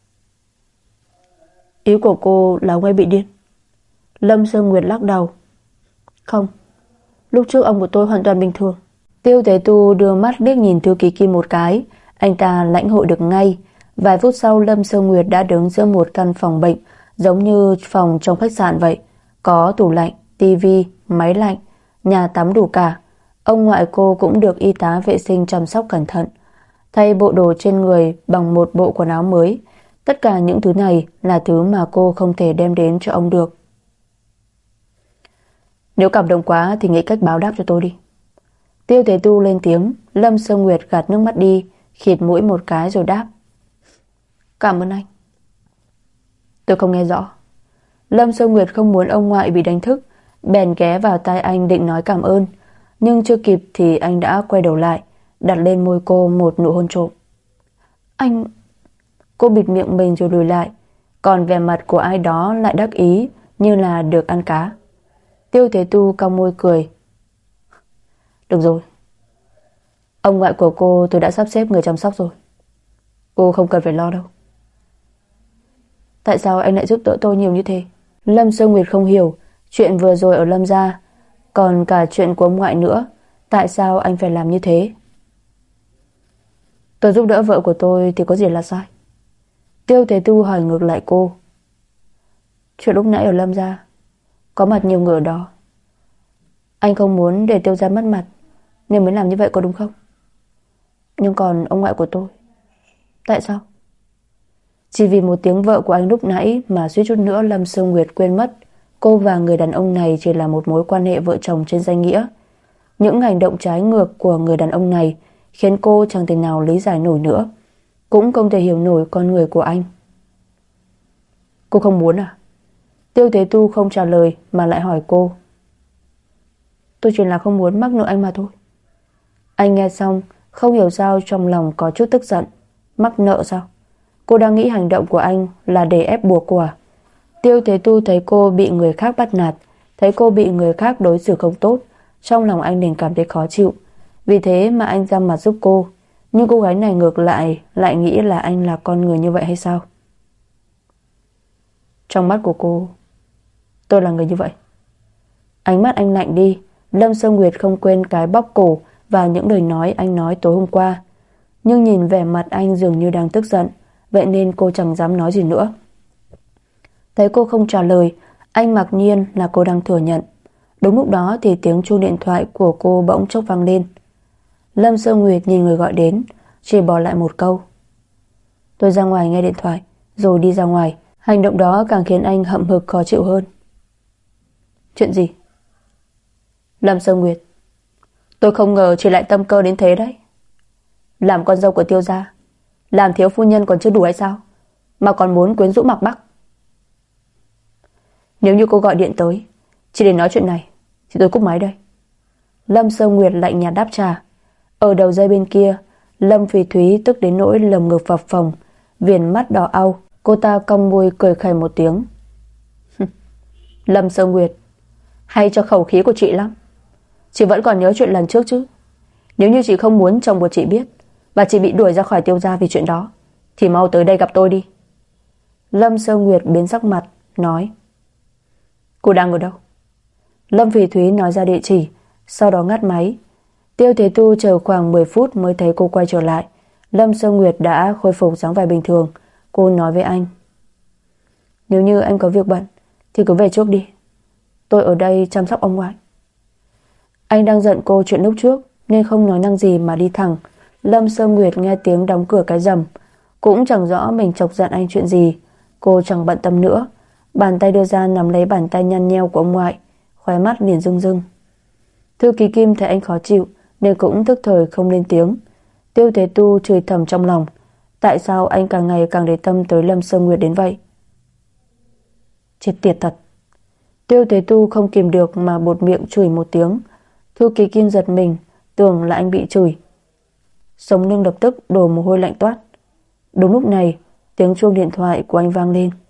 Ý của cô là ông ấy bị điên? Lâm Sương Nguyệt lắc đầu. Không, lúc trước ông của tôi hoàn toàn bình thường. Tiêu Thế Tu đưa mắt liếc nhìn thư ký Kim một cái. Anh ta lãnh hội được ngay. Vài phút sau Lâm Sương Nguyệt đã đứng giữa một căn phòng bệnh, giống như phòng trong khách sạn vậy. Có tủ lạnh, tivi, máy lạnh, nhà tắm đủ cả. Ông ngoại cô cũng được y tá vệ sinh chăm sóc cẩn thận, thay bộ đồ trên người bằng một bộ quần áo mới. Tất cả những thứ này là thứ mà cô không thể đem đến cho ông được. Nếu cảm động quá thì nghĩ cách báo đáp cho tôi đi. Tiêu Thế Tu lên tiếng. Lâm Sương Nguyệt gạt nước mắt đi, khịt mũi một cái rồi đáp. Cảm ơn anh. Tôi không nghe rõ. Lâm Sương Nguyệt không muốn ông ngoại bị đánh thức, bèn ghé vào tai anh định nói cảm ơn, nhưng chưa kịp thì anh đã quay đầu lại, đặt lên môi cô một nụ hôn trộm. Anh... Cô bịt miệng mình rồi lùi lại, còn vẻ mặt của ai đó lại đắc ý như là được ăn cá. Tiêu Thế Tu cong môi cười. Được rồi, ông ngoại của cô tôi đã sắp xếp người chăm sóc rồi. Cô không cần phải lo đâu. Tại sao anh lại giúp đỡ tôi nhiều như thế? Lâm Sương Nguyệt không hiểu. Chuyện vừa rồi ở Lâm gia, còn cả chuyện của ông ngoại nữa, tại sao anh phải làm như thế? Tôi giúp đỡ vợ của tôi thì có gì là sai? Tiêu Thế Tu hỏi ngược lại cô. Chuyện lúc nãy ở Lâm gia, có mặt nhiều người ở đó. Anh không muốn để Tiêu gia mất mặt nên mới làm như vậy có đúng không? Nhưng còn ông ngoại của tôi, tại sao? Chỉ vì một tiếng vợ của anh lúc nãy mà suýt chút nữa Lâm Sương Nguyệt quên mất cô và người đàn ông này chỉ là một mối quan hệ vợ chồng trên danh nghĩa. Những hành động trái ngược của người đàn ông này khiến cô chẳng thể nào lý giải nổi nữa, cũng không thể hiểu nổi con người của anh. Cô không muốn à? Tiêu Thế Tu không trả lời mà lại hỏi cô. Tôi chỉ là không muốn mắc nợ anh mà thôi. Anh nghe xong không hiểu sao trong lòng có chút tức giận. Mắc nợ sao? Cô đang nghĩ hành động của anh là để ép buộc cô à? Tiêu Thế Tu thấy cô bị người khác bắt nạt, thấy cô bị người khác đối xử không tốt, trong lòng anh liền cảm thấy khó chịu. Vì thế mà anh ra mặt giúp cô. Nhưng cô gái này ngược lại nghĩ là anh là con người như vậy hay sao? Trong mắt của cô, tôi là người như vậy. Ánh mắt anh lạnh đi. Lâm Sương Nguyệt không quên cái bóp cổ và những lời nói anh nói tối hôm qua. Nhưng nhìn vẻ mặt anh dường như đang tức giận, vậy nên cô chẳng dám nói gì nữa. Thấy cô không trả lời, anh mặc nhiên là cô đang thừa nhận. Đúng lúc đó thì tiếng chuông điện thoại của cô bỗng chốc vang lên. Lâm Sơ Nguyệt nhìn người gọi đến, chỉ bỏ lại một câu: tôi ra ngoài nghe điện thoại, rồi đi ra ngoài. Hành động đó càng khiến anh hậm hực khó chịu hơn. Chuyện gì? Lâm Sơ Nguyệt: tôi không ngờ chị lại tâm cơ đến thế đấy. Làm con dâu của Tiêu gia, làm thiếu phu nhân còn chưa đủ hay sao, mà còn muốn quyến rũ Mạc Bắc? Nếu như cô gọi điện tới chỉ để nói chuyện này thì tôi cúp máy đây. Lâm Sơ Nguyệt lạnh nhạt đáp trả. Ở đầu dây bên kia, Lâm Phỉ Thúy tức đến nỗi lồng ngực phập phồng, viền mắt đỏ au. Cô ta cong môi cười khẩy một tiếng. Lâm Sơ Nguyệt, hay cho khẩu khí của chị lắm. Chị vẫn còn nhớ chuyện lần trước chứ? Nếu như chị không muốn chồng của chị biết và chị bị đuổi ra khỏi Tiêu gia vì chuyện đó, thì mau tới đây gặp tôi đi. Lâm Sơ Nguyệt biến sắc mặt, nói: cô đang ở đâu? Lâm Phỉ Thúy nói ra địa chỉ, sau đó ngắt máy. Tiêu Thế Tu chờ khoảng 10 phút mới thấy cô quay trở lại. Lâm Sơ Nguyệt đã khôi phục dáng vẻ bình thường. Cô nói với anh: nếu như anh có việc bận thì cứ về trước đi, tôi ở đây chăm sóc ông ngoại. Anh đang giận cô chuyện lúc trước nên không nói năng gì mà đi thẳng. Lâm Sơ Nguyệt nghe tiếng đóng cửa cái rầm, cũng chẳng rõ mình chọc giận anh chuyện gì. Cô chẳng bận tâm nữa, bàn tay đưa ra nắm lấy bàn tay nhăn nheo của ông ngoại, khóe mắt liền rưng rưng. Thư ký Kim thấy anh khó chịu nên cũng tức thời không lên tiếng. Tiêu Thế Tu chửi thầm trong lòng, tại sao anh càng ngày càng để tâm tới Lâm Sơ Nguyệt đến vậy? Chết tiệt thật. Tiêu Thế Tu không kìm được mà buột miệng chửi một tiếng. Thư ký Kim giật mình, tưởng là anh bị chửi. Sống lưng lập tức đổ mồ hôi lạnh toát. Đúng lúc này, tiếng chuông điện thoại của anh vang lên.